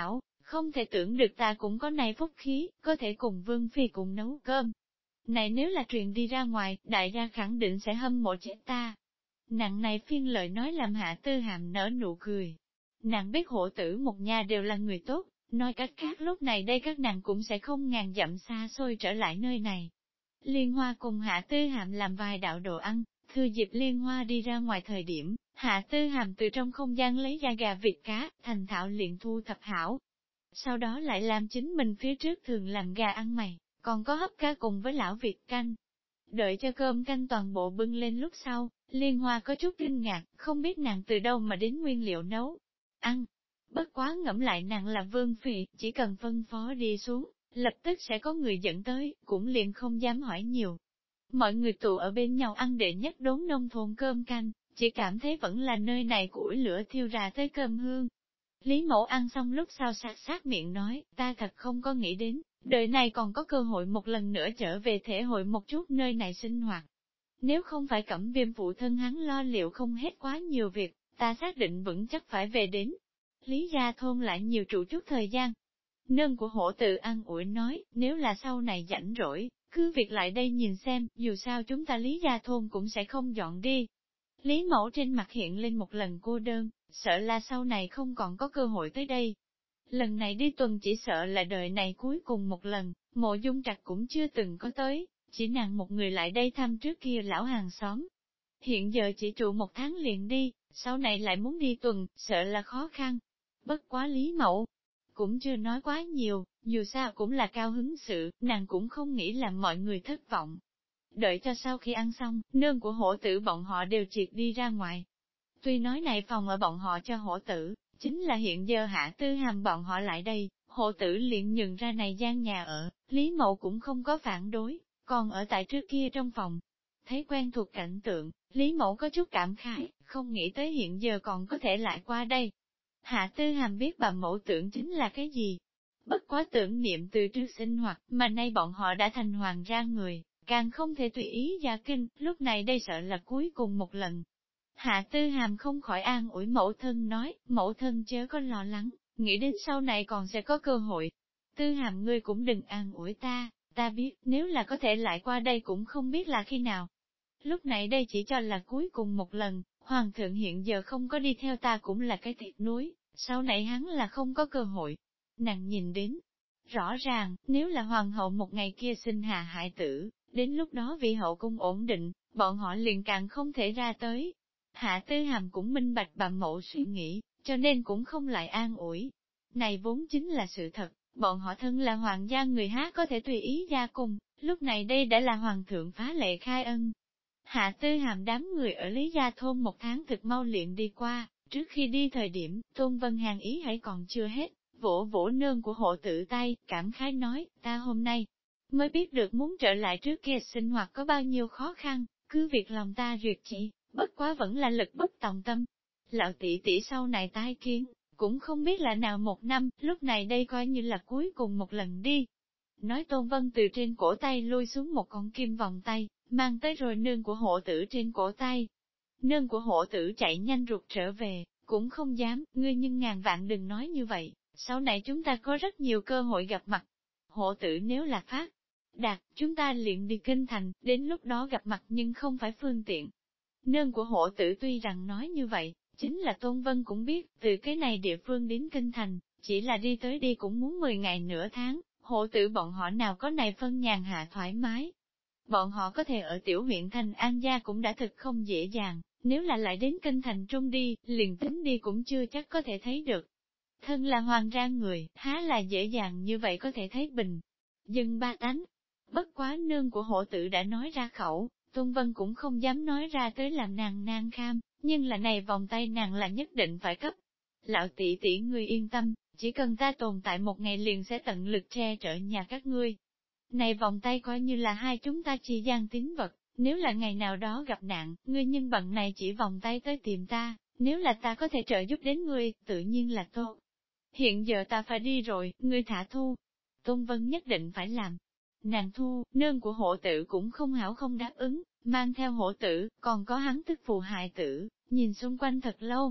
không thể tưởng được ta cũng có này phúc khí, có thể cùng Vương Phi cùng nấu cơm. Này nếu là truyền đi ra ngoài, đại gia khẳng định sẽ hâm mộ chết ta. Nàng này phiên lời nói làm Hạ Tư Hàm nở nụ cười. Nàng biết hộ tử một nhà đều là người tốt, nói cách khác lúc này đây các nàng cũng sẽ không ngàn dặm xa xôi trở lại nơi này. Liên Hoa cùng Hạ Tư Hàm làm vài đạo đồ ăn, thừa dịp Liên Hoa đi ra ngoài thời điểm, Hạ Tư Hàm từ trong không gian lấy ra gà vịt cá, thành thạo liền thu thập hảo. Sau đó lại làm chính mình phía trước thường làm gà ăn mày, còn có hấp cá cùng với lão vịt canh. Đợi cho cơm canh toàn bộ bưng lên lúc sau, Liên Hoa có chút kinh ngạc, không biết nàng từ đâu mà đến nguyên liệu nấu ăn. Bất quá ngẫm lại nàng là Vương Phi, chỉ cần phân phó đi xuống, lập tức sẽ có người dẫn tới, cũng liền không dám hỏi nhiều. Mọi người tụ ở bên nhau ăn đệ nhất đốn nông thôn cơm canh, chỉ cảm thấy vẫn là nơi này củi lửa thiêu ra tới cơm hương. Lý Mẫu ăn xong lúc sau sát miệng nói, ta thật không có nghĩ đến, đời này còn có cơ hội một lần nữa trở về thể hội một chút nơi này sinh hoạt. Nếu không phải Cẩm Viêm phụ thân hắn lo liệu không hết quá nhiều việc, ta xác định vững chắc phải về đến. Lý gia thôn lại nhiều trụ chút thời gian. Nương của hổ tự ăn ủi nói, nếu là sau này rảnh rỗi, cứ việc lại đây nhìn xem, dù sao chúng ta Lý gia thôn cũng sẽ không dọn đi. Lý Mẫu trên mặt hiện lên một lần cô đơn, sợ là sau này không còn có cơ hội tới đây. Lần này đi tuần chỉ sợ là đời này cuối cùng một lần, Mộ Dung Trạch cũng chưa từng có tới, chỉ nàng một người lại đây thăm trước kia lão hàng xóm. Hiện giờ chỉ trụ một tháng liền đi, sau này lại muốn đi tuần, sợ là khó khăn. Bất quá Lý Mẫu cũng chưa nói quá nhiều, dù sao cũng là cao hứng sự, nàng cũng không nghĩ làm mọi người thất vọng. Đợi cho sau khi ăn xong, nương của hổ tử bọn họ đều triệt đi ra ngoài. Tuy nói này phòng ở bọn họ cho hổ tử, chính là hiện giờ Hạ Tư Hàm bọn họ lại đây, hổ tử liền nhường ra này gian nhà ở, Lý Mậu cũng không có phản đối, còn ở tại trước kia trong phòng. Thấy quen thuộc cảnh tượng, Lý Mậu có chút cảm khái, không nghĩ tới hiện giờ còn có thể lại qua đây. Hạ Tư Hàm biết bà mẫu tưởng chính là cái gì. Bất quá tưởng niệm từ trước sinh hoạt, mà nay bọn họ đã thành hoàng gia người, càng không thể tùy ý gia kinh, lúc này đây sợ là cuối cùng một lần. Hạ Tư Hàm không khỏi an ủi mẫu thân nói, mẫu thân chớ có lo lắng, nghĩ đến sau này còn sẽ có cơ hội. Tư Hàm ngươi cũng đừng an ủi ta biết nếu là có thể lại qua đây cũng không biết là khi nào. Lúc này đây chỉ cho là cuối cùng một lần, Hoàng thượng hiện giờ không có đi theo ta cũng là cái thiệt núi, sau này hắn là không có cơ hội. Nàng nhìn đến, rõ ràng, nếu là hoàng hậu một ngày kia sinh hạ hại tử, đến lúc đó vị hậu cung ổn định, bọn họ liền càng không thể ra tới. Hạ Tư Hàm cũng minh bạch bà mẫu suy nghĩ, cho nên cũng không lại an ủi. Này vốn chính là sự thật, bọn họ thân là hoàng gia người há có thể tùy ý ra cùng, lúc này đây đã là hoàng thượng phá lệ khai ân. Hạ Tư Hàm đám người ở Lý Gia Thôn một tháng thực mau luyện đi qua, trước khi đi thời điểm, Tôn Vân Hàn ý hãy còn chưa hết, vỗ vỗ nương của hộ tự tay, cảm khái nói, ta hôm nay mới biết được muốn trở lại trước kia sinh hoạt có bao nhiêu khó khăn, cứ việc lòng ta duyệt chỉ, bất quá vẫn là lực bất tòng tâm. Lão tỷ tỷ sau này tái kiến, cũng không biết là nào một năm, lúc này đây coi như là cuối cùng một lần đi. Nói Tôn Vân từ trên cổ tay lui xuống một con kim vòng tay, mang tới rồi nương của hộ tử trên cổ tay. Nương của hộ tử chạy nhanh rụt trở về, cũng không dám, ngươi nhưng ngàn vạn đừng nói như vậy, sau này chúng ta có rất nhiều cơ hội gặp mặt. Hộ tử nếu là phát đạt, chúng ta liền đi kinh thành, đến lúc đó gặp mặt nhưng không phải phương tiện. Nương của hộ tử tuy rằng nói như vậy, chính là Tôn Vân cũng biết, từ cái này địa phương đến kinh thành, chỉ là đi tới đi cũng muốn 10 ngày nửa tháng, hộ tử bọn họ nào có này phân nhàn hạ thoải mái. Bọn họ có thể ở tiểu huyện thành An Gia cũng đã thực không dễ dàng, nếu là lại đến kinh thành trung đi, liền tính đi cũng chưa chắc có thể thấy được. Thân là hoàng gia người, há là dễ dàng như vậy có thể thấy bình. Dừng ba tánh, bất quá nương của hộ tử đã nói ra khẩu, Tôn Vân cũng không dám nói ra tới làm nàng nan kham, nhưng là này vòng tay nàng là nhất định phải cấp. Lão tỷ tỷ ngươi yên tâm, chỉ cần ta tồn tại một ngày liền sẽ tận lực che chở nhà các ngươi. Này vòng tay coi như là hai chúng ta chi gian tín vật, nếu là ngày nào đó gặp nạn, ngươi nhưng bằng này chỉ vòng tay tới tìm ta, nếu là ta có thể trợ giúp đến ngươi, tự nhiên là tốt. Hiện giờ ta phải đi rồi, ngươi thả thu. Tôn Vân nhất định phải làm. Nàng thu, nương của hộ tử cũng không hảo không đáp ứng, mang theo hộ tử, còn có hắn tức phù hại tử, nhìn xung quanh thật lâu.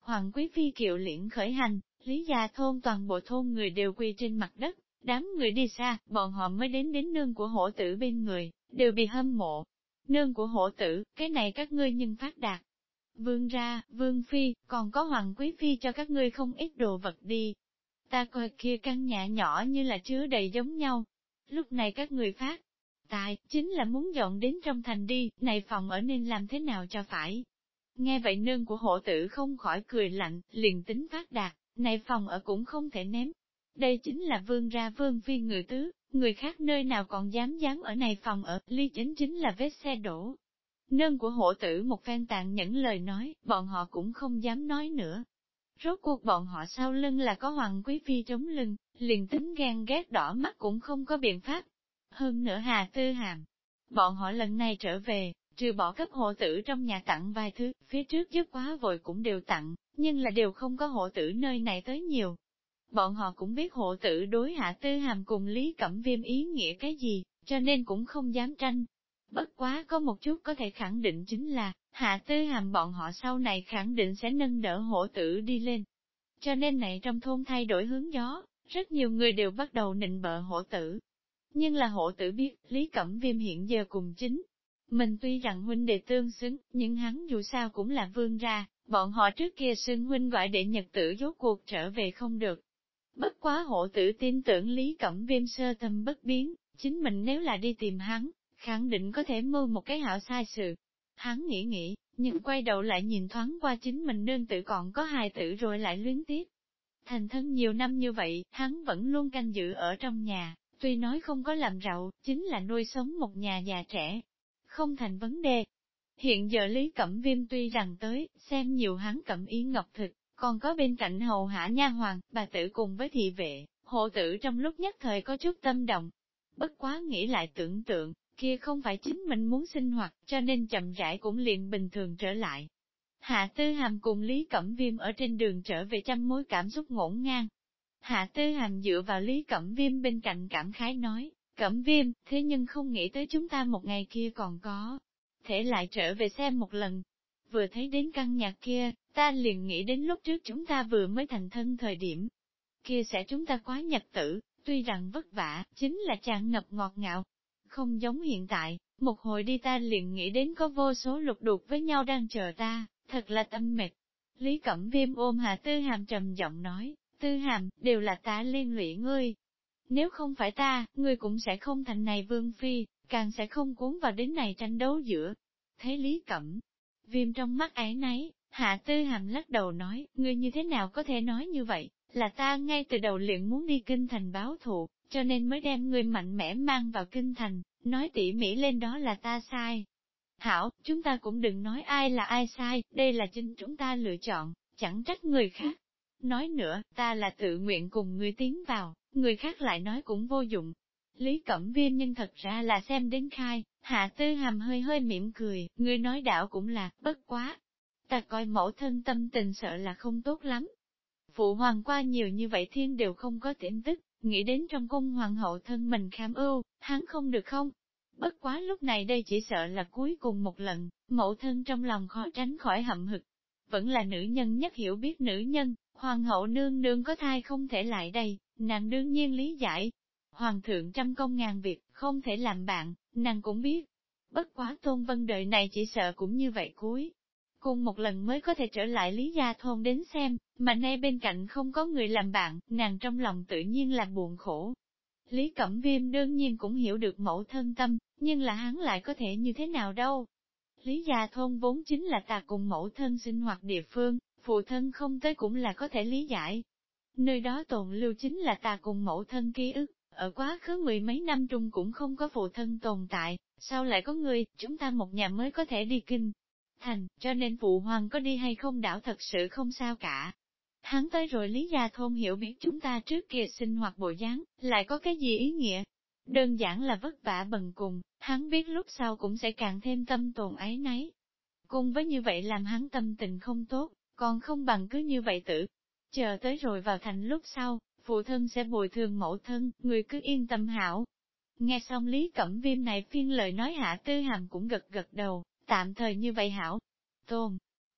Hoàng quý phi kiệu liễn khởi hành, Lý gia thôn toàn bộ thôn người đều quỳ trên mặt đất, đám người đi xa, bọn họ mới đến nương của hổ tử bên người, đều bị hâm mộ. Nương của hổ tử, cái này các ngươi nhưng phát đạt. Vương ra, vương phi, còn có hoàng quý phi cho các ngươi không ít đồ vật đi. Ta coi kia căn nhà nhỏ như là chứa đầy giống nhau. Lúc này các người phát tài, chính là muốn dọn đến trong thành đi, này phòng ở nên làm thế nào cho phải. Nghe vậy nương của hộ tử không khỏi cười lạnh, liền tính phát đạt, này phòng ở cũng không thể ném. Đây chính là vương ra vương phi người tứ, người khác nơi nào còn dám ở này phòng ở, ly chính là vết xe đổ. Nương của hộ tử một phen tàn nhẫn lời nói, bọn họ cũng không dám nói nữa. Rốt cuộc bọn họ sau lưng là có hoàng quý phi chống lưng, liền tính ghen ghét đỏ mắt cũng không có biện pháp. Hơn nữa Hà Tư Hàm, bọn họ lần này trở về, trừ bỏ cấp hộ tử trong nhà tặng vài thứ, phía trước dứt quá vội cũng đều tặng, nhưng là đều không có hộ tử nơi này tới nhiều. Bọn họ cũng biết hộ tử đối Hạ Tư Hàm cùng Lý Cẩm Viêm ý nghĩa cái gì, cho nên cũng không dám tranh. Bất quá có một chút có thể khẳng định chính là, Hạ Tư Hàm bọn họ sau này khẳng định sẽ nâng đỡ hộ tử đi lên. Cho nên này trong thôn thay đổi hướng gió, rất nhiều người đều bắt đầu nịnh bợ hộ tử. Nhưng là hộ tử biết, Lý Cẩm Viêm hiện giờ cùng chính. Mình tuy rằng huynh đệ tương xứng, nhưng hắn dù sao cũng là vương gia, bọn họ trước kia xưng huynh gọi đệ nhật tử rốt cuộc trở về không được. Bất quá hộ tử tin tưởng Lý Cẩm Viêm sơ tâm bất biến, chính mình nếu là đi tìm hắn, khẳng định có thể mưu một cái hảo sai sự. Hắn nghĩ, nhưng quay đầu lại nhìn thoáng qua chính mình nương tử còn có hài tử rồi lại luyến tiếc. Thành thân nhiều năm như vậy, hắn vẫn luôn canh giữ ở trong nhà, tuy nói không có làm rậu, chính là nuôi sống một nhà già trẻ. Không thành vấn đề. Hiện giờ Lý Cẩm Viêm tuy rằng tới, xem nhiều hắn Cẩm Ý Ngọc thực, còn có bên cạnh hầu hạ nha hoàng, bà tử cùng với thị vệ, hộ tử trong lúc nhất thời có chút tâm động. Bất quá nghĩ lại tưởng tượng, kia không phải chính mình muốn sinh hoạt, cho nên chậm rãi cũng liền bình thường trở lại. Hạ Tư Hàm cùng Lý Cẩm Viêm ở trên đường trở về trăm mối cảm xúc ngổn ngang. Hạ Tư Hàm dựa vào Lý Cẩm Viêm bên cạnh cảm khái nói, Cẩm Viêm, thế nhưng không nghĩ tới chúng ta một ngày kia còn có. Thể lại trở về xem một lần. Vừa thấy đến căn nhà kia, ta liền nghĩ đến lúc trước chúng ta vừa mới thành thân thời điểm. Kia sẽ chúng ta quá nhật tử, tuy rằng vất vả, chính là tràn ngập ngọt ngào. Không giống hiện tại, một hồi đi ta liền nghĩ đến có vô số lục đục với nhau đang chờ ta, thật là tâm mệt. Lý Cẩm Viêm ôm Hạ Tư Hàm trầm giọng nói, Tư Hàm, đều là ta liên lụy ngươi. Nếu không phải ta, ngươi cũng sẽ không thành này vương phi, càng sẽ không cuốn vào đến này tranh đấu giữa. Thấy Lý Cẩm Viêm trong mắt ấy nấy, Hạ Tư Hàm lắc đầu nói, ngươi như thế nào có thể nói như vậy, là ta ngay từ đầu liền muốn đi kinh thành báo thù, cho nên mới đem ngươi mạnh mẽ mang vào kinh thành, nói tỉ mỉ lên đó là ta sai. Hảo, chúng ta cũng đừng nói ai là ai sai, đây là chính chúng ta lựa chọn, chẳng trách người khác. Nói nữa, ta là tự nguyện cùng ngươi tiến vào, người khác lại nói cũng vô dụng. Lý Cẩm Viêm nhưng thật ra là xem đến khai, Hạ Tư Hàm hơi hơi mỉm cười, ngươi nói đảo cũng là, bất quá. Ta coi mẫu thân tâm tình sợ là không tốt lắm. Phụ hoàng qua nhiều như vậy thiên đều không có tin tức, nghĩ đến trong cung hoàng hậu thân mình kham ưu, hắn không được không? Bất quá lúc này đây chỉ sợ là cuối cùng một lần, mẫu thân trong lòng khó tránh khỏi hậm hực. Vẫn là nữ nhân nhất hiểu biết nữ nhân, hoàng hậu nương nương có thai không thể lại đây, nàng đương nhiên lý giải. Hoàng thượng trăm công ngàn việc, không thể làm bạn, nàng cũng biết. Bất quá Tôn Vân đời này chỉ sợ cũng như vậy cuối. Cùng một lần mới có thể trở lại Lý Gia Thôn đến xem, mà nay bên cạnh không có người làm bạn, nàng trong lòng tự nhiên là buồn khổ. Lý Cẩm Viêm đương nhiên cũng hiểu được mẫu thân tâm, nhưng là hắn lại có thể như thế nào đâu. Lý Gia Thôn vốn chính là ta cùng mẫu thân sinh hoạt địa phương, phụ thân không tới cũng là có thể lý giải. Nơi đó tồn lưu chính là ta cùng mẫu thân ký ức, ở quá khứ mười mấy năm trung cũng không có phụ thân tồn tại, sao lại có người, chúng ta một nhà mới có thể đi kinh thành, cho nên phụ hoàng có đi hay không đảo thật sự không sao cả. Hắn tới rồi Lý Gia Thôn hiểu biết chúng ta trước kia sinh hoạt bộ dáng, lại có cái gì ý nghĩa. Đơn giản là vất vả bần cùng, hắn biết lúc sau cũng sẽ càng thêm tâm tồn áy náy. Cùng với như vậy làm hắn tâm tình không tốt, còn không bằng cứ như vậy tử. Chờ tới rồi vào thành lúc sau, phụ thân sẽ bồi thường mẫu thân, người cứ yên tâm hảo. Nghe xong Lý Cẩm Viêm này phiên lời nói Hạ Tư Hàm cũng gật gật đầu, tạm thời như vậy hảo. Tôn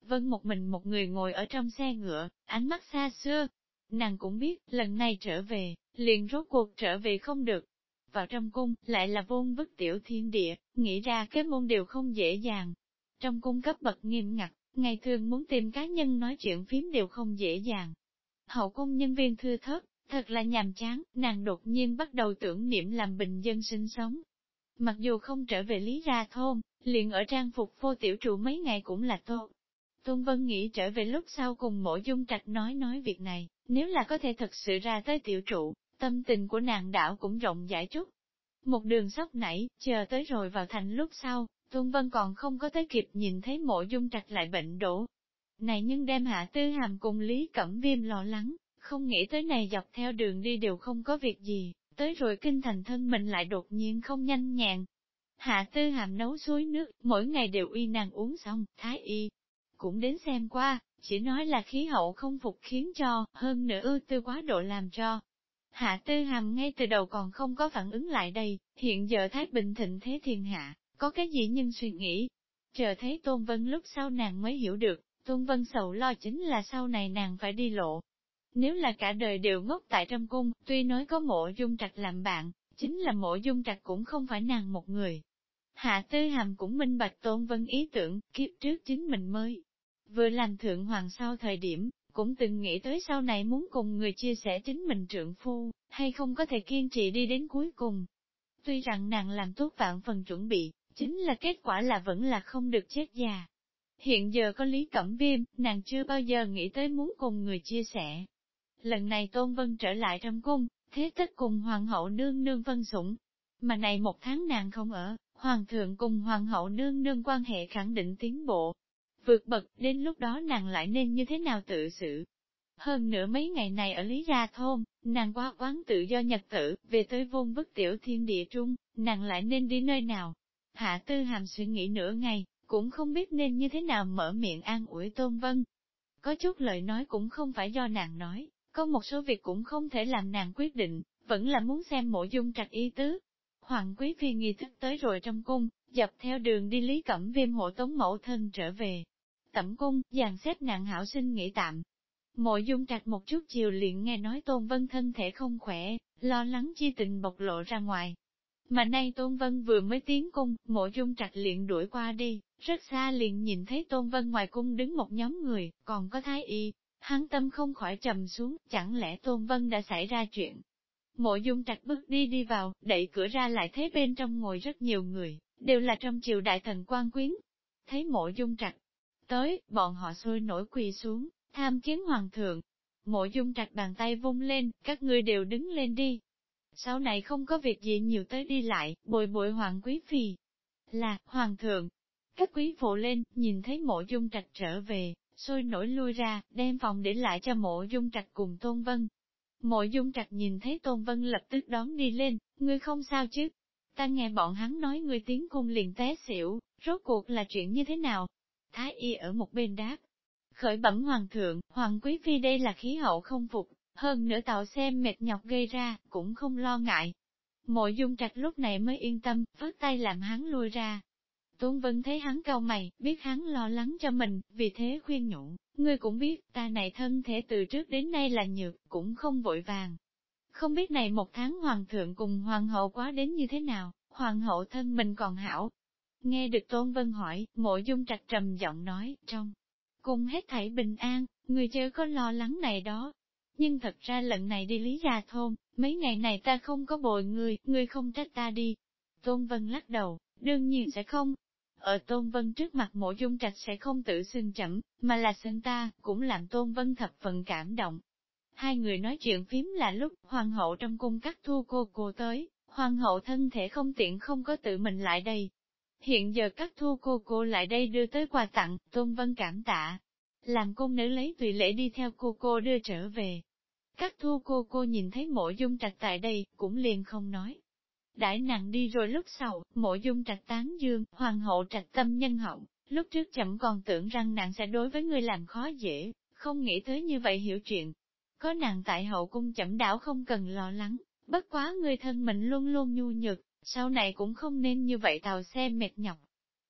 Vân một người ngồi ở trong xe ngựa, ánh mắt xa xưa. Nàng cũng biết, lần này trở về, liền rốt cuộc trở về không được. Vào trong cung, lại là vôn vức tiểu thiên địa, nghĩ ra cái môn đều không dễ dàng. Trong cung cấp bậc nghiêm ngặt, ngày thường muốn tìm cá nhân nói chuyện phím đều không dễ dàng. Hậu cung nhân viên thưa thớt, thật là nhàm chán, nàng đột nhiên bắt đầu tưởng niệm làm bình dân sinh sống. Mặc dù không trở về Lý Ra thôn, liền ở trang phục phô tiểu trụ mấy ngày cũng là tốt. Tôn Vân nghĩ trở về lúc sau cùng Mộ Dung Trạch nói việc này, nếu là có thể thật sự ra tới tiểu trụ, tâm tình của nàng đảo cũng rộng rãi chút. Một đường sóc nảy, chờ tới rồi vào thành lúc sau, Tôn Vân còn không có tới kịp nhìn thấy Mộ Dung Trạch lại bệnh đổ. Này nhưng đem Hạ Tư Hàm cùng Lý Cẩm Viêm lo lắng, không nghĩ tới này dọc theo đường đi đều không có việc gì, tới rồi kinh thành thân mình lại đột nhiên không nhanh nhẹn. Hạ Tư Hàm nấu suối nước, mỗi ngày đều uy nàng uống xong, thái y cũng đến xem qua, chỉ nói là khí hậu không phục khiến cho, hơn nữa ưu tư quá độ làm cho. Hạ Tư Hàm ngay từ đầu còn không có phản ứng lại đây, hiện giờ Thái Bình thịnh thế thiên hạ, có cái gì nhưng suy nghĩ. Chờ thấy Tôn Vân lúc sau nàng mới hiểu được, Tôn Vân sầu lo chính là sau này nàng phải đi lộ. Nếu là cả đời đều ngốc tại trong cung, tuy nói có Mộ Dung Trạch làm bạn, chính là Mộ Dung Trạch cũng không phải nàng một người. Hạ Tư Hàm cũng minh bạch Tôn Vân ý tưởng, kiếp trước chính mình mới vừa làm thượng hoàng sau thời điểm, cũng từng nghĩ tới sau này muốn cùng người chia sẻ chính mình trượng phu, hay không có thể kiên trì đi đến cuối cùng. Tuy rằng nàng làm tốt vạn phần chuẩn bị, chính là kết quả là vẫn là không được chết già. Hiện giờ có Lý Cẩm Viêm, nàng chưa bao giờ nghĩ tới muốn cùng người chia sẻ. Lần này Tôn Vân trở lại trong cung, thế tất cùng hoàng hậu nương nương phân sủng. Mà này một tháng nàng không ở, hoàng thượng cùng hoàng hậu nương nương quan hệ khẳng định tiến bộ. Vượt bậc, đến lúc đó nàng lại nên như thế nào tự xử. Hơn nữa mấy ngày này ở Lý Gia Thôn, nàng qua quán tự do nhật tử, về tới vôn vức tiểu thiên địa trung, nàng lại nên đi nơi nào. Hạ Tư Hàm suy nghĩ nửa ngày, cũng không biết nên như thế nào mở miệng an ủi Tôn Vân. Có chút lời nói cũng không phải do nàng nói, có một số việc cũng không thể làm nàng quyết định, vẫn là muốn xem Mộ Dung Trạch ý tứ. Hoàng quý phi nghi thức tới rồi trong cung, dọc theo đường đi Lý Cẩm Viêm hộ tống mẫu thân trở về. Tẩm cung, dàn xếp nàng hảo sinh nghỉ tạm. Mộ Dung Trạch một chút chiều liền nghe nói Tôn Vân thân thể không khỏe, lo lắng chi tình bộc lộ ra ngoài. Mà nay Tôn Vân vừa mới tiến cung, Mộ Dung Trạch liền đuổi qua đi, rất xa liền nhìn thấy Tôn Vân ngoài cung đứng một nhóm người, còn có thái y. Hắn tâm không khỏi trầm xuống, chẳng lẽ Tôn Vân đã xảy ra chuyện. Mộ Dung Trạch bước đi vào, đẩy cửa ra lại thấy bên trong ngồi rất nhiều người, đều là trong triều đại thần quan quyến. Thấy Mộ Dung Trạch tới, bọn họ sôi nổi quỳ xuống, tham kiến hoàng thượng. Mộ Dung Trạch bàn tay vung lên, các ngươi đều đứng lên đi. Sau này không có việc gì nhiều tới đi lại, bồi bội hoàng quý phi. Là, hoàng thượng. Các quý phụ lên, nhìn thấy Mộ Dung Trạch trở về, sôi nổi lui ra, đem phòng để lại cho Mộ Dung Trạch cùng Tôn Vân. Mộ Dung Trạch nhìn thấy Tôn Vân lập tức đón đi lên, ngươi không sao chứ? Ta nghe bọn hắn nói ngươi tiến cung liền té xỉu, rốt cuộc là chuyện như thế nào? Thái y ở một bên đáp. Khởi bẩm hoàng thượng, hoàng quý phi đây là khí hậu không phục, hơn nữa tạo xem mệt nhọc gây ra, cũng không lo ngại. Mộ Dung Trạch lúc này mới yên tâm, vớt tay làm hắn lui ra. Tôn Vân thấy hắn cau mày, biết hắn lo lắng cho mình, vì thế khuyên nhủ, ngươi cũng biết, ta này thân thể từ trước đến nay là nhược, cũng không vội vàng. Không biết này một tháng hoàng thượng cùng hoàng hậu quá đến như thế nào, hoàng hậu thân mình còn hảo. Nghe được Tôn Vân hỏi, Mộ Dung Trạch trầm giọng nói, trong cung hết thảy bình an, người chớ có lo lắng này đó. Nhưng thật ra lần này đi Lý Gia Thôn, mấy ngày này ta không có bồi ngươi không trách ta đi. Tôn Vân lắc đầu, đương nhiên sẽ không. Ở Tôn Vân trước mặt Mộ Dung Trạch sẽ không tự xưng chậm, mà là xưng ta, cũng làm Tôn Vân thập phần cảm động. Hai người nói chuyện phím là lúc hoàng hậu trong cung cắt thu cô tới, hoàng hậu thân thể không tiện không có tự mình lại đây. Hiện giờ cắt thu cô lại đây đưa tới quà tặng, Tôn Vân cảm tạ. Làm cung nữ lấy tùy lễ đi theo cô đưa trở về. Cắt thu cô nhìn thấy Mộ Dung Trạch tại đây, cũng liền không nói. Đãi nàng đi rồi lúc sau, Mộ Dung Trạch tán dương, hoàng hậu Trạch tâm nhân hậu, lúc trước chậm còn tưởng rằng nàng sẽ đối với người làm khó dễ, không nghĩ tới như vậy hiểu chuyện. Có nàng tại hậu cung chậm đảo không cần lo lắng, bất quá người thân mình luôn luôn nhu nhược, sau này cũng không nên như vậy tàu xe mệt nhọc.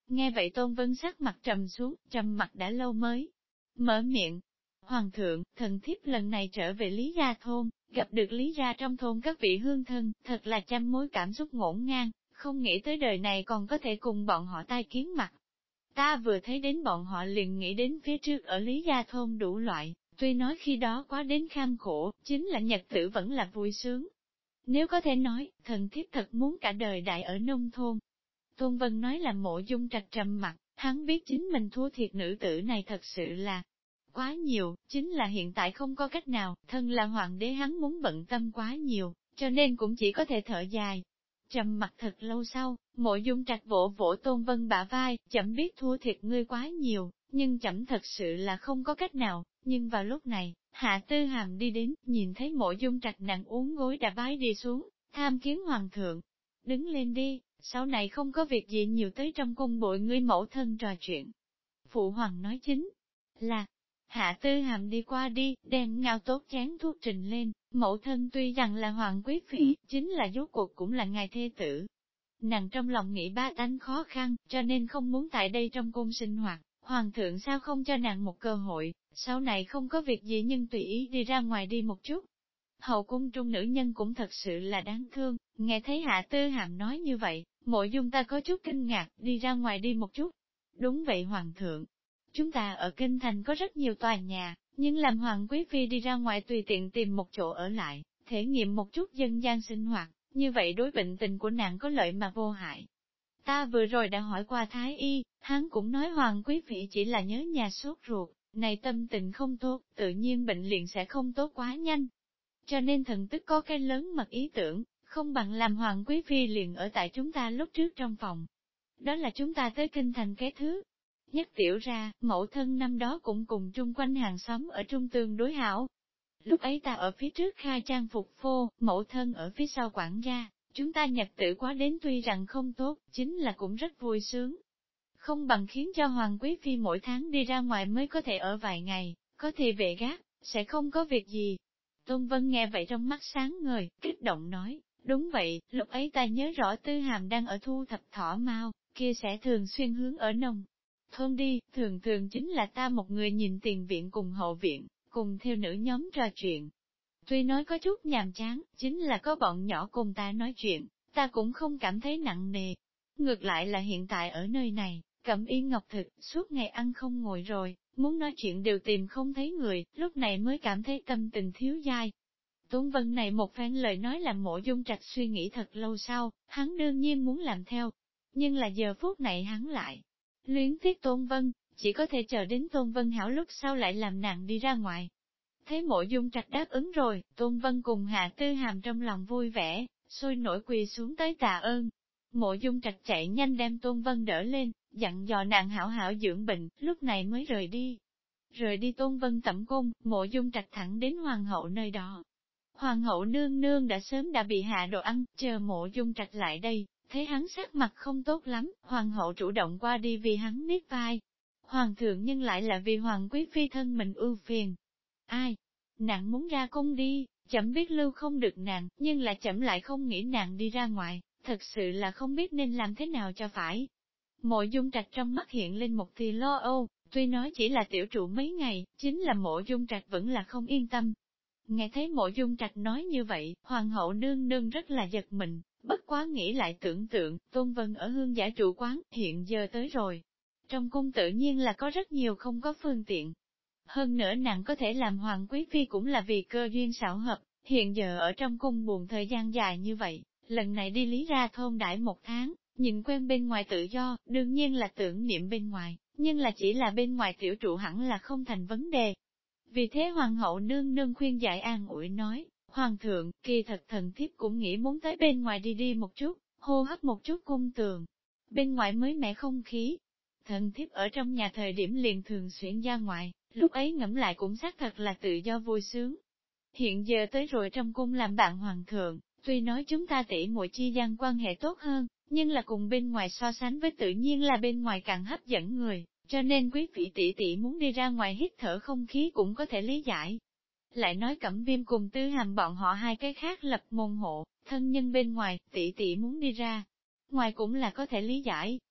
Nghe vậy Tôn Vân sắc mặt trầm xuống, trầm mặt đã lâu mới mở miệng. Hoàng thượng, thần thiếp lần này trở về Lý Gia thôn, gặp được Lý Gia trong thôn các vị hương thân, thật là trăm mối cảm xúc ngổn ngang, không nghĩ tới đời này còn có thể cùng bọn họ tai kiến mặt. Ta vừa thấy đến bọn họ liền nghĩ đến phía trước ở Lý Gia thôn đủ loại, tuy nói khi đó quá đến kham khổ, chính là nhật tử vẫn là vui sướng. Nếu có thể nói, thần thiếp thật muốn cả đời đại ở nông thôn. Tôn Vân nói là Mộ Dung Trạch trầm mặt, hắn biết chính mình thua thiệt nữ tử này thật sự là quá nhiều, chính là hiện tại không có cách nào, thân là hoàng đế hắn muốn bận tâm quá nhiều, cho nên cũng chỉ có thể thở dài. Trầm mặt thật lâu sau, Mộ Dung Trạch vỗ vỗ Tôn Vân bả vai, chậm biết thua thiệt ngươi quá nhiều, nhưng chậm thật sự là không có cách nào, nhưng vào lúc này, Hạ Tư Hàm đi đến, nhìn thấy Mộ Dung Trạch nặng uống gối đã bái đi xuống, tham kiến hoàng thượng. Đứng lên đi, sau này không có việc gì nhiều tới trong cung bội ngươi mẫu thân trò chuyện. Phụ hoàng nói chính là, Hạ Tư Hàm đi qua đi, đem ngao tốt chén thuốc trình lên, mẫu thân tuy rằng là hoàng quý phi, chính là rốt cuộc cũng là ngài thê tử. Nàng trong lòng nghĩ ba tánh khó khăn, cho nên không muốn tại đây trong cung sinh hoạt, hoàng thượng sao không cho nàng một cơ hội, sau này không có việc gì nhưng tùy ý đi ra ngoài đi một chút. Hậu cung trung nữ nhân cũng thật sự là đáng thương, nghe thấy Hạ Tư Hàm nói như vậy, Mộ Dung ta có chút kinh ngạc, đi ra ngoài đi một chút. Đúng vậy hoàng thượng. Chúng ta ở Kinh Thành có rất nhiều tòa nhà, nhưng làm hoàng quý phi đi ra ngoài tùy tiện tìm một chỗ ở lại, thể nghiệm một chút dân gian sinh hoạt, như vậy đối bệnh tình của nàng có lợi mà vô hại. Ta vừa rồi đã hỏi qua Thái Y, hắn cũng nói hoàng quý phi chỉ là nhớ nhà sốt ruột, này tâm tình không tốt, tự nhiên bệnh liền sẽ không tốt quá nhanh. Cho nên thần tức có cái lớn mật ý tưởng, không bằng làm hoàng quý phi liền ở tại chúng ta lúc trước trong phòng. Đó là chúng ta tới Kinh Thành cái thứ. Nhất tiểu ra, mẫu thân năm đó cũng cùng chung quanh hàng xóm ở trung tương đối hảo. Lúc ấy ta ở phía trước khai trang phục phô, mẫu thân ở phía sau quản gia, chúng ta nhật tử quá đến tuy rằng không tốt, chính là cũng rất vui sướng. Không bằng khiến cho Hoàng Quý Phi mỗi tháng đi ra ngoài mới có thể ở vài ngày, có thể về gác, sẽ không có việc gì. Tôn Vân nghe vậy trong mắt sáng ngời, kích động nói, đúng vậy, lúc ấy ta nhớ rõ Tư Hàm đang ở thu thập thỏ mau, kia sẽ thường xuyên hướng ở nông thôn đi, thường thường chính là ta một người nhìn tiền viện cùng hậu viện, cùng theo nữ nhóm trò chuyện. Tuy nói có chút nhàm chán, chính là có bọn nhỏ cùng ta nói chuyện, ta cũng không cảm thấy nặng nề. Ngược lại là hiện tại ở nơi này, Cẩm Yên Ngọc thực, suốt ngày ăn không ngồi rồi, muốn nói chuyện đều tìm không thấy người, lúc này mới cảm thấy tâm tình thiếu dai. Tôn Vân này một phen lời nói làm Mộ Dung Trạch suy nghĩ thật lâu sau, hắn đương nhiên muốn làm theo. Nhưng là giờ phút này hắn lại luyến tiếc Tôn Vân, chỉ có thể chờ đến Tôn Vân hảo lúc sau lại làm nàng đi ra ngoài. Thấy Mộ Dung Trạch đáp ứng rồi, Tôn Vân cùng Hạ Tư Hàm trong lòng vui vẻ, sôi nổi quỳ xuống tới tạ ơn. Mộ Dung Trạch chạy nhanh đem Tôn Vân đỡ lên, dặn dò nàng hảo hảo dưỡng bệnh, lúc này mới rời đi. Rời đi Tôn Vân tẩm cung, Mộ Dung Trạch thẳng đến Hoàng hậu nơi đó. Hoàng hậu nương nương đã sớm đã bị hạ đồ ăn, chờ Mộ Dung Trạch lại đây, thấy hắn sắc mặt không tốt lắm, Hoàng hậu chủ động qua đi vì hắn niết vai. Hoàng thượng nhưng lại là vì Hoàng quý phi thân mình ưu phiền. Ai? Nàng muốn ra cung đi, chậm biết lưu không được nàng, nhưng là chậm lại không nghĩ nàng đi ra ngoài, thật sự là không biết nên làm thế nào cho phải. Mộ Dung Trạch trong mắt hiện lên một tia lo âu, tuy nói chỉ là tiểu trụ mấy ngày, chính là Mộ Dung Trạch vẫn là không yên tâm. Nghe thấy Mộ Dung Trạch nói như vậy, Hoàng hậu nương nương rất là giật mình, bất quá nghĩ lại tưởng tượng, Tôn Vân ở hương giả trụ quán, hiện giờ tới rồi. Trong cung tự nhiên là có rất nhiều không có phương tiện. Hơn nữa nàng có thể làm Hoàng quý phi cũng là vì cơ duyên xảo hợp, hiện giờ ở trong cung buồn thời gian dài như vậy, lần này đi Lý ra thôn đãi một tháng, nhìn quen bên ngoài tự do, đương nhiên là tưởng niệm bên ngoài, nhưng là chỉ là bên ngoài tiểu trụ hẳn là không thành vấn đề. Vì thế Hoàng hậu nương nương khuyên giải an ủi nói, Hoàng thượng, kỳ thật thần thiếp cũng nghĩ muốn tới bên ngoài đi đi một chút, hô hấp một chút cung tường. Bên ngoài mới mẻ không khí. Thần thiếp ở trong nhà thời điểm liền thường xuyên ra ngoài, lúc ấy ngẫm lại cũng xác thật là tự do vui sướng. Hiện giờ tới rồi trong cung làm bạn hoàng thượng, tuy nói chúng ta tỷ muội chi gian quan hệ tốt hơn, nhưng là cùng bên ngoài so sánh với tự nhiên là bên ngoài càng hấp dẫn người, cho nên quý vị tỷ tỷ muốn đi ra ngoài hít thở không khí cũng có thể lý giải. Lại nói Cẩm Viêm cùng Tư Hàm bọn họ hai cái khác lập môn hộ, thân nhân bên ngoài, tỷ tỷ muốn đi ra ngoài cũng là có thể lý giải.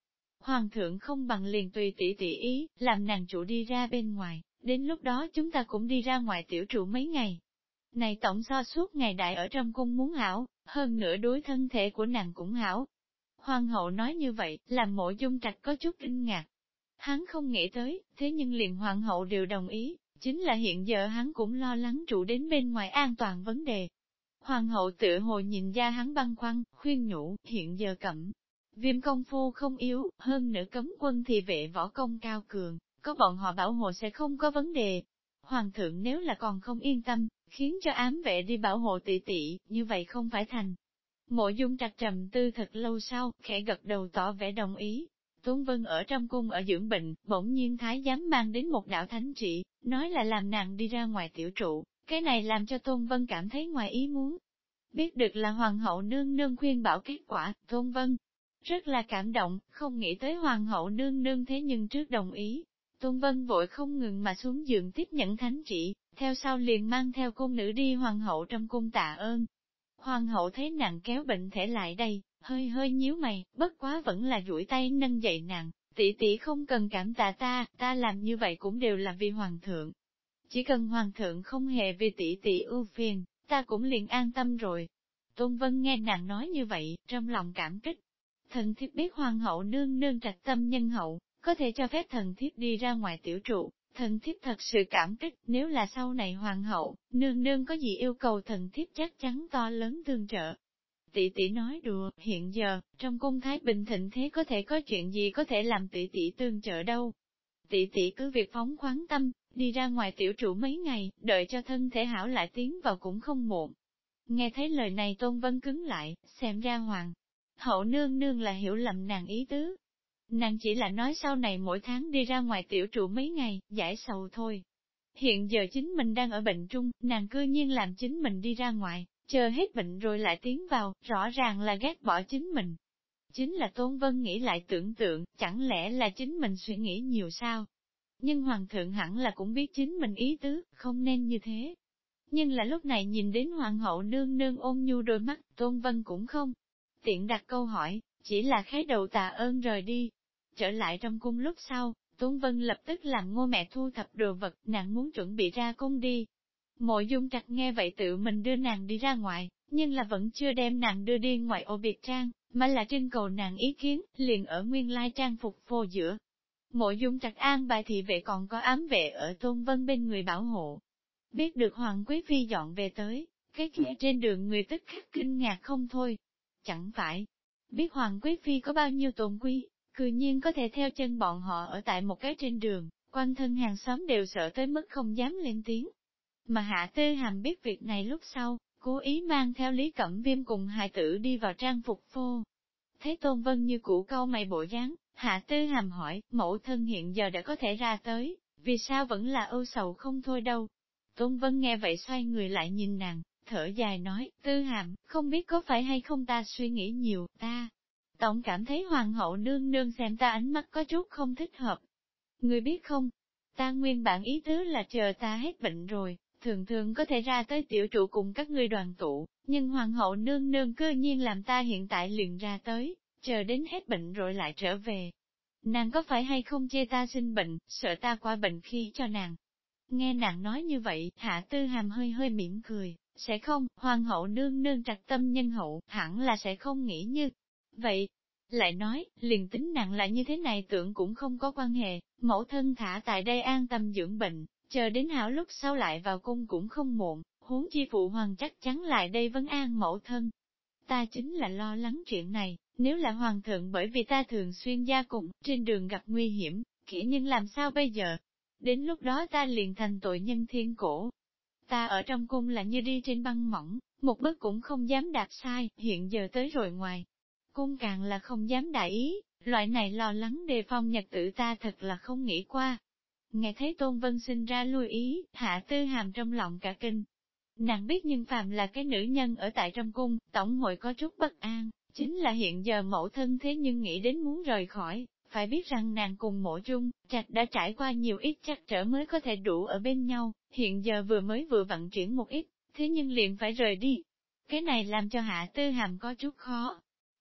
Hoàng thượng không bằng liền tùy tỷ tỷ ý, làm nàng chủ đi ra bên ngoài, đến lúc đó chúng ta cũng đi ra ngoài tiểu trụ mấy ngày. Này tổng so suốt ngày đại ở trong cung muốn hảo, hơn nữa đối thân thể của nàng cũng hảo. Hoàng hậu nói như vậy, làm Mộ Dung Trạch có chút kinh ngạc. Hắn không nghĩ tới, thế nhưng liền hoàng hậu đều đồng ý, chính là hiện giờ hắn cũng lo lắng trụ đến bên ngoài an toàn vấn đề. Hoàng hậu tự hồ nhìn ra hắn băn khoăn, khuyên nhủ, hiện giờ cẩm. Viêm công phu không yếu, hơn nữa cấm quân thì vệ võ công cao cường, có bọn họ bảo hộ sẽ không có vấn đề. Hoàng thượng nếu là còn không yên tâm, khiến cho ám vệ đi bảo hộ tỷ tỷ, như vậy không phải thành. Mộ Dung Trạch trầm tư thật lâu sau, khẽ gật đầu tỏ vẻ đồng ý. Tôn Vân ở trong cung ở dưỡng bệnh, bỗng nhiên thái giám mang đến một đạo thánh trị, nói là làm nàng đi ra ngoài tiểu trụ, cái này làm cho Tôn Vân cảm thấy ngoài ý muốn. Biết được là hoàng hậu nương nương khuyên bảo kết quả, Tôn Vân rất là cảm động, không nghĩ tới hoàng hậu nương nương thế nhưng trước đồng ý. Tôn Vân vội không ngừng mà xuống giường tiếp nhận thánh trị, theo sau liền mang theo cung nữ đi hoàng hậu trong cung tạ ơn. Hoàng hậu thấy nàng kéo bệnh thể lại đây, hơi hơi nhíu mày, bất quá vẫn là duỗi tay nâng dậy nàng, tỷ tỷ không cần cảm tạ ta làm như vậy cũng đều là vì hoàng thượng. Chỉ cần hoàng thượng không hề vì tỷ tỷ ưu phiền, ta cũng liền an tâm rồi. Tôn Vân nghe nàng nói như vậy, trong lòng cảm kích. Thần thiếp biết hoàng hậu nương nương trạch tâm nhân hậu, có thể cho phép thần thiếp đi ra ngoài tiểu trụ, thần thiếp thật sự cảm kích, nếu là sau này hoàng hậu, nương nương có gì yêu cầu thần thiếp chắc chắn to lớn tương trợ. Tỷ tỷ nói đùa, hiện giờ, trong cung thái bình thịnh thế có thể có chuyện gì có thể làm tỷ tỷ tương trợ đâu. Tỷ tỷ cứ việc phóng khoáng tâm, đi ra ngoài tiểu trụ mấy ngày, đợi cho thân thể hảo lại tiến vào cũng không muộn. Nghe thấy lời này Tôn Vân cứng lại, xem ra hoàng hậu nương nương là hiểu lầm nàng ý tứ. Nàng chỉ là nói sau này mỗi tháng đi ra ngoài tiểu trụ mấy ngày, giải sầu thôi. Hiện giờ chính mình đang ở bệnh trung, nàng cư nhiên làm chính mình đi ra ngoài, chờ hết bệnh rồi lại tiến vào, rõ ràng là ghét bỏ chính mình. Chính là Tôn Vân nghĩ lại tưởng tượng, chẳng lẽ là chính mình suy nghĩ nhiều sao? Nhưng Hoàng thượng hẳn là cũng biết chính mình ý tứ, không nên như thế. Nhưng là lúc này nhìn đến Hoàng hậu nương nương ôn nhu đôi mắt, Tôn Vân cũng không tiện đặt câu hỏi, chỉ là khái đầu tạ ơn rời đi. Trở lại trong cung lúc sau, Tôn Vân lập tức làm Ngô mẹ thu thập đồ vật, nàng muốn chuẩn bị ra cung đi. Mộ Dung Trạch nghe vậy tự mình đưa nàng đi ra ngoài, nhưng là vẫn chưa đem nàng đưa đi ngoài ô biệt trang, mà là trưng cầu nàng ý kiến, liền ở nguyên lai trang phục phô giữa. Mộ Dung Trạch an bài thị vệ còn có ám vệ ở Tôn Vân bên người bảo hộ. Biết được Hoàng Quý Phi dọn về tới, cái kia trên đường người tức khắc kinh ngạc không thôi. Chẳng phải, biết Hoàng Quý Phi có bao nhiêu tôn quý, cư nhiên có thể theo chân bọn họ ở tại một cái trên đường, quanh thân hàng xóm đều sợ tới mức không dám lên tiếng. Mà Hạ Tư Hàm biết việc này lúc sau, cố ý mang theo Lý Cẩm Viêm cùng hài tử đi vào trang phục phô. Thấy Tôn Vân như cũ câu mày bộ dáng, Hạ Tư Hàm hỏi, mẫu thân hiện giờ đã có thể ra tới, vì sao vẫn là âu sầu không thôi đâu. Tôn Vân nghe vậy xoay người lại nhìn nàng, thở dài nói, Tư Hàm, không biết có phải hay không ta suy nghĩ nhiều, ta. Tổng cảm thấy hoàng hậu nương nương xem ta ánh mắt có chút không thích hợp. Người biết không, ta nguyên bản ý tứ là chờ ta hết bệnh rồi, thường thường có thể ra tới tiểu trụ cùng các ngươi đoàn tụ, nhưng hoàng hậu nương nương cơ nhiên làm ta hiện tại liền ra tới, chờ đến hết bệnh rồi lại trở về. Nàng có phải hay không chê ta sinh bệnh, sợ ta qua bệnh khi cho nàng. Nghe nàng nói như vậy, Hạ Tư Hàm hơi hơi mỉm cười, sẽ không, hoàng hậu nương nương trạch tâm nhân hậu, hẳn là sẽ không nghĩ như vậy. Lại nói, liền tính nặng lại như thế này tưởng cũng không có quan hệ, mẫu thân thả tại đây an tâm dưỡng bệnh, chờ đến hảo lúc sau lại vào cung cũng không muộn, huống chi phụ hoàng chắc chắn lại đây vấn an mẫu thân. Ta chính là lo lắng chuyện này, nếu là hoàng thượng bởi vì ta thường xuyên gia cùng, trên đường gặp nguy hiểm, kỹ nhưng làm sao bây giờ? Đến lúc đó ta liền thành tội nhân thiên cổ. Ta ở trong cung là như đi trên băng mỏng, một bước cũng không dám đạp sai, hiện giờ tới rồi ngoài. Cung càng là không dám đại ý, loại này lo lắng đề phòng nhật tử ta thật là không nghĩ qua. Nghe thấy Tôn Vân sinh ra lưu ý, Hạ Tư Hàm trong lòng cả kinh. Nàng biết nhưng phàm là cái nữ nhân ở tại trong cung, tổng hội có chút bất an, chính là hiện giờ mẫu thân thế nhưng nghĩ đến muốn rời khỏi, phải biết rằng nàng cùng Mộ Dung Trạch đã trải qua nhiều ít trắc trở mới có thể đủ ở bên nhau, hiện giờ vừa vận chuyển một ít, thế nhưng liền phải rời đi. Cái này làm cho Hạ Tư Hàm có chút khó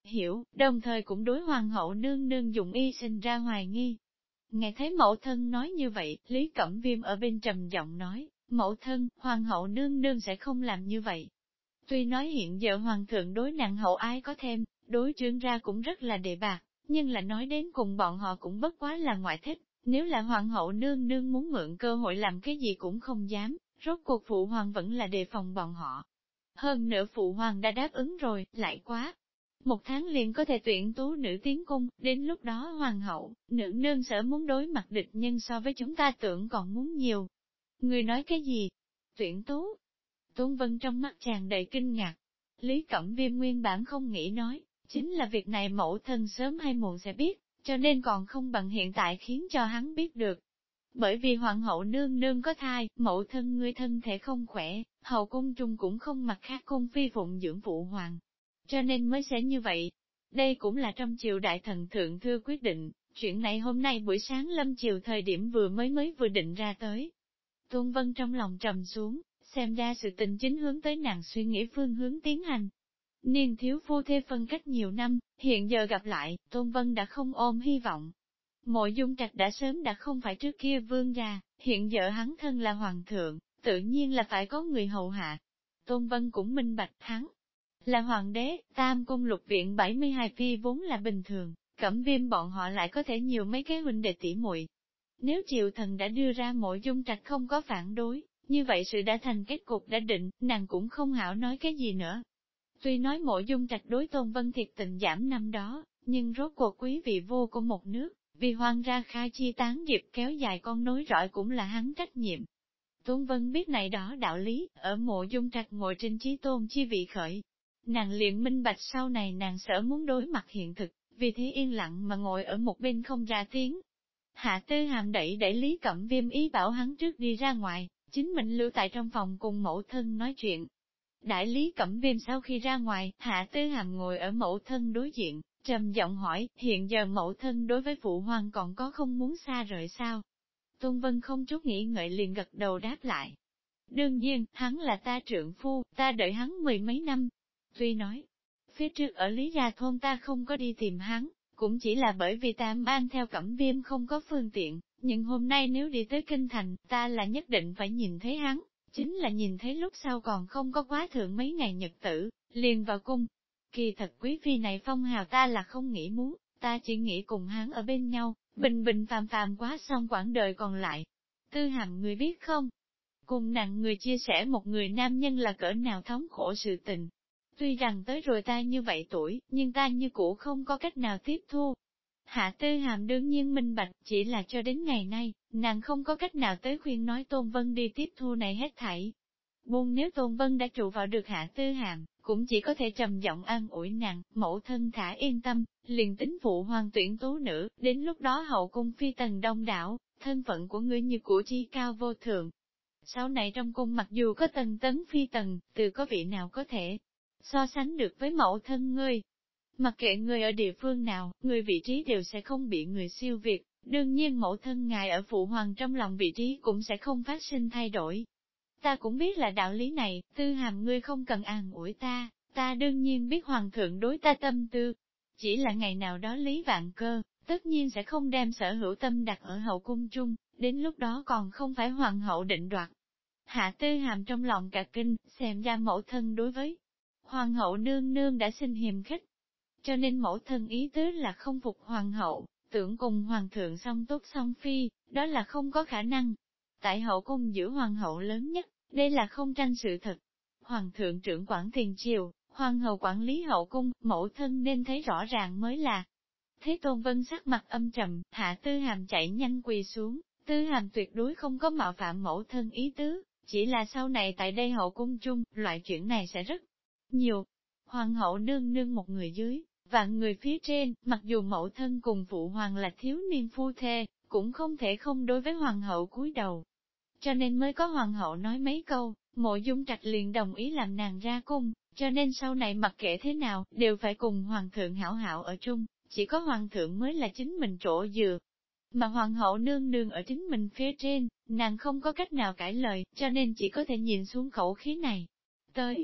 hiểu, đồng thời cũng đối hoàng hậu nương nương dụng y sinh ra hoài nghi. Nghe thấy mẫu thân nói như vậy, Lý Cẩm Viêm ở bên trầm giọng nói, mẫu thân, hoàng hậu nương nương sẽ không làm như vậy. Tuy nói hiện giờ hoàng thượng đối nàng hậu ái có thêm, đối trương ra cũng rất là đề bạc, nhưng là nói đến cùng bọn họ cũng bất quá là ngoại thích, nếu là hoàng hậu nương nương muốn mượn cơ hội làm cái gì cũng không dám, rốt cuộc phụ hoàng vẫn là đề phòng bọn họ. Hơn nữa phụ hoàng đã đáp ứng rồi, lại quá. 1 tháng liền có thể tuyển tú nữ tiến cung, đến lúc đó hoàng hậu, nữ nương sở muốn đối mặt địch nhân so với chúng ta tưởng còn muốn nhiều. Người nói cái gì? Tuyển tú? Tôn Vân trong mắt tràn đầy kinh ngạc. Lý Cẩm Viêm nguyên bản không nghĩ nói, chính là việc này mẫu thân sớm hay muộn sẽ biết, cho nên còn không bằng hiện tại khiến cho hắn biết được. Bởi vì hoàng hậu nương nương có thai, mẫu thân ngươi thân thể không khỏe, hậu cung trung cũng không mặt khác cung phi phụng dưỡng phụ hoàng. Cho nên mới sẽ như vậy. Đây cũng là trong triều đại thần thượng thư quyết định, chuyện này hôm nay buổi sáng lâm triều thời điểm vừa định ra tới. Tôn Vân trong lòng trầm xuống, xem ra sự tình chính hướng tới nàng suy nghĩ phương hướng tiến hành. Niên thiếu phu thê phân cách nhiều năm, hiện giờ gặp lại, Tôn Vân đã không ôm hy vọng. Mộ Dung Trạch đã sớm đã không phải trước kia vương gia, hiện giờ hắn thân là hoàng thượng, tự nhiên là phải có người hầu hạ. Tôn Vân cũng minh bạch hắn là hoàng đế, tam cung lục viện 72 phi vốn là bình thường, Cẩm Viêm bọn họ lại có thể nhiều mấy cái huynh đệ tỷ muội. Nếu triều thần đã đưa ra Mộ Dung Trạch không có phản đối, như vậy sự đã thành kết cục đã định, nàng cũng không hảo nói cái gì nữa. Tuy nói Mộ Dung Trạch đối Tôn Vân thiệt tình giảm năm đó, nhưng rốt cuộc quý vị vô của một nước, vì hoàng gia khai chi tán diệp kéo dài con nối rọi cũng là hắn trách nhiệm. Tôn Vân biết này đó đạo lý, ở Mộ Dung Trạch ngồi trên chí tôn chi vị khởi. Nàng liền minh bạch sau này nàng sợ muốn đối mặt hiện thực, vì thế yên lặng mà ngồi ở một bên không ra tiếng. Hạ Tư Hàm đẩy Lý Cẩm Viêm ý bảo hắn trước đi ra ngoài, chính mình lưu tại trong phòng cùng mẫu thân nói chuyện. Đại Lý Cẩm Viêm sau khi ra ngoài, Hạ Tư Hàm ngồi ở mẫu thân đối diện, trầm giọng hỏi, hiện giờ mẫu thân đối với phụ hoàng còn có không muốn xa rời sao? Tôn Vân không chút nghĩ ngợi liền gật đầu đáp lại. Đương nhiên, hắn là ta trượng phu, ta đợi hắn 10 mấy năm. Tuy nói, phía trước ở Lý Gia Thôn ta không có đi tìm hắn, cũng chỉ là bởi vì ta mang theo Cẩm Viêm không có phương tiện, nhưng hôm nay nếu đi tới Kinh Thành, ta là nhất định phải nhìn thấy hắn, chính là nhìn thấy lúc sau còn không có quá thượng mấy ngày nhật tử, liền vào cung. Kỳ thật quý phi này phong hào ta là không nghĩ muốn, ta chỉ nghĩ cùng hắn ở bên nhau, bình bình phàm phàm quá xong quãng đời còn lại. Tư Hàm người biết không? Cùng nặng người chia sẻ một người nam nhân là cỡ nào thống khổ sự tình. Tuy rằng tới rồi ta như vậy tuổi, nhưng ta như cũ không có cách nào tiếp thu. Hạ Tư Hàm đương nhiên minh bạch, chỉ là cho đến ngày nay, nàng không có cách nào tới khuyên nói Tôn Vân đi tiếp thu này hết thảy. Buông nếu Tôn Vân đã trụ vào được Hạ Tư Hàm, cũng chỉ có thể trầm giọng an ủi nàng, mẫu thân thả yên tâm, liền tính phụ hoàng tuyển tú nữ, đến lúc đó hậu cung phi tần đông đảo, thân phận của ngươi như của chi cao vô thượng. Sau này trong cung mặc dù có tần tấn phi tần, từ có vị nào có thể so sánh được với mẫu thân ngươi. Mặc kệ người ở địa phương nào, người vị trí đều sẽ không bị người siêu việt, đương nhiên mẫu thân ngài ở phụ hoàng trong lòng vị trí cũng sẽ không phát sinh thay đổi. Ta cũng biết là đạo lý này, Tư Hàm ngươi không cần an ủi ta đương nhiên biết hoàng thượng đối ta tâm tư. Chỉ là ngày nào đó Lý Vạn Cơ, tất nhiên sẽ không đem sở hữu tâm đặt ở hậu cung chung, đến lúc đó còn không phải hoàng hậu định đoạt. Hạ Tư Hàm trong lòng cả kinh, xem ra mẫu thân đối với hoàng hậu nương nương đã xin hiềm khích. Cho nên mẫu thân ý tứ là không phục hoàng hậu, tưởng cùng hoàng thượng song tốt song phi, đó là không có khả năng. Tại hậu cung giữ hoàng hậu lớn nhất, đây là không tranh sự thật. Hoàng thượng trưởng quản tiền triều, hoàng hậu quản lý hậu cung, mẫu thân nên thấy rõ ràng mới là. Thế Tôn Vân sắc mặt âm trầm, Hạ Tư Hàm chạy nhanh quỳ xuống, Tư Hàm tuyệt đối không có mạo phạm mẫu thân ý tứ, chỉ là sau này tại đây hậu cung chung, loại chuyện này sẽ rất nhiều. Hoàng hậu nương nương một người dưới, vạn người phía trên, mặc dù mẫu thân cùng phụ hoàng là thiếu niên phu thê, cũng không thể không đối với hoàng hậu cúi đầu. Cho nên mới có hoàng hậu nói mấy câu, Mộ Dung Trạch liền đồng ý làm nàng ra cung, cho nên sau này mặc kệ thế nào, đều phải cùng hoàng thượng hảo hảo ở chung, chỉ có hoàng thượng mới là chính mình chỗ dựa. Mà hoàng hậu nương nương ở chính mình phía trên, nàng không có cách nào cãi lời, cho nên chỉ có thể nhìn xuống khẩu khí này. Tới,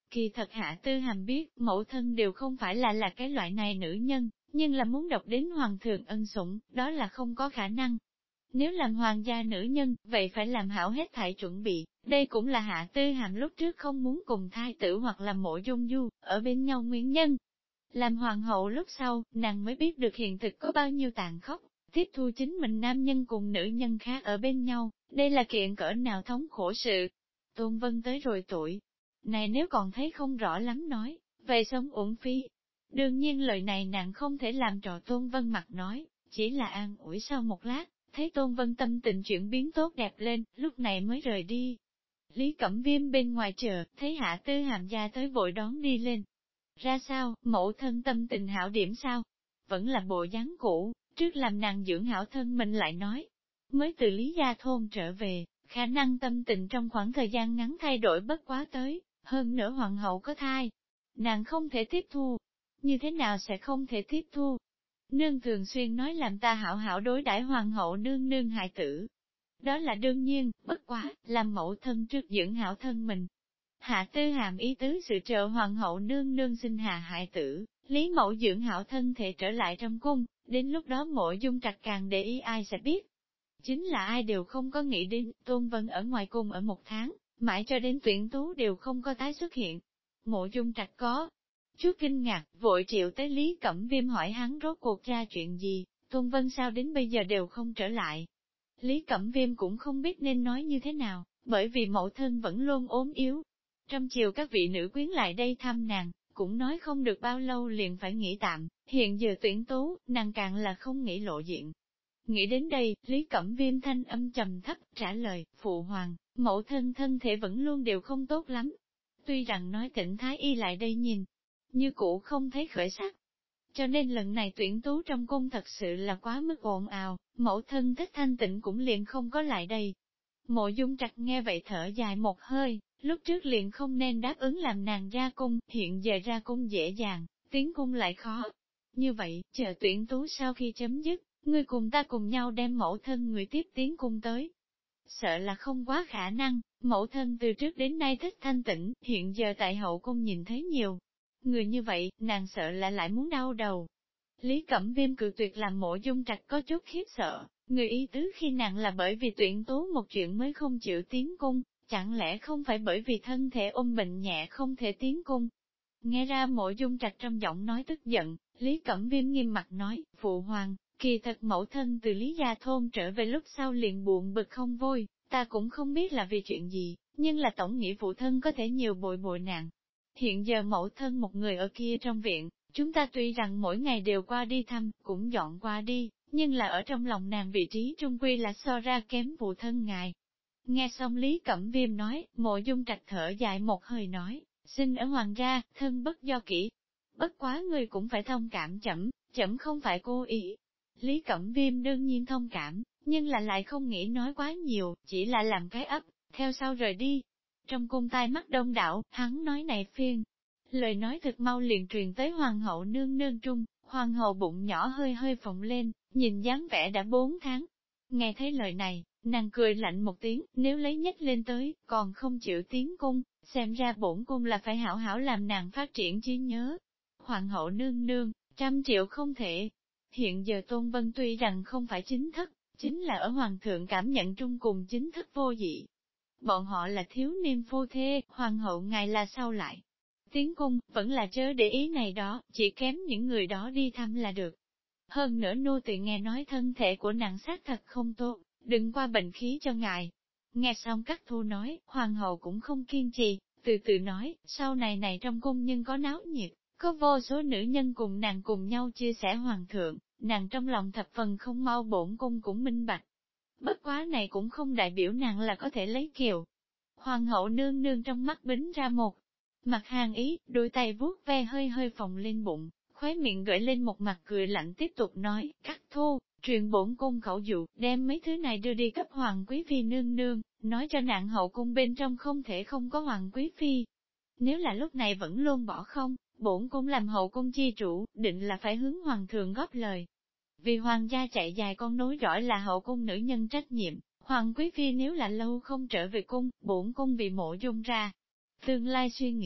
Kỳ thật Hạ Tư Hàm biết, mẫu thân đều không phải là cái loại này nữ nhân, nhưng là muốn độc đến hoàng thượng ân sủng, đó là không có khả năng. Nếu làm hoàng gia nữ nhân, vậy phải làm hảo hết thảy chuẩn bị, đây cũng là Hạ Tư Hàm lúc trước không muốn cùng thai tử hoặc là Mộ Dung Du, ở bên nhau nguyên nhân. Làm hoàng hậu lúc sau, nàng mới biết được hiện thực có bao nhiêu tàn khốc, tiếp thu chính mình nam nhân cùng nữ nhân khác ở bên nhau, đây là kiện cỡ nào thống khổ sự. Tôn Vân tới rồi tuổi này nếu còn thấy không rõ lắm nói, vậy sống uổng phí. Đương nhiên lời này nàng không thể làm trò Tôn Vân mặt nói, chỉ là an ủi sau một lát, thấy Tôn Vân tâm tình chuyển biến tốt đẹp lên, lúc này mới rời đi. Lý Cẩm Viêm bên ngoài chờ, thấy Hạ Tư Hàm gia tới vội đón đi lên. Ra sao, mẫu thân tâm tình hảo điểm sao? Vẫn là bộ dáng cũ, trước làm nàng dưỡng hảo thân mình lại nói. Mới từ Lý Gia Thôn trở về, khả năng tâm tình trong khoảng thời gian ngắn thay đổi bất quá tới, hơn nữa hoàng hậu có thai. Nàng không thể tiếp thu. Như thế nào sẽ không thể tiếp thu? Nương thường xuyên nói làm ta hảo hảo đối đãi hoàng hậu nương nương hài tử. Đó là đương nhiên, bất quá, làm mẫu thân trước dưỡng hảo thân mình. Hạ Tư Hàm ý tứ sự trợ hoàng hậu nương nương sinh hạ hại tử, Lý Mẫu dưỡng hảo thân thể trở lại trong cung, đến lúc đó Mộ Dung Trạch càng để ý ai sẽ biết. Chính là ai đều không có nghĩ đến, Tôn Vân ở ngoài cung ở 1 tháng, mãi cho đến tuyển tú đều không có tái xuất hiện. Mộ Dung Trạch có chút kinh ngạc, vội triệu tới Lý Cẩm Viêm hỏi hắn rốt cuộc ra chuyện gì, Tôn Vân sao đến bây giờ đều không trở lại. Lý Cẩm Viêm cũng không biết nên nói như thế nào, bởi vì mẫu thân vẫn luôn ốm yếu. Trong chiều các vị nữ quyến lại đây thăm nàng, cũng nói không được bao lâu liền phải nghỉ tạm, hiện giờ tuyển tú, nàng càng là không nghĩ lộ diện. Nghĩ đến đây, Lý Cẩm Viêm thanh âm trầm thấp trả lời, phụ hoàng, mẫu thân thân thể vẫn luôn đều không tốt lắm. Tuy rằng nói Tịnh Thái Y lại đây nhìn, như cũ không thấy khởi sắc. Cho nên lần này tuyển tú trong cung thật sự là quá mức ồn ào, mẫu thân thích thanh tịnh cũng liền không có lại đây. Mộ Dung Trạch nghe vậy thở dài một hơi, lúc trước liền không nên đáp ứng làm nàng ra cung, hiện giờ ra cung dễ dàng, tiến cung lại khó. Như vậy, chờ tuyển tú sau khi chấm dứt, ngươi cùng ta cùng nhau đem mẫu thân người tiếp tiến cung tới. Sợ là không quá khả năng, mẫu thân từ trước đến nay thích thanh tĩnh, hiện giờ tại hậu cung nhìn thấy nhiều. Người như vậy, nàng sợ là lại muốn đau đầu. Lý Cẩm Viêm cự tuyệt làm Mộ Dung Trạch có chút khiếp sợ, người ý tứ khi nàng là bởi vì tuyển tú một chuyện mới không chịu tiến cung, chẳng lẽ không phải bởi vì thân thể ôm bệnh nhẹ không thể tiến cung. Nghe ra Mộ Dung Trạch trong giọng nói tức giận, Lý Cẩm Viêm nghiêm mặt nói, phụ hoàng, kỳ thật mẫu thân từ Lý Gia Thôn trở về lúc sau liền buồn bực không vui, ta cũng không biết là vì chuyện gì, nhưng là tổng nghĩ phụ thân có thể nhiều bội bội nàng. Hiện giờ mẫu thân một người ở kia trong viện, chúng ta tuy rằng mỗi ngày đều qua đi thăm, cũng dọn qua đi, nhưng là ở trong lòng nàng vị trí trung quy là so ra kém phụ thân ngài. Nghe xong Lý Cẩm Viêm nói, Mộ Dung Trạch thở dài một hơi nói, sinh ở hoàng gia, thân bất do kỹ. Bất quá người cũng phải thông cảm chậm không phải cố ý. Lý Cẩm Viêm đương nhiên thông cảm, nhưng là lại không nghĩ nói quá nhiều, chỉ là làm cái ấp, theo sau rời đi. Trong cung tai mắt đông đảo, hắn nói này phiên. Lời nói thật mau liền truyền tới hoàng hậu nương nương trung, hoàng hậu bụng nhỏ hơi hơi phồng lên, nhìn dáng vẻ đã 4 tháng. Nghe thấy lời này, nàng cười lạnh một tiếng, nếu lấy nhách lên tới, còn không chịu tiến cung, xem ra bổn cung là phải hảo hảo làm nàng phát triển trí nhớ. Hoàng hậu nương nương, 100 triệu không thể. Hiện giờ Tôn Vân tuy rằng không phải chính thức, chính là ở hoàng thượng cảm nhận trung cùng chính thức vô dị. Bọn họ là thiếu niên phu thê, hoàng hậu ngài là sao lại? Tiến cung, vẫn là chớ để ý này đó, chỉ kém những người đó đi thăm là được. Hơn nữa nô tỳ nghe nói thân thể của nàng xác thật không tốt, đừng qua bệnh khí cho ngài. Nghe xong các thu nói, hoàng hậu cũng không kiên trì, từ từ nói, sau này trong cung nhưng có náo nhiệt, có vô số nữ nhân cùng nàng cùng nhau chia sẻ hoàng thượng, nàng trong lòng thập phần không mau bổn cung cũng minh bạch. Bất quá này cũng không đại biểu nàng là có thể lấy kiều. Hoàng hậu nương nương trong mắt bính ra một mặt hàng ý, đôi tay vuốt ve hơi hơi phồng lên bụng, khóe miệng gợi lên một mặt cười lạnh tiếp tục nói, cắt thô, truyền bổn cung khẩu dụ, đem mấy thứ này đưa đi cấp hoàng quý phi nương nương, nói cho nạn hậu cung bên trong không thể không có hoàng quý phi. Nếu là lúc này vẫn luôn bỏ không, bổn cung làm hậu cung chi chủ, định là phải hướng hoàng thượng góp lời. Vì hoàng gia chạy dài con nối dõi là hậu cung nữ nhân trách nhiệm, hoàng quý phi nếu là lâu không trở về cung, bổn cung bị Mộ Dung ra. Tương lai suy nghĩ,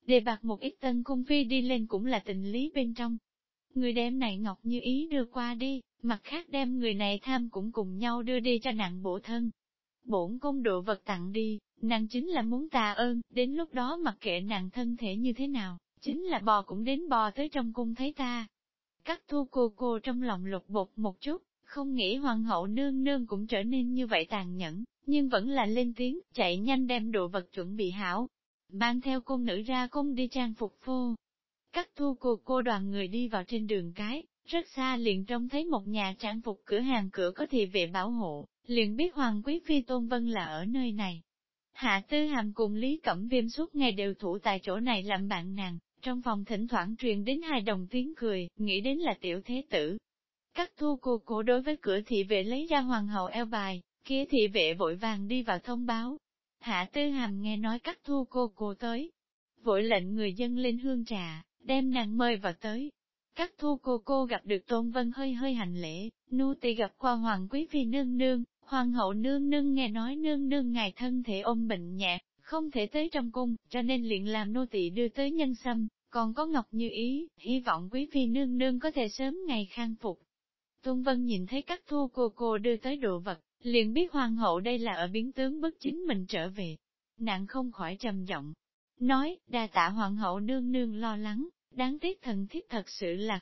đề bạt một ít tân cung phi đi lên cũng là tình lý bên trong. Người đem này Ngọc Như Ý đưa qua đi, mặt khác đem người này tham cũng cùng nhau đưa đi cho nàng bổ thân. Bổn cung độ vật tặng đi, nàng chính là muốn tạ ơn, đến lúc đó mặc kệ nàng thân thể như thế nào, chính là bò cũng đến bò tới trong cung thấy ta. Các thu cô trong lòng lục bột một chút, không nghĩ hoàng hậu nương nương cũng trở nên như vậy tàn nhẫn, nhưng vẫn là lên tiếng, chạy nhanh đem đồ vật chuẩn bị hảo. Mang theo cung nữ ra cung đi trang phục phô. Các thu cô đoàn người đi vào trên đường cái, rất xa liền trông thấy một nhà trang phục cửa hàng cửa có thị vệ bảo hộ, liền biết Hoàng Quý Phi Tôn Vân là ở nơi này. Hạ Tư Hàm cùng Lý Cẩm Viêm suốt ngày đều thủ tại chỗ này làm bạn nàng, trong phòng thỉnh thoảng truyền đến hai đồng tiếng cười, nghĩ đến là tiểu thế tử. Các thu cô đối với cửa thị vệ lấy ra hoàng hậu eo bài, kia thị vệ vội vàng đi vào thông báo. Hạ Tư Hàm nghe nói các thu cô tới, vội lệnh người dân lên hương trà, đem nàng mời vào tới. Các thu cô gặp được Tôn Vân hơi hơi hành lễ, nô tỳ gặp qua Hoàng Quý Phi nương nương, Hoàng hậu nương nương nghe nói nương nương ngài thân thể ôm bệnh nhẹ, không thể tới trong cung, cho nên liền làm nô tỳ đưa tới nhân sâm, còn có Ngọc Như Ý, hy vọng Quý Phi nương nương có thể sớm ngày khang phục. Tôn Vân nhìn thấy các thu cô đưa tới đồ vật, liền biết Hoàng hậu đây là ở biến tướng bức chính mình trở về. Nàng không khỏi trầm giọng nói, đa tạ Hoàng hậu nương nương lo lắng, đáng tiếc thần thiếp thật sự là,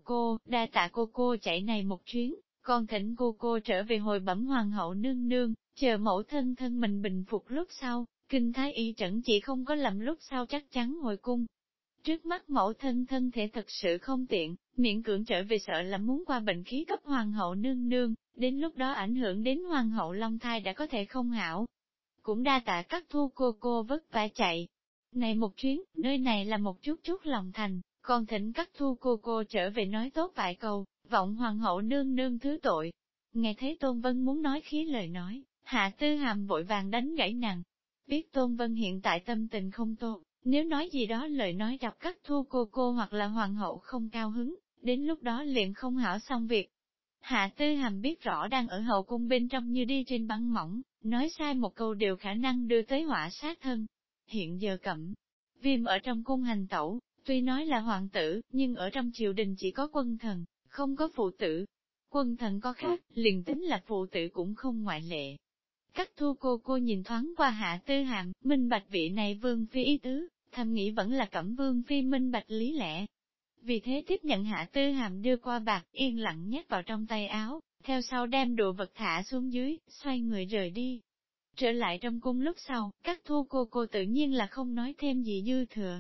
đa tạ cô chạy này một chuyến, còn thỉnh cô trở về hồi bẩm Hoàng hậu nương nương, chờ mẫu thân thân mình bình phục lúc sau, kinh thái y trẩn chỉ không có lầm lúc sau chắc chắn hồi cung. Trước mắt mẫu thân thân thể thật sự không tiện, miễn cưỡng trở về sợ là muốn qua bệnh khí cấp Hoàng hậu nương nương, đến lúc đó ảnh hưởng đến Hoàng hậu long thai đã có thể không hảo. Cũng đa tạ các thu cô vất vả chạy. Này một chuyến, nơi này là một chút lòng thành, còn thỉnh các thu cô trở về nói tốt vài câu, vọng Hoàng hậu nương nương thứ tội. Nghe thấy Tôn Vân muốn nói khí lời nói, Hạ Tư Hàm vội vàng đánh gãy nàng. Biết Tôn Vân hiện tại tâm tình không tốt, nếu nói gì đó lời nói gặp các thu cô hoặc là Hoàng hậu không cao hứng, đến lúc đó liền không hảo xong việc. Hạ Tư Hàm biết rõ đang ở hậu cung bên trong như đi trên băng mỏng, nói sai một câu đều khả năng đưa tới họa sát thân. Hiện giờ Cẩm Viêm ở trong cung hành tẩu, tuy nói là hoàng tử, nhưng ở trong triều đình chỉ có quân thần, không có phụ tử. Quân thần có khác, liền tính là phụ tử cũng không ngoại lệ. Các thu cô nhìn thoáng qua Hạ Tư Hàm, minh bạch vị này vương phi ý tứ, thầm nghĩ vẫn là Cẩm vương phi minh bạch lý lẽ. Vì thế tiếp nhận Hạ Tư Hàm đưa qua bạc, yên lặng nhét vào trong tay áo, theo sau đem đồ vật thả xuống dưới, xoay người rời đi. Trở lại trong cung lúc sau, các thu cô tự nhiên là không nói thêm gì dư thừa.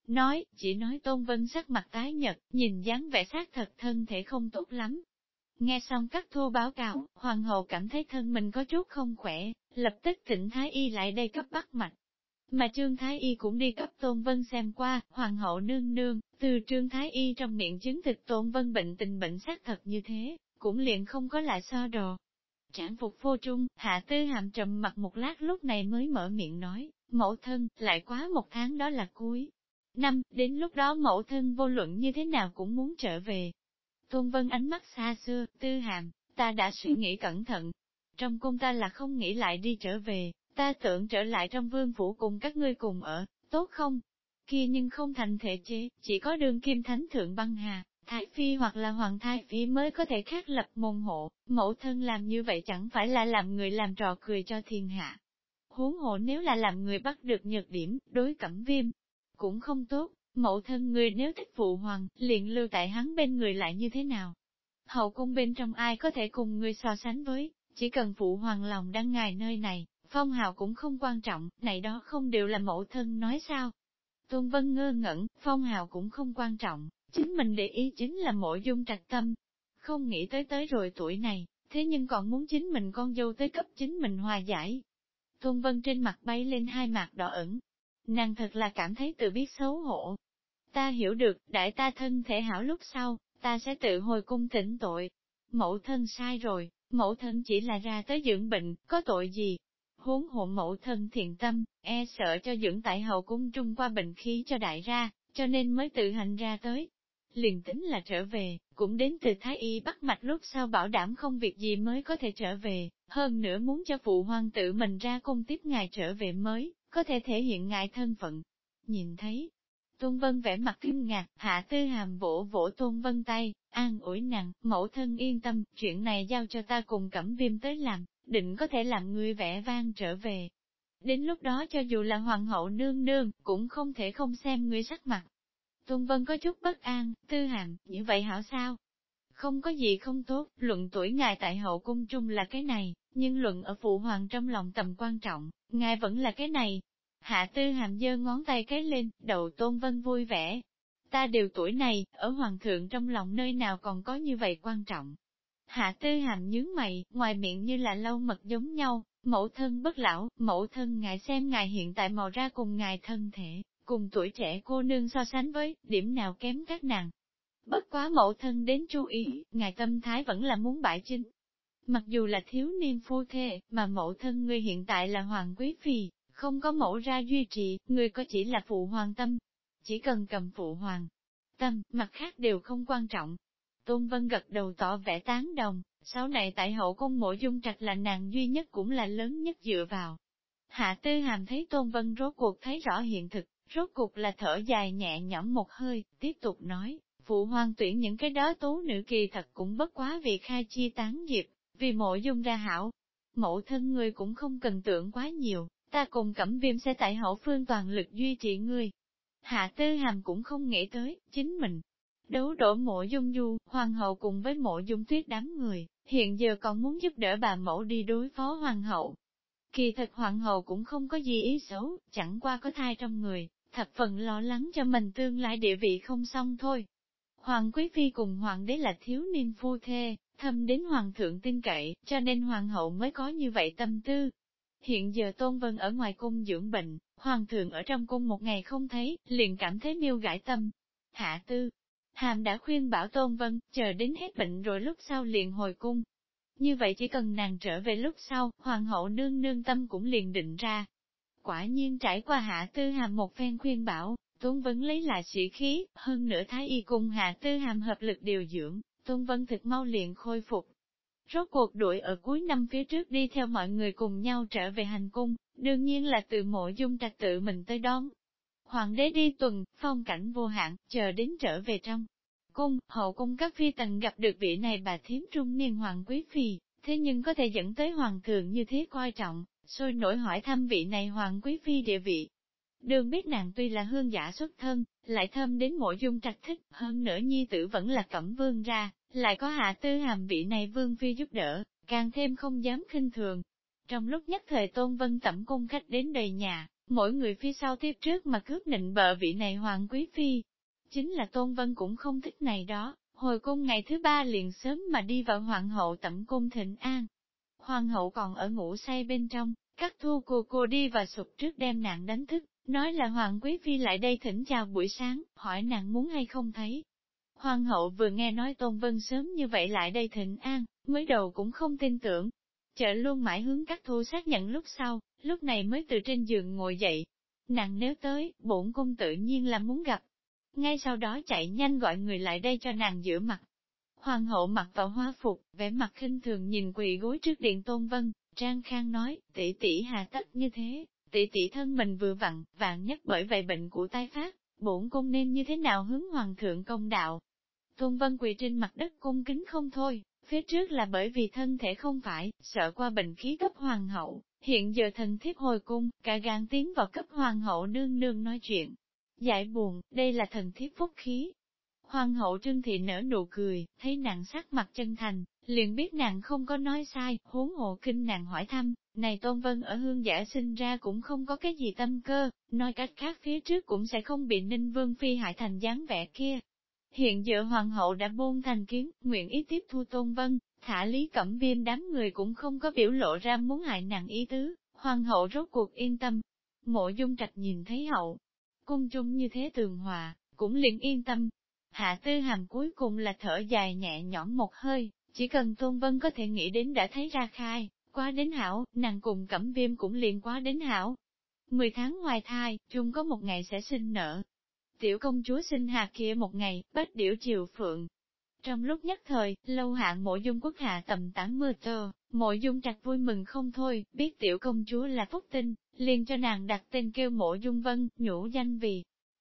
Chỉ nói Tôn Vân sắc mặt tái nhợt, nhìn dáng vẻ xác thật thân thể không tốt lắm. Nghe xong các thu báo cáo, hoàng hậu cảm thấy thân mình có chút không khỏe, lập tức thỉnh Thái Y lại đây cấp bắt mạch. Mà Trương Thái Y cũng đi cấp Tôn Vân xem qua, hoàng hậu nương nương, từ Trương Thái Y trong miệng chứng thực Tôn Vân bệnh xác thật như thế, cũng liền không có lại so đồ. Trảng phục vô trung, Hạ Tư Hàm trầm mặt một lát lúc này mới mở miệng nói, mẫu thân, lại quá một tháng đó là cuối năm, đến lúc đó mẫu thân vô luận như thế nào cũng muốn trở về. Tôn Vân ánh mắt xa xưa, Tư Hàm, ta đã suy nghĩ cẩn thận. Trong cung ta là không nghĩ lại đi trở về, ta tưởng trở lại trong vương phủ cùng các ngươi cùng ở, tốt không? Kia nhưng không thành thể chế, chỉ có đường kim thánh thượng băng hà, Thái Phi hoặc là Hoàng Thái Phi mới có thể khác lập môn hộ, mẫu thân làm như vậy chẳng phải là làm người làm trò cười cho thiên hạ. Huống hộ nếu là làm người bắt được nhược điểm, đối Cẩm Viêm, cũng không tốt, mẫu thân người nếu thích phụ hoàng, liền lưu tại hắn bên người lại như thế nào? Hậu cung bên trong ai có thể cùng người so sánh với, chỉ cần phụ hoàng lòng đăng ngài nơi này, phong hào cũng không quan trọng, này đó không đều là mẫu thân nói sao? Tôn Vân ngơ ngẩn, phong hào cũng không quan trọng, chính mình để ý chính là mộ dung trạch tâm. Không nghĩ tới rồi tuổi này, thế nhưng còn muốn chính mình con dâu tới cấp chính mình hòa giải. Tôn Vân trên mặt bay lên hai mặt đỏ ửng. Nàng thật là cảm thấy tự biết xấu hổ. Ta hiểu được, đại ta thân thể hảo lúc sau, ta sẽ tự hồi cung thỉnh tội. Mẫu thân sai rồi, mẫu thân chỉ là ra tới dưỡng bệnh, có tội gì? Huống hộ mẫu thân thiện tâm, e sợ cho dưỡng tại hậu cung trung qua bệnh khí cho đại ra, cho nên mới tự hành ra tới. Liền tính là trở về, cũng đến từ Thái Y bắt mạch lúc sau bảo đảm không việc gì mới có thể trở về, hơn nữa muốn cho phụ hoàng tự mình ra cung tiếp ngài trở về mới, có thể thể hiện ngài thân phận. Nhìn thấy, Tôn Vân vẻ mặt kinh ngạc, Hạ Tư Hàm vỗ vỗ Tôn Vân tay, an ủi nàng, mẫu thân yên tâm, chuyện này giao cho ta cùng Cẩm Viêm tới làm, định có thể làm ngươi vẻ vang trở về. Đến lúc đó cho dù là hoàng hậu nương nương, cũng không thể không xem ngươi sắc mặt. Tôn Vân có chút bất an, Tư Hàm, như vậy hảo sao? Không có gì không tốt, luận tuổi ngài tại hậu cung trung là cái này, nhưng luận ở phụ hoàng trong lòng tầm quan trọng, ngài vẫn là cái này. Hạ Tư Hàm giơ ngón tay cái lên, đầu Tôn Vân vui vẻ. Ta đều tuổi này, ở hoàng thượng trong lòng nơi nào còn có như vậy quan trọng. Hạ Tư Hàm nhướng mày, ngoài miệng như là lâu mật giống nhau, mẫu thân bất lão, mẫu thân ngài xem ngài hiện tại màu ra cùng ngài thân thể, cùng tuổi trẻ cô nương so sánh với, điểm nào kém các nàng. Bất quá mẫu thân đến chú ý, ngài tâm thái vẫn là muốn bãi chính. Mặc dù là thiếu niên phu thê, mà mẫu thân ngươi hiện tại là hoàng quý phi, không có mẫu ra duy trì, ngươi có chỉ là phụ hoàng tâm. Chỉ cần cầm phụ hoàng tâm, mặt khác đều không quan trọng. Tôn Vân gật đầu tỏ vẻ tán đồng, sau này tại hậu cung Mộ Dung Trạch là nàng duy nhất cũng là lớn nhất dựa vào. Hạ Tư Hàm thấy Tôn Vân rốt cuộc thấy rõ hiện thực, rốt cuộc là thở dài nhẹ nhõm một hơi, tiếp tục nói, phụ hoàng tuyển những cái đó tú nữ kỳ thật cũng bất quá vì khai chi tán diệp, vì Mộ Dung ra hảo. Mẫu thân ngươi cũng không cần tưởng quá nhiều, ta cùng Cẩm Viêm sẽ tại hậu phương toàn lực duy trì ngươi. Hạ Tư Hàm cũng không nghĩ tới, chính mình. Đấu đổ Mộ Dung Du, hoàng hậu cùng với Mộ Dung Tuyết đám người, hiện giờ còn muốn giúp đỡ bà mẫu đi đối phó hoàng hậu. Kỳ thật hoàng hậu cũng không có gì ý xấu, chẳng qua có thai trong người, thập phần lo lắng cho mình tương lai địa vị không xong thôi. Hoàng quý phi cùng hoàng đế là thiếu niên phu thê, thâm đến hoàng thượng tin cậy, cho nên hoàng hậu mới có như vậy tâm tư. Hiện giờ Tôn Vân ở ngoài cung dưỡng bệnh, hoàng thượng ở trong cung một ngày không thấy, liền cảm thấy miêu gãi tâm. Hạ Tư Hàm đã khuyên bảo Tôn Vân, chờ đến hết bệnh rồi lúc sau liền hồi cung. Như vậy chỉ cần nàng trở về lúc sau, hoàng hậu nương nương tâm cũng liền định ra. Quả nhiên trải qua Hạ Tư Hàm một phen khuyên bảo, Tôn Vân lấy lại sĩ khí, hơn nữa Thái Y cùng Hạ Tư Hàm hợp lực điều dưỡng, Tôn Vân thực mau liền khôi phục. Rốt cuộc đuổi ở cuối năm phía trước đi theo mọi người cùng nhau trở về hành cung, đương nhiên là từ Mộ Dung Trạch tự mình tới đón. Hoàng đế đi tuần, phong cảnh vô hạn, chờ đến trở về trong cung, hậu cung các phi tần gặp được vị này bà thiếm trung niên hoàng quý phi, thế nhưng có thể dẫn tới hoàng thượng như thế coi trọng, sôi nổi hỏi thăm vị này hoàng quý phi địa vị. Đường biết nàng tuy là hương giả xuất thân, lại thơm đến Mộ Dung Trạch thích, hơn nữa nhi tử vẫn là Cẩm Vương ra, lại có Hạ Tư Hàm vị này vương phi giúp đỡ, càng thêm không dám khinh thường. Trong lúc nhất thời Tôn Vân tẩm cung khách đến đầy nhà, mỗi người phía sau tiếp trước mà cướp nịnh bợ vị này hoàng quý phi. Chính là Tôn Vân cũng không thích này đó, hồi cung ngày thứ ba liền sớm mà đi vào hoàng hậu tẩm cung thịnh an. Hoàng hậu còn ở ngủ say bên trong, các thu cô đi và sụp trước đem nàng đánh thức, nói là hoàng quý phi lại đây thỉnh chào buổi sáng, hỏi nàng muốn hay không thấy. Hoàng hậu vừa nghe nói Tôn Vân sớm như vậy lại đây thịnh an, mới đầu cũng không tin tưởng. Chợ luôn mãi hướng các thu xác nhận lúc sau, lúc này mới từ trên giường ngồi dậy. Nàng nếu tới, bổn cung tự nhiên là muốn gặp. Ngay sau đó chạy nhanh gọi người lại đây cho nàng rửa mặt. Hoàng hậu mặc vào hoa phục, vẻ mặt khinh thường nhìn quỳ gối trước điện Tôn Vân, Trang Khang nói, tỷ tỷ hà tất như thế, tỷ tỷ thân mình vừa vạn nhất bởi vậy bệnh của tai phát, bổn cung nên như thế nào hướng hoàng thượng công đạo. Tôn Vân quỳ trên mặt đất cung kính không thôi, phía trước là bởi vì thân thể không phải, sợ qua bệnh khí cấp hoàng hậu, hiện giờ thần thiếp hồi cung, cả gan tiến vào cấp hoàng hậu nương nương nói chuyện. Giải buồn, đây là thần thiếp phúc khí. Hoàng hậu Trương Thị nở nụ cười, thấy nàng sắc mặt chân thành, liền biết nàng không có nói sai, huống hộ kinh nàng hỏi thăm, này Tôn Vân ở hương giả sinh ra cũng không có cái gì tâm cơ, nói cách khác phía trước cũng sẽ không bị Ninh Vương Phi hại thành dáng vẻ kia. Hiện giờ Hoàng hậu đã buông thành kiến, nguyện ý tiếp thu Tôn Vân, thả Lý Cẩm Viêm đám người cũng không có biểu lộ ra muốn hại nàng ý tứ, Hoàng hậu rốt cuộc yên tâm. Mộ Dung Trạch nhìn thấy hậu cung trung như thế tường hòa, cũng liền yên tâm. Hạ Tư Hàm cuối cùng là thở dài nhẹ nhõm một hơi, chỉ cần Tôn Vân có thể nghĩ đến đã thấy ra khai, quá đến hảo, nàng cùng Cẩm Viêm cũng liền quá đến hảo. 10 tháng hoài thai, chung có một ngày sẽ sinh nở. Tiểu công chúa sinh hạt kia một ngày, bách điểu chiều phượng. Trong lúc nhất thời, lâu hạng Mộ Dung Quốc hạ tầm tán mưa tơ, Mộ Dung Trạch vui mừng không thôi, biết tiểu công chúa là phúc tinh, liền cho nàng đặt tên kêu Mộ Dung Vân, nhũ danh vì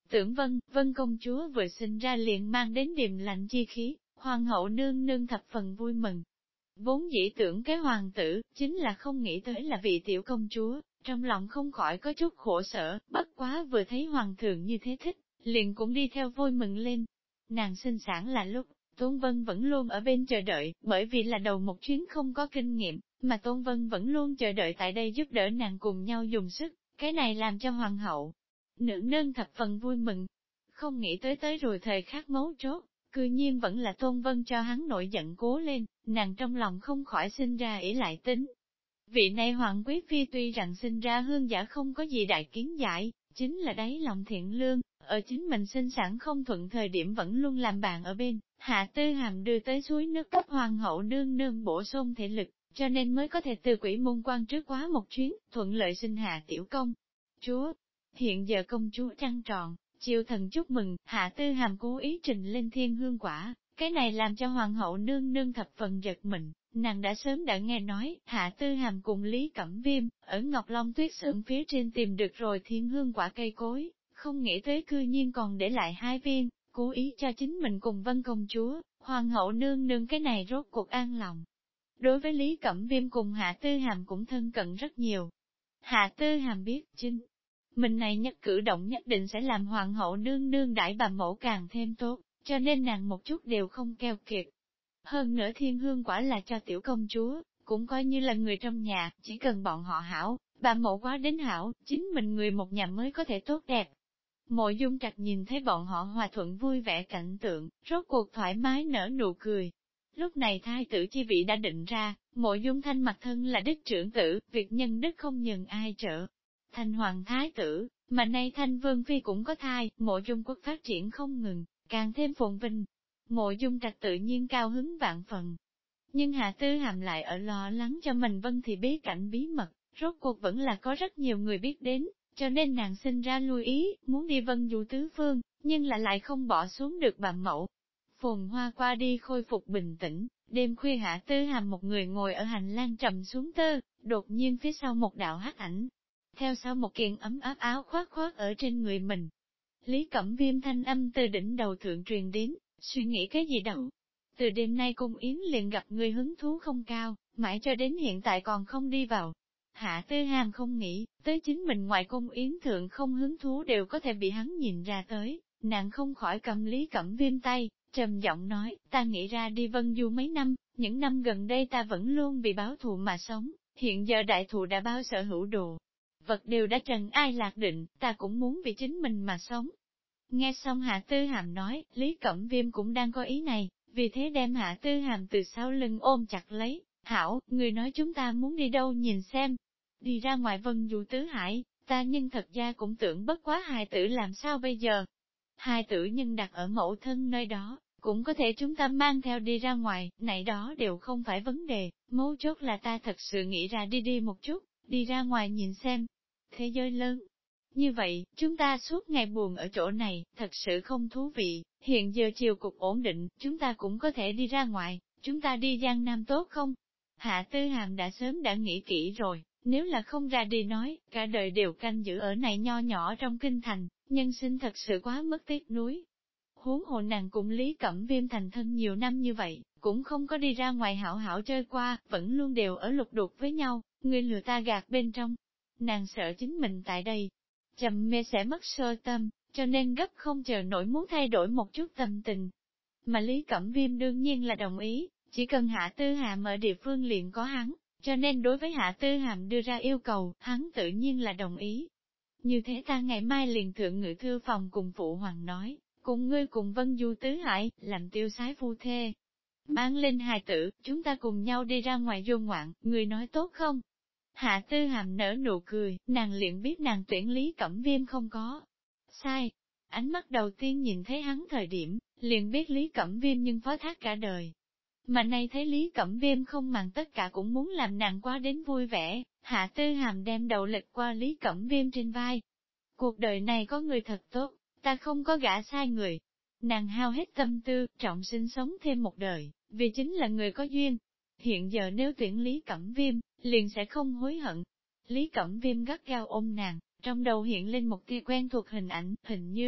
Tưởng Vân công chúa vừa sinh ra liền mang đến điềm lạnh chi khí, hoàng hậu nương nương thập phần vui mừng. Vốn dĩ tưởng cái hoàng tử, chính là không nghĩ tới là vị tiểu công chúa, trong lòng không khỏi có chút khổ sở, bất quá vừa thấy hoàng thượng như thế thích, liền cũng đi theo vui mừng lên. Nàng sinh sản là lúc, Tôn Vân vẫn luôn ở bên chờ đợi, bởi vì là đầu một chuyến không có kinh nghiệm, mà Tôn Vân vẫn luôn chờ đợi tại đây giúp đỡ nàng cùng nhau dùng sức, cái này làm cho hoàng hậu. Nữ nương thập phần vui mừng, không nghĩ tới rồi thời khắc mấu chốt, cư nhiên vẫn là Tôn Vân cho hắn nổi giận cố lên, nàng trong lòng không khỏi sinh ra ỷ lại tính. Vị này hoàng quý phi tuy rằng sinh ra hương giả không có gì đại kiến giải, chính là đáy lòng thiện lương, ở chính mình sinh sản không thuận thời điểm vẫn luôn làm bạn ở bên, Hạ Tư Hàm đưa tới suối nước cấp hoàng hậu nương nương bổ sung thể lực, cho nên mới có thể từ quỷ môn quan trước quá một chuyến, thuận lợi sinh hạ tiểu công. Chúa, hiện giờ công chúa trăng tròn, triều thần chúc mừng, Hạ Tư Hàm cố ý trình lên thiên hương quả, cái này làm cho hoàng hậu nương nương thập phần giật mình, nàng đã sớm đã nghe nói, Hạ Tư Hàm cùng Lý Cẩm Viêm, ở Ngọc Long Tuyết Sơn phía trên tìm được rồi thiên hương quả cây cối, không nghĩ tới cư nhiên còn để lại 2 viên, cố ý cho chính mình cùng Vân công chúa, hoàng hậu nương nương cái này rốt cuộc an lòng. Đối với Lý Cẩm Viêm cùng Hạ Tư Hàm cũng thân cận rất nhiều. Hạ Tư Hàm biết chính mình này nhất cử động nhất định sẽ làm hoàng hậu nương nương đãi bà mẫu càng thêm tốt, cho nên nàng một chút đều không keo kiệt. Hơn nữa thiên hương quả là cho tiểu công chúa, cũng coi như là người trong nhà, chỉ cần bọn họ hảo, bà mẫu quá đến hảo, chính mình người một nhà mới có thể tốt đẹp. Mộ Dung Trạch nhìn thấy bọn họ hòa thuận vui vẻ cảnh tượng, rốt cuộc thoải mái nở nụ cười. Lúc này thai tử chi vị đã định ra, Mộ Dung Thanh mặt thân là đích trưởng tử, việc nhân đức không nhường ai trợ. Thành hoàng thái tử, mà nay Thanh Vương Phi cũng có thai, Mộ Dung quốc phát triển không ngừng, càng thêm phồn vinh. Mộ Dung Trạch tự nhiên cao hứng vạn phần. Nhưng Hạ Tư Hàm lại ở lo lắng cho mình Vân thì bí cảnh bí mật, rốt cuộc vẫn là có rất nhiều người biết đến, cho nên nàng sinh ra lưu ý, muốn đi Vân du tứ phương, nhưng lại không bỏ xuống được bà mẫu. Phồn hoa qua đi khôi phục bình tĩnh, đêm khuya Hạ Tư Hàm một người ngồi ở hành lang trầm xuống tơ, đột nhiên phía sau một đạo hắc ảnh. Theo sau một kiện ấm áp áo khoác ở trên người mình. Lý Cẩm Viêm thanh âm từ đỉnh đầu thượng truyền đến, suy nghĩ cái gì đâu. Từ đêm nay cung yến liền gặp người hứng thú không cao, mãi cho đến hiện tại còn không đi vào. Hạ Tư Hàm không nghĩ, tới chính mình ngoài cung yến thượng không hứng thú đều có thể bị hắn nhìn ra tới, nàng không khỏi cầm Lý Cẩm Viêm tay, trầm giọng nói, ta nghĩ ra đi Vân Du mấy năm, những năm gần đây ta vẫn luôn bị báo thù mà sống, hiện giờ đại thù đã bao sở hữu đồ. Vật đều đã trần ai lạc định, ta cũng muốn vì chính mình mà sống. Nghe xong Hạ Tư Hàm nói, Lý Cẩm Viêm cũng đang có ý này, vì thế đem Hạ Tư Hàm từ sau lưng ôm chặt lấy. Hảo, người nói chúng ta muốn đi đâu nhìn xem. Đi ra ngoài Vân Du tứ hải, ta nhưng thật ra cũng tưởng bất quá hài tử làm sao bây giờ. Hài tử nhân đặt ở mẫu thân nơi đó, cũng có thể chúng ta mang theo đi ra ngoài, này đó đều không phải vấn đề, mấu chốt là ta thật sự nghĩ ra đi một chút, đi ra ngoài nhìn xem. Thế giới lớn. Như vậy, chúng ta suốt ngày buồn ở chỗ này, thật sự không thú vị, hiện giờ chiều cục ổn định, chúng ta cũng có thể đi ra ngoài, chúng ta đi Giang Nam tốt không? Hạ Tư Hàm đã sớm đã nghĩ kỹ rồi, nếu là không ra đi nói, cả đời đều canh giữ ở này nho nhỏ trong kinh thành, nhân sinh thật sự quá mất tiếc nuối. Huống hồ nàng cùng Lý Cẩm Viêm thành thân nhiều năm như vậy, cũng không có đi ra ngoài hảo hảo chơi qua, vẫn luôn đều ở lục đục với nhau, người lừa ta gạt bên trong. Nàng sợ chính mình tại đây, trầm mê sẽ mất sơ tâm, cho nên gấp không chờ nổi muốn thay đổi một chút tâm tình. Mà Lý Cẩm Viêm đương nhiên là đồng ý, chỉ cần Hạ Tư Hàm ở địa phương liền có hắn, cho nên đối với Hạ Tư Hàm đưa ra yêu cầu, hắn tự nhiên là đồng ý. Như thế ta ngày mai liền thượng ngự thư phòng cùng Phụ Hoàng nói, cùng ngươi cùng Vân Du tứ hải, làm tiêu sái phu thê. Mang lên hài tử, chúng ta cùng nhau đi ra ngoài du ngoạn, người nói tốt không? Hạ Tư Hàm nở nụ cười, nàng liền biết nàng tuyển Lý Cẩm Viêm không có sai. Ánh mắt đầu tiên nhìn thấy hắn thời điểm, liền biết Lý Cẩm Viêm nhưng phó thác cả đời. Mà nay thấy Lý Cẩm Viêm không màng tất cả cũng muốn làm nàng qua đến vui vẻ, Hạ Tư Hàm đem đầu lệch qua Lý Cẩm Viêm trên vai. Cuộc đời này có người thật tốt, ta không có gả sai người. Nàng hao hết tâm tư, trọng sinh sống thêm một đời, vì chính là người có duyên. Hiện giờ nếu tuyển Lý Cẩm Viêm, liền sẽ không hối hận. Lý Cẩm Viêm gắt gao ôm nàng, trong đầu hiện lên một tia quen thuộc hình ảnh, hình như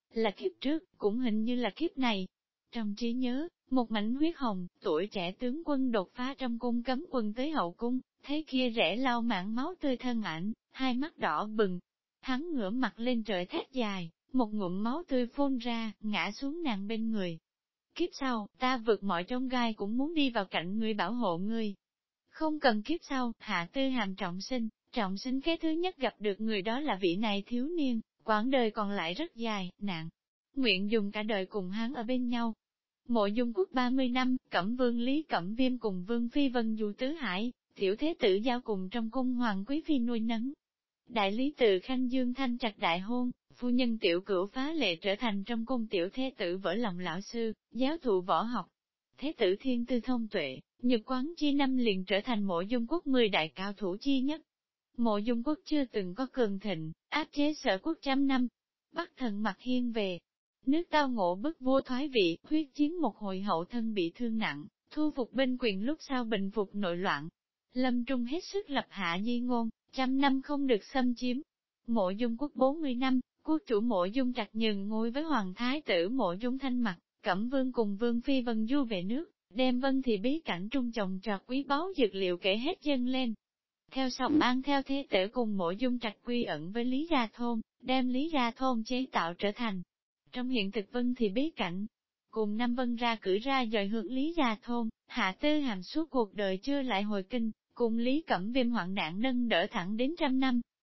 là kiếp trước, cũng hình như là kiếp này. Trong trí nhớ, một mảnh huyết hồng, tuổi trẻ tướng quân đột phá trong cung cấm quân tới hậu cung, thấy kia rẽ lau mảng máu tươi thân ảnh, hai mắt đỏ bừng. Hắn ngửa mặt lên trời thét dài, một ngụm máu tươi phun ra, ngã xuống nàng bên người. Kiếp sau, ta vượt mọi chông gai cũng muốn đi vào cạnh ngươi bảo hộ ngươi. Không cần kiếp sau, Hạ Tư Hàm trọng sinh cái thứ nhất gặp được người đó là vị này thiếu niên, quãng đời còn lại rất dài, nạn. Nguyện dùng cả đời cùng hắn ở bên nhau. Mộ Dung Quốc 30 năm, Cẩm Vương Lý Cẩm Viêm cùng Vương Phi Vân Du Tứ Hải, tiểu thế tử giao cùng trong cung hoàng quý phi nuôi nấng. Đại lý tự Khanh Dương Thanh Trạch đại hôn, phu nhân tiểu cửu phá lệ trở thành trong cung tiểu thế tử vỡ lòng lão sư, giáo thụ võ học. Thế tử thiên tư thông tuệ, Nhật quán chi năm liền trở thành Mộ Dung Quốc 10 đại cao thủ chi nhất. Mộ Dung Quốc chưa từng có cường thịnh, áp chế Sở Quốc trăm năm. Bắc Thần mặt hiên về, nước tao ngộ bức vua thoái vị, huyết chiến một hồi hậu thân bị thương nặng, thu phục binh quyền lúc sau bình phục nội loạn. Lâm Trung hết sức lập hạ di ngôn, trăm năm không được xâm chiếm. Mộ Dung Quốc 40 năm, quốc chủ Mộ Dung Trạch nhường ngôi với hoàng thái tử Mộ Dung Thanh Mặc, Cẩm Vương cùng Vương Phi Vân Du về nước, đem Vân Thị bí cảnh trung trồng trọt quý báu dược liệu kể hết dâng lên. Theo Sòng An theo thế tử cùng Mộ Dung Trạch quy ẩn với Lý Gia Thôn, đem Lý Gia Thôn chế tạo trở thành. Trong hiện thực Vân Thị bí cảnh, cùng năm Vân ra cử ra dời hướng Lý Gia Thôn, Hạ Tư Hàm suốt cuộc đời chưa lại hồi kinh, cùng Lý Cẩm Viêm hoạn nạn nâng đỡ thẳng đến trăm năm.